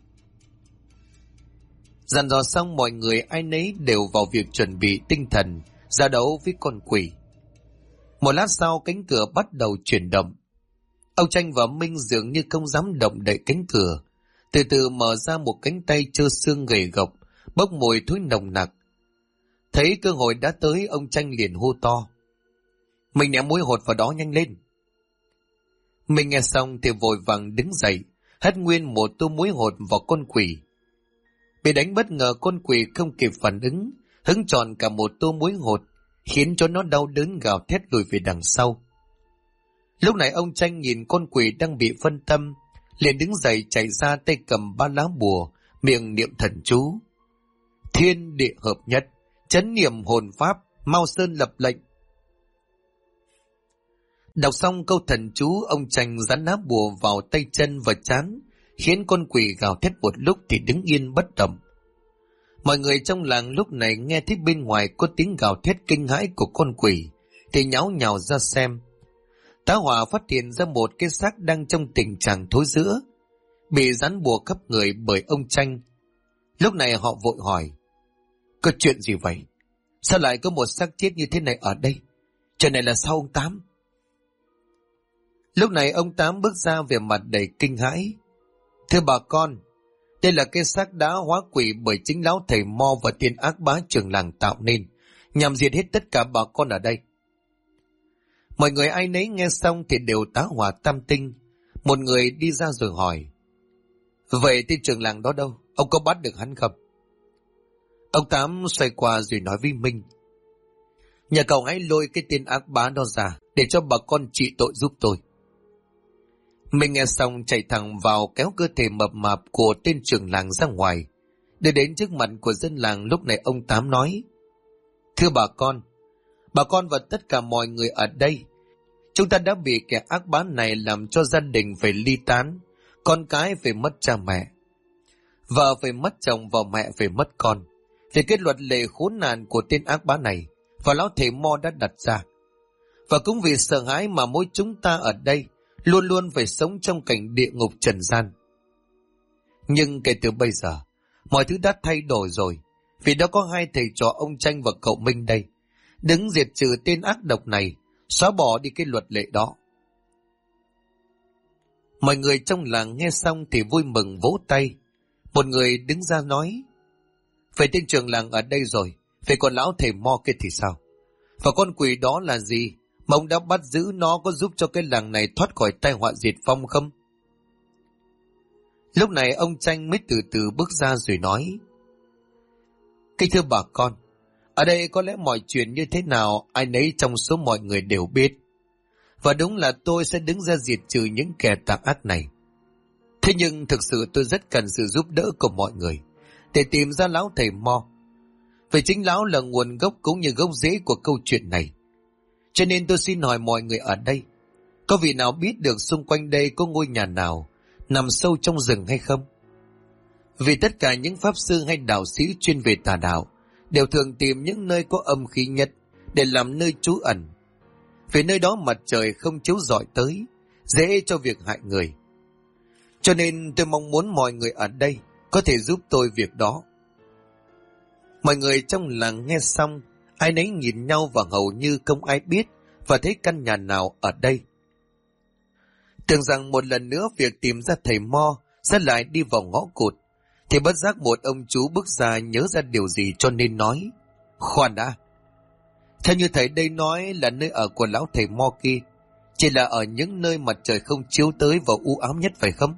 Dặn dò xong, mọi người ai nấy đều vào việc chuẩn bị tinh thần ra đấu với con quỷ. Một lát sau, cánh cửa bắt đầu chuyển động. Ông Tranh và Minh dường như không dám động đậy cánh cửa, từ từ mở ra một cánh tay trơ xương gầy gộc, bốc mùi thối nồng nặc. Thấy cơ hội đã tới, ông Tranh liền hô to: mình ném muối hột vào đó, nhanh lên! Mình nghe xong thì vội vàng đứng dậy, hất nguyên một tô muối hột vào con quỷ. Bị đánh bất ngờ, con quỷ không kịp phản ứng, hứng tròn cả một tô muối hột, khiến cho nó đau đớn gào thét lùi về đằng sau. Lúc này ông Tranh nhìn con quỷ đang bị phân tâm, liền đứng dậy chạy ra, tay cầm 3 lá bùa, miệng niệm thần chú: thiên địa hợp nhất, chấn niệm hồn pháp, mau sơn lập lệnh. Đọc xong câu thần chú, ông Tranh dán lá bùa vào tay chân và trán, khiến con quỷ gào thét một lúc thì đứng yên bất động. Mọi người trong làng lúc này nghe thấy bên ngoài có tiếng gào thét kinh hãi của con quỷ thì nháo nhào ra xem. Tá hỏa phát hiện ra một cái xác đang trong tình trạng thối rữa, bị dán bùa khắp người bởi ông Tranh. Lúc này họ vội hỏi: có chuyện gì vậy? Sao lại có một xác chết như thế này ở đây? Chuyện này là sao ông Tám? Lúc này ông Tám bước ra vẻ mặt đầy kinh hãi: thưa bà con, đây là cái xác đá hóa quỷ bởi chính lão thầy Mo và tiên ác bá trưởng làng tạo nên, nhằm diệt hết tất cả bà con ở đây. Mọi người ai nấy nghe xong thì đều tá hỏa tam tinh. Một người đi ra rồi hỏi: vậy tên trưởng làng đó đâu? Ông có bắt được hắn không? Ông Tám xoay qua rồi nói với Minh: nhà cậu hãy lôi cái tên ác bá đó ra để cho bà con trị tội giúp tôi. Mình nghe xong chạy thẳng vào kéo cơ thể mập mạp của tên trưởng làng ra ngoài, Để đến trước mặt của dân làng, lúc này ông Tám nói: Thưa bà con và tất cả mọi người ở đây, chúng ta đã bị kẻ ác bá này làm cho gia đình phải ly tán, con cái phải mất cha mẹ, vợ phải mất chồng và mẹ phải mất con. Vì cái luật lệ khốn nạn của tên ác bá này và lão thầy Mo đã đặt ra. Và cũng vì sợ hãi mà mỗi chúng ta ở đây luôn luôn phải sống trong cảnh địa ngục trần gian. Nhưng kể từ bây giờ, mọi thứ đã thay đổi rồi, vì đã có hai thầy trò ông Tranh và cậu Minh đây, đứng diệt trừ tên ác độc này, xóa bỏ đi cái luật lệ đó. Mọi người trong làng nghe xong thì vui mừng vỗ tay. Một người đứng ra nói: Vậy tên trưởng làng ở đây rồi, vậy còn lão thầy Mo kia thì sao? Và con quỷ đó là gì mà ông đã bắt giữ nó, có giúp cho cái làng này thoát khỏi tai họa diệt vong không? Lúc này ông Tranh mới từ từ bước ra rồi nói: Kính thưa bà con, ở đây có lẽ mọi chuyện như thế nào ai nấy trong số mọi người đều biết. Và đúng là tôi sẽ đứng ra diệt trừ những kẻ tà ác này. Thế nhưng thực sự tôi rất cần sự giúp đỡ của mọi người để tìm ra lão thầy Mo. Vì chính lão là nguồn gốc cũng như gốc rễ của câu chuyện này. Cho nên tôi xin hỏi mọi người ở đây, có vị nào biết được xung quanh đây có ngôi nhà nào nằm sâu trong rừng hay không? Vì tất cả những pháp sư hay đạo sĩ chuyên về tà đạo đều thường tìm những nơi có âm khí nhất để làm nơi trú ẩn. Vì nơi đó mặt trời không chiếu rọi tới, dễ cho việc hại người. Cho nên tôi mong muốn mọi người ở đây có thể giúp tôi việc đó. Mọi người trong làng nghe xong, ai nấy nhìn nhau và hầu như không ai biết và thấy căn nhà nào ở đây. Tưởng rằng một lần nữa việc tìm ra thầy Mo sẽ lại đi vào ngõ cụt, thì bất giác một ông chú bước ra nhớ ra điều gì cho nên nói: Khoan đã, theo như thầy đây nói là nơi ở của lão thầy Mo kia chỉ là ở những nơi mặt trời không chiếu tới và u ám nhất phải không?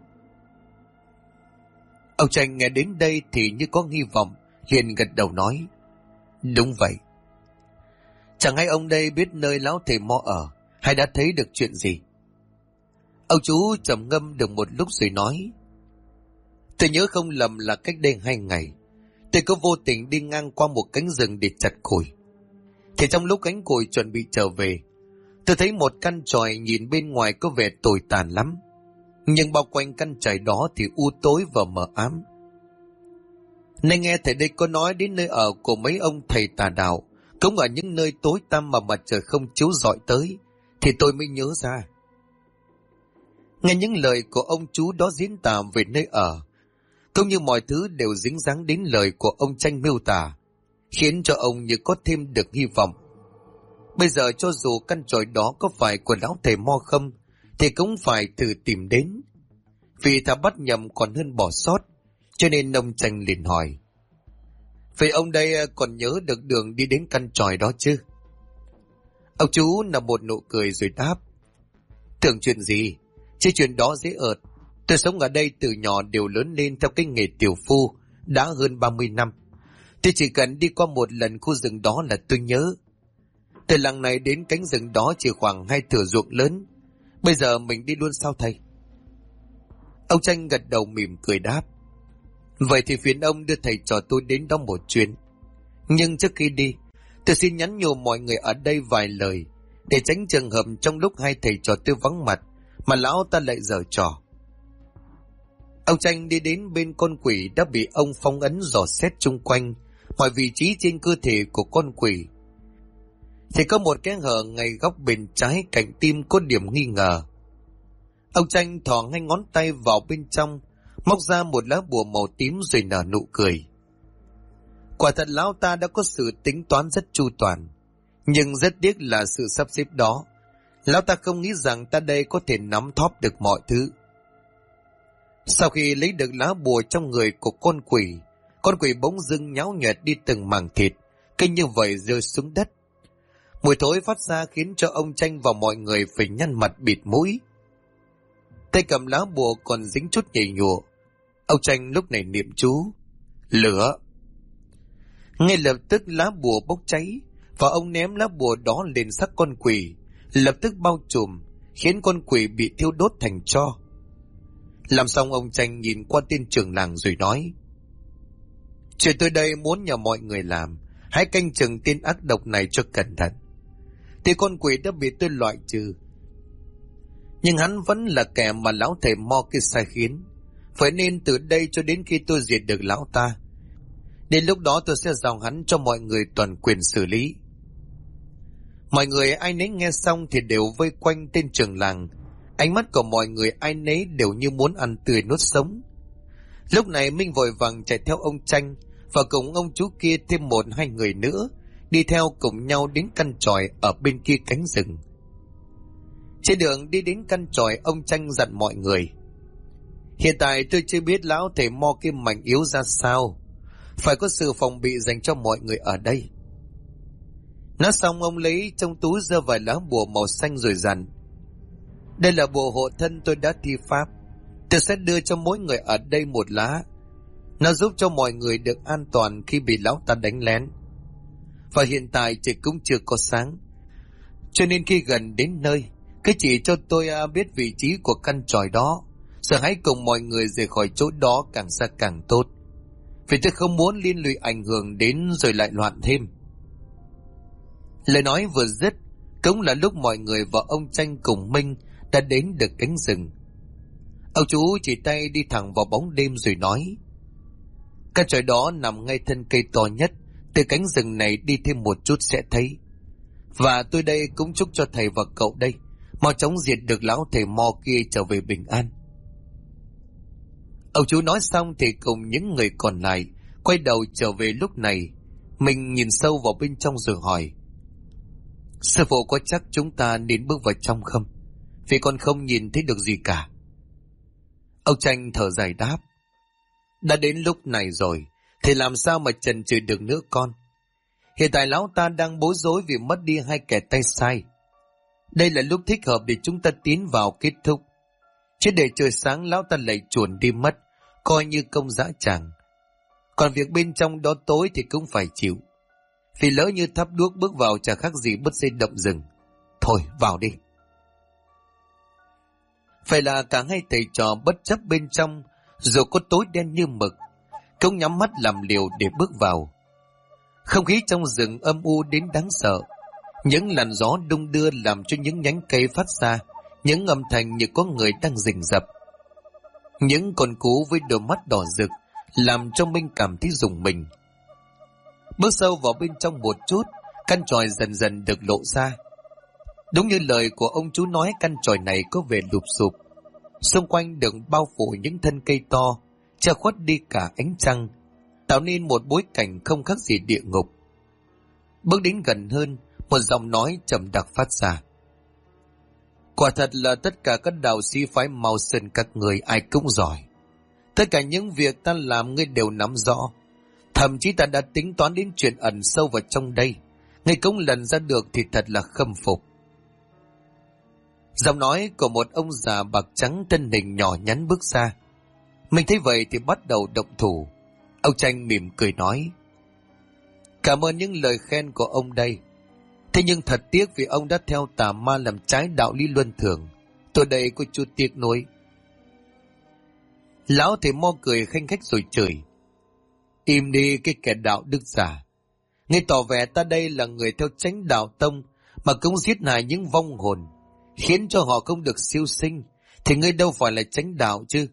Ông Tranh nghe đến đây thì như có hy vọng, liền gật đầu nói: Đúng vậy. Chẳng hay ông đây biết nơi lão thầy Mo ở, hay đã thấy được chuyện gì? Ông chú trầm ngâm được một lúc rồi nói: Tôi nhớ không lầm là cách đây 2 ngày, tôi có vô tình đi ngang qua một cánh rừng để chặt củi. Thì trong lúc cánh củi chuẩn bị trở về, tôi thấy một căn chòi nhìn bên ngoài có vẻ tồi tàn lắm, nhưng bao quanh căn chòi đó thì u tối và mờ ám. Nên nghe thầy đây có nói đến nơi ở của mấy ông thầy tà đạo cũng ở những nơi tối tăm mà mặt trời không chiếu rọi tới, thì tôi mới nhớ ra. Nghe những lời của ông chú đó diễn tả về nơi ở, cũng như mọi thứ đều dính dáng đến lời của ông Tranh miêu tả, khiến cho ông như có thêm được hy vọng. Bây giờ cho dù căn chòi đó có phải của lão thầy Mo không, thì cũng phải thử tìm đến. Vì thà bắt nhầm còn hơn bỏ sót, cho nên ông Tranh liền hỏi: Vậy ông đây còn nhớ được đường đi đến căn chòi đó chứ? Ông chú nở một nụ cười rồi đáp: Tưởng chuyện gì, chứ chuyện đó dễ ợt. Tôi sống ở đây từ nhỏ đều lớn lên theo cái nghề tiểu phu đã hơn 30 năm. Tôi chỉ cần đi qua một lần khu rừng đó là tôi nhớ. Từ làng này đến cánh rừng đó chỉ khoảng 2 thửa ruộng lớn. Bây giờ mình đi luôn sao thầy? Ông Tranh gật đầu mỉm cười đáp: Vậy thì phiền ông đưa thầy trò tôi đến đó một chuyến. Nhưng trước khi đi, tôi xin nhắn nhủ mọi người ở đây vài lời, để tránh trường hợp trong lúc hai thầy trò tôi vắng mặt mà lão ta lại giở trò. Ông Tranh đi đến bên con quỷ đã bị ông phong ấn dò xét chung quanh mọi vị trí trên cơ thể của con quỷ. Thì có một cái hở ngay góc bên trái cạnh tim có điểm nghi ngờ. Ông Tranh thò ngay ngón tay vào bên trong, móc ra một lá bùa màu tím rồi nở nụ cười. Quả thật lão ta đã có sự tính toán rất chu toàn, nhưng rất tiếc là sự sắp xếp đó, lão ta không nghĩ rằng ta đây có thể nắm thóp được mọi thứ. Sau khi lấy được lá bùa trong người của con quỷ bỗng dưng nhão nhẹt đi từng mảng thịt, kinh như vậy rơi xuống đất. Mùi thối phát ra khiến cho ông Tranh và mọi người phải nhăn mặt bịt mũi. Tay cầm lá bùa còn dính chút nhầy nhụa. Ông Tranh lúc này niệm chú: Lửa. Ngay lập tức lá bùa bốc cháy, và ông ném lá bùa đó lên xác con quỷ, lập tức bao trùm, khiến con quỷ bị thiêu đốt thành tro. Làm xong ông Tranh nhìn qua tên trưởng làng rồi nói: Chuyện tôi đây muốn nhờ mọi người làm, hãy canh chừng tên ác độc này cho cẩn thận. Thì con quỷ đã bị tôi loại trừ, nhưng hắn vẫn là kẻ mà lão thầy Mo kia sai khiến. Phải nên từ đây cho đến khi tôi diệt được lão ta, đến lúc đó tôi sẽ giao hắn cho mọi người toàn quyền xử lý. Mọi người ai nấy nghe xong thì đều vây quanh tên trưởng làng. Ánh mắt của mọi người ai nấy đều như muốn ăn tươi nuốt sống. Lúc này Minh vội vàng chạy theo ông Tranh, và cùng ông chú kia thêm 1-2 người nữa đi theo cùng nhau đến căn chòi ở bên kia cánh rừng. Trên đường đi đến căn chòi, ông Tranh dặn mọi người: hiện tại tôi chưa biết lão thầy Mo kia mạnh yếu ra sao, phải có sự phòng bị dành cho mọi người ở đây. Nói xong ông lấy trong túi ra vài lá bùa màu xanh rồi dặn: đây là bùa hộ thân tôi đã thi pháp, tôi sẽ đưa cho mỗi người ở đây 1 lá. Nó giúp cho mọi người được an toàn khi bị lão ta đánh lén. Và hiện tại trời cũng chưa có sáng, cho nên khi gần đến nơi, cứ chỉ cho tôi biết vị trí của căn chòi đó, rồi hãy cùng mọi người rời khỏi chỗ đó càng xa càng tốt, vì tôi không muốn liên lụy ảnh hưởng đến rồi lại loạn thêm. Lời nói vừa dứt, cũng là lúc mọi người và ông Tranh cùng Minh đã đến được cánh rừng. Ông chú chỉ tay đi thẳng vào bóng đêm rồi nói: căn chòi đó nằm ngay thân cây to nhất, từ cánh rừng này đi thêm một chút sẽ thấy. Và tôi đây cũng chúc cho thầy và cậu đây mau chóng diệt được lão thầy Mo kia trở về bình an. Ông chú nói xong thì cùng những người còn lại quay đầu trở về. Lúc này mình nhìn sâu vào bên trong rồi hỏi: sư phụ có chắc chúng ta nên bước vào trong không? Vì con không nhìn thấy được gì cả. Ông Tranh thở dài đáp: đã đến lúc này rồi thì làm sao mà chần chừ được nữa con. Hiện tại lão ta đang bối rối vì mất đi 2 kẻ tay sai. Đây là lúc thích hợp để chúng ta tiến vào kết thúc. Chứ để trời sáng lão ta lại chuồn đi mất, coi như công dã tràng. Còn việc bên trong đó tối thì cũng phải chịu. Vì lỡ như thắp đuốc bước vào chả khác gì bứt dây động rừng. Thôi vào đi. Phải là cả hai thầy trò bất chấp bên trong dù có tối đen như mực, cũng nhắm mắt làm liều để bước vào. Không khí trong rừng âm u đến đáng sợ. Những làn gió đung đưa làm cho những nhánh cây phát ra những âm thanh như có người đang rình rập. Những con cú với đôi mắt đỏ rực làm cho Minh cảm thấy rùng mình. Bước sâu vào bên trong một chút, căn chòi dần dần được lộ ra. Đúng như lời của ông chú nói, căn chòi này có vẻ lụp xụp. Xung quanh được bao phủ những thân cây to, che khuất đi cả ánh trăng, tạo nên một bối cảnh không khác gì địa ngục. Bước đến gần hơn, một giọng nói trầm đặc phát ra: quả thật là tất cả các đạo sĩ phái Mao Sơn các người ai cũng giỏi. Tất cả những việc ta làm ngươi đều nắm rõ. Thậm chí ta đã tính toán đến chuyện ẩn sâu vào trong đây, ngươi cũng lần ra được thì thật là khâm phục. Giọng nói của một ông già bạc trắng thân hình nhỏ nhắn bước ra. Mình thấy vậy thì bắt đầu động thủ. Ông Tranh mỉm cười nói: cảm ơn những lời khen của ông đây. Thế nhưng thật tiếc vì ông đã theo tà ma làm trái đạo lý luân thường. Tôi đây có chút tiếc nuối. Lão thầy Mo cười khanh khách rồi chửi: im đi cái kẻ đạo đức giả. Ngươi tỏ vẻ ta đây là người theo chánh đạo tông mà cũng giết hại những vong hồn, khiến cho họ không được siêu sinh, thì ngươi đâu phải là chánh đạo chứ.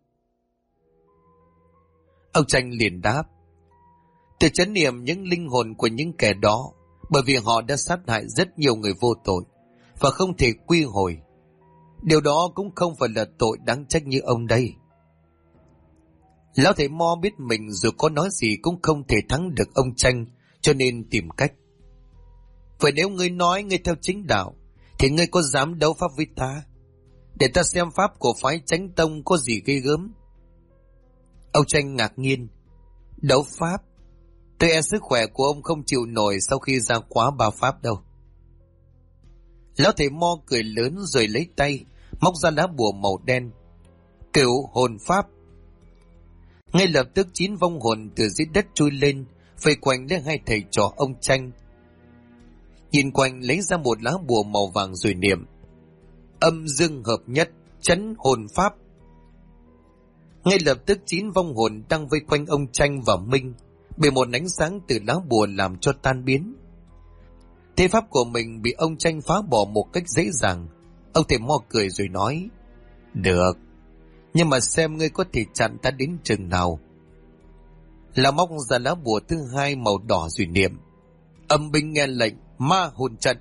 Ông Tranh liền đáp: tôi trấn niệm những linh hồn của những kẻ đó, bởi vì họ đã sát hại rất nhiều người vô tội và không thể quy hồi. Điều đó cũng không phải là tội đáng trách như ông đây. Lão thầy Mo biết mình dù có nói gì cũng không thể thắng được ông Tranh, cho nên tìm cách: vậy nếu ngươi nói ngươi theo chính đạo, thì ngươi có dám đấu pháp với ta, để ta xem pháp của phái Chánh Tông có gì ghê gớm? Ông Tranh ngạc nhiên: đấu pháp? Tôi e sức khỏe của ông không chịu nổi sau khi ra quá 3 pháp đâu. Lão thầy Mo cười lớn rồi lấy tay móc ra lá bùa màu đen: cửu hồn pháp. Ngay lập tức 9 vong hồn từ dưới đất trôi lên, vây quanh lên hai thầy trò ông Tranh. Nhìn quanh lấy ra một lá bùa màu vàng rồi niệm: âm dương hợp nhất, trấn hồn pháp. Ngay lập tức 9 vong hồn đang vây quanh ông Tranh và Minh bị một ánh sáng từ lá bùa làm cho tan biến. Thế pháp của mình bị ông Tranh phá bỏ một cách dễ dàng. Ông thầy Mo cười rồi nói: được, nhưng mà xem ngươi có thể chặn ta đến chừng nào. Là móc ra lá bùa thứ hai màu đỏ rồi niệm: âm binh nghe lệnh, ma hồn trận.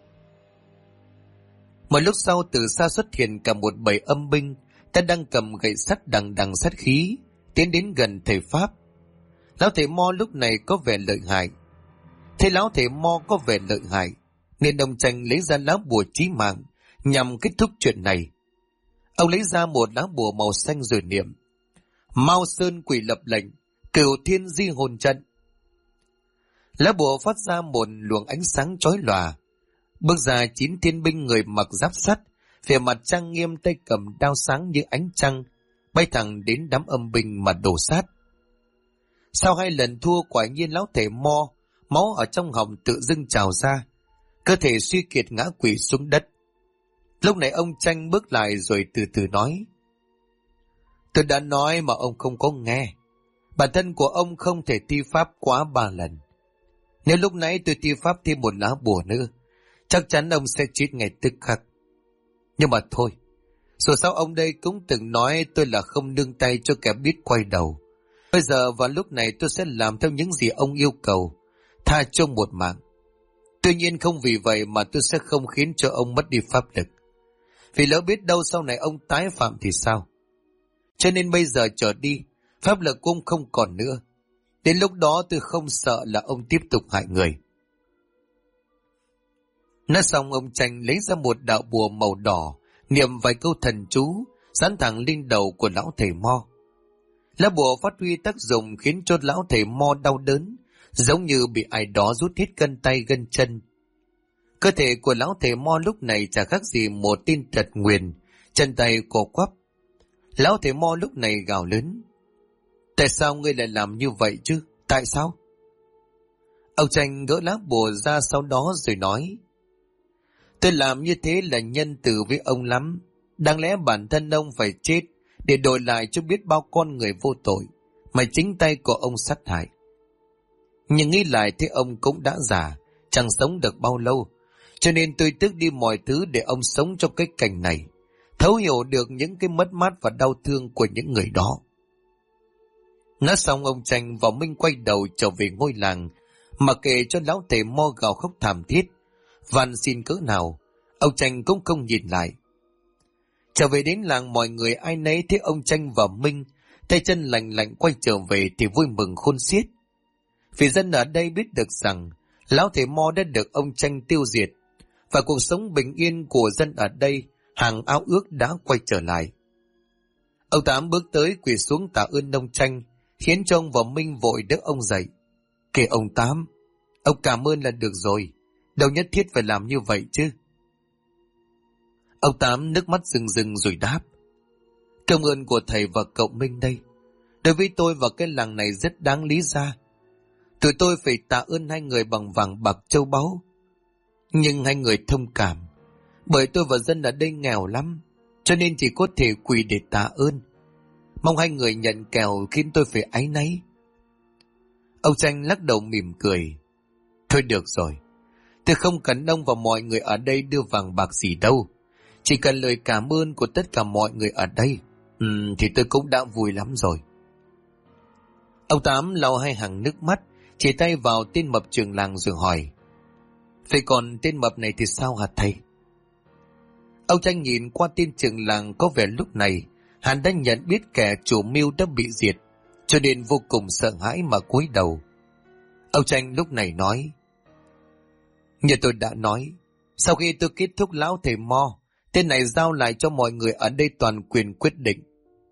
Một lúc sau từ xa xuất hiện cả một bầy âm binh, ta đang cầm gậy sắt đằng đằng sát khí tiến đến gần thầy pháp. Lão thầy Mo lúc này có vẻ lợi hại. Thế lão thầy Mo có vẻ lợi hại nên ông Tranh lấy ra lá bùa chí mạng nhằm kết thúc chuyện này. Ông lấy ra một lá bùa màu xanh rồi niệm: Mao Sơn Quỷ lập lệnh, Cửu Thiên Di hồn trận. Lá bùa phát ra một luồng ánh sáng chói lòa. Bước ra 9 thiên binh người mặc giáp sắt, vẻ mặt trang nghiêm, tay cầm đao sáng như ánh trăng, bay thẳng đến đám âm binh mà đổ sát. Sau 2 lần thua, quả nhiên lão thầy Mo, máu ở trong họng tự dưng trào ra, cơ thể suy kiệt ngã quỵ xuống đất. Lúc này ông Tranh bước lại rồi từ từ nói: tôi đã nói mà ông không có nghe. Bản thân của ông không thể thi pháp quá 3 lần. Nếu lúc nãy tôi thi pháp thêm một lá bùa nữa, chắc chắn ông sẽ chết ngay tức khắc. Nhưng mà thôi, dù sao ông đây cũng từng nói tôi là không nương tay cho kẻ biết quay đầu. Bây giờ vào lúc này tôi sẽ làm theo những gì ông yêu cầu, tha cho một mạng. Tuy nhiên không vì vậy mà tôi sẽ không khiến cho ông mất đi pháp lực. Vì lỡ biết đâu sau này ông tái phạm thì sao? Cho nên bây giờ trở đi, pháp lực cũng không còn nữa. Đến lúc đó tôi không sợ là ông tiếp tục hại người. Nói xong ông Tranh lấy ra một đạo bùa màu đỏ, niệm vài câu thần chú, dán thẳng lên đầu của lão thầy Mo. Lá bùa phát huy tác dụng khiến cho lão thầy Mo đau đớn, giống như bị ai đó rút hết gân tay gân chân. Cơ thể của lão thầy Mo lúc này chả khác gì một tên tật nguyền, chân tay co quắp. Lão thầy Mo lúc này gào lớn: tại sao ngươi lại làm như vậy chứ? Tại sao? Ông Tranh gỡ lá bùa ra sau đó rồi nói: tôi làm như thế là nhân từ với ông lắm. Đáng lẽ bản thân ông phải chết để đổi lại cho biết bao con người vô tội mà chính tay của ông sát hại. Nhưng nghĩ lại thế ông cũng đã già, chẳng sống được bao lâu, cho nên tôi tước đi mọi thứ để ông sống trong cái cảnh này, thấu hiểu được những cái mất mát và đau thương của những người đó. Nói xong ông Tranh và Minh quay đầu trở về ngôi làng, mà kể cho lão thầy Mo gào khóc thảm thiết, van xin cỡ nào, ông Tranh cũng không nhìn lại. Trở về đến làng, mọi người ai nấy thấy ông Tranh và Minh tay chân lành lạnh quay trở về thì vui mừng khôn xiết. Vì dân ở đây biết được rằng lão thầy Mo đã được ông Tranh tiêu diệt, và cuộc sống bình yên của dân ở đây hàng ao ước đã quay trở lại. Ông Tám bước tới quỳ xuống tạ ơn ông Tranh, khiến cho ông và Minh vội đỡ ông dậy. Kể ông Tám, ông cảm ơn là được rồi, đâu nhất thiết phải làm như vậy chứ. Ông Tám nước mắt rưng rưng rồi đáp: công ơn của thầy và cậu Minh đây, đối với tôi và cái làng này rất đáng lý ra. Tụi tôi phải tạ ơn hai người bằng vàng bạc châu báu. Nhưng hai người thông cảm, bởi tôi và dân ở đây nghèo lắm, cho nên chỉ có thể quỳ để tạ ơn. Mong hai người nhận kèo khiến tôi phải áy náy. Ông Tranh lắc đầu mỉm cười: thôi được rồi, tôi không cần ông và mọi người ở đây đưa vàng bạc gì đâu. Chỉ cần lời cảm ơn của tất cả mọi người ở đây, thì tôi cũng đã vui lắm rồi. Ông Tám lau hai hàng nước mắt, chỉ tay vào tên mập trường làng rồi hỏi: vậy còn tên mập này thì sao hả thầy? Ông Tranh nhìn qua tên trường làng, có vẻ lúc này hắn đã nhận biết kẻ chủ mưu đã bị diệt, cho nên vô cùng sợ hãi mà cúi đầu. Ông Tranh lúc này nói: như tôi đã nói, sau khi tôi kết thúc lão thầy Mo, tên này giao lại cho mọi người ở đây toàn quyền quyết định.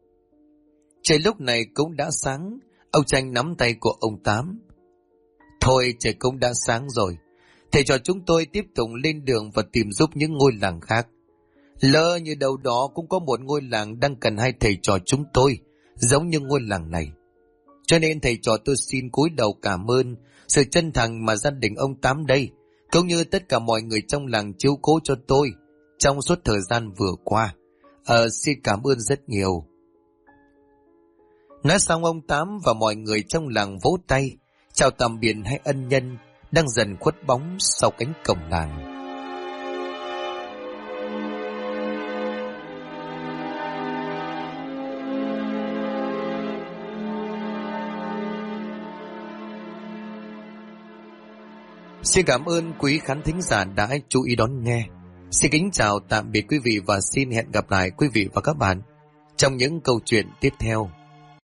Trời lúc này cũng đã sáng. Ông Tranh nắm tay của ông Tám: thôi trời cũng đã sáng rồi, thầy trò chúng tôi tiếp tục lên đường và tìm giúp những ngôi làng khác. Lỡ như đâu đó cũng có một ngôi làng đang cần hai thầy trò chúng tôi, giống như ngôi làng này. Cho nên thầy trò tôi xin cúi đầu cảm ơn sự chân thành mà gia đình ông Tám đây, cũng như tất cả mọi người trong làng chiếu cố cho tôi trong suốt thời gian vừa qua. Xin cảm ơn rất nhiều. Nói xong ông Tám và mọi người trong làng vỗ tay, chào tạm biệt hai ân nhân đang dần khuất bóng sau cánh cổng làng. Xin cảm ơn quý khán thính giả đã chú ý đón nghe. Xin kính chào tạm biệt quý vị và xin hẹn gặp lại quý vị và các bạn trong những câu chuyện tiếp theo.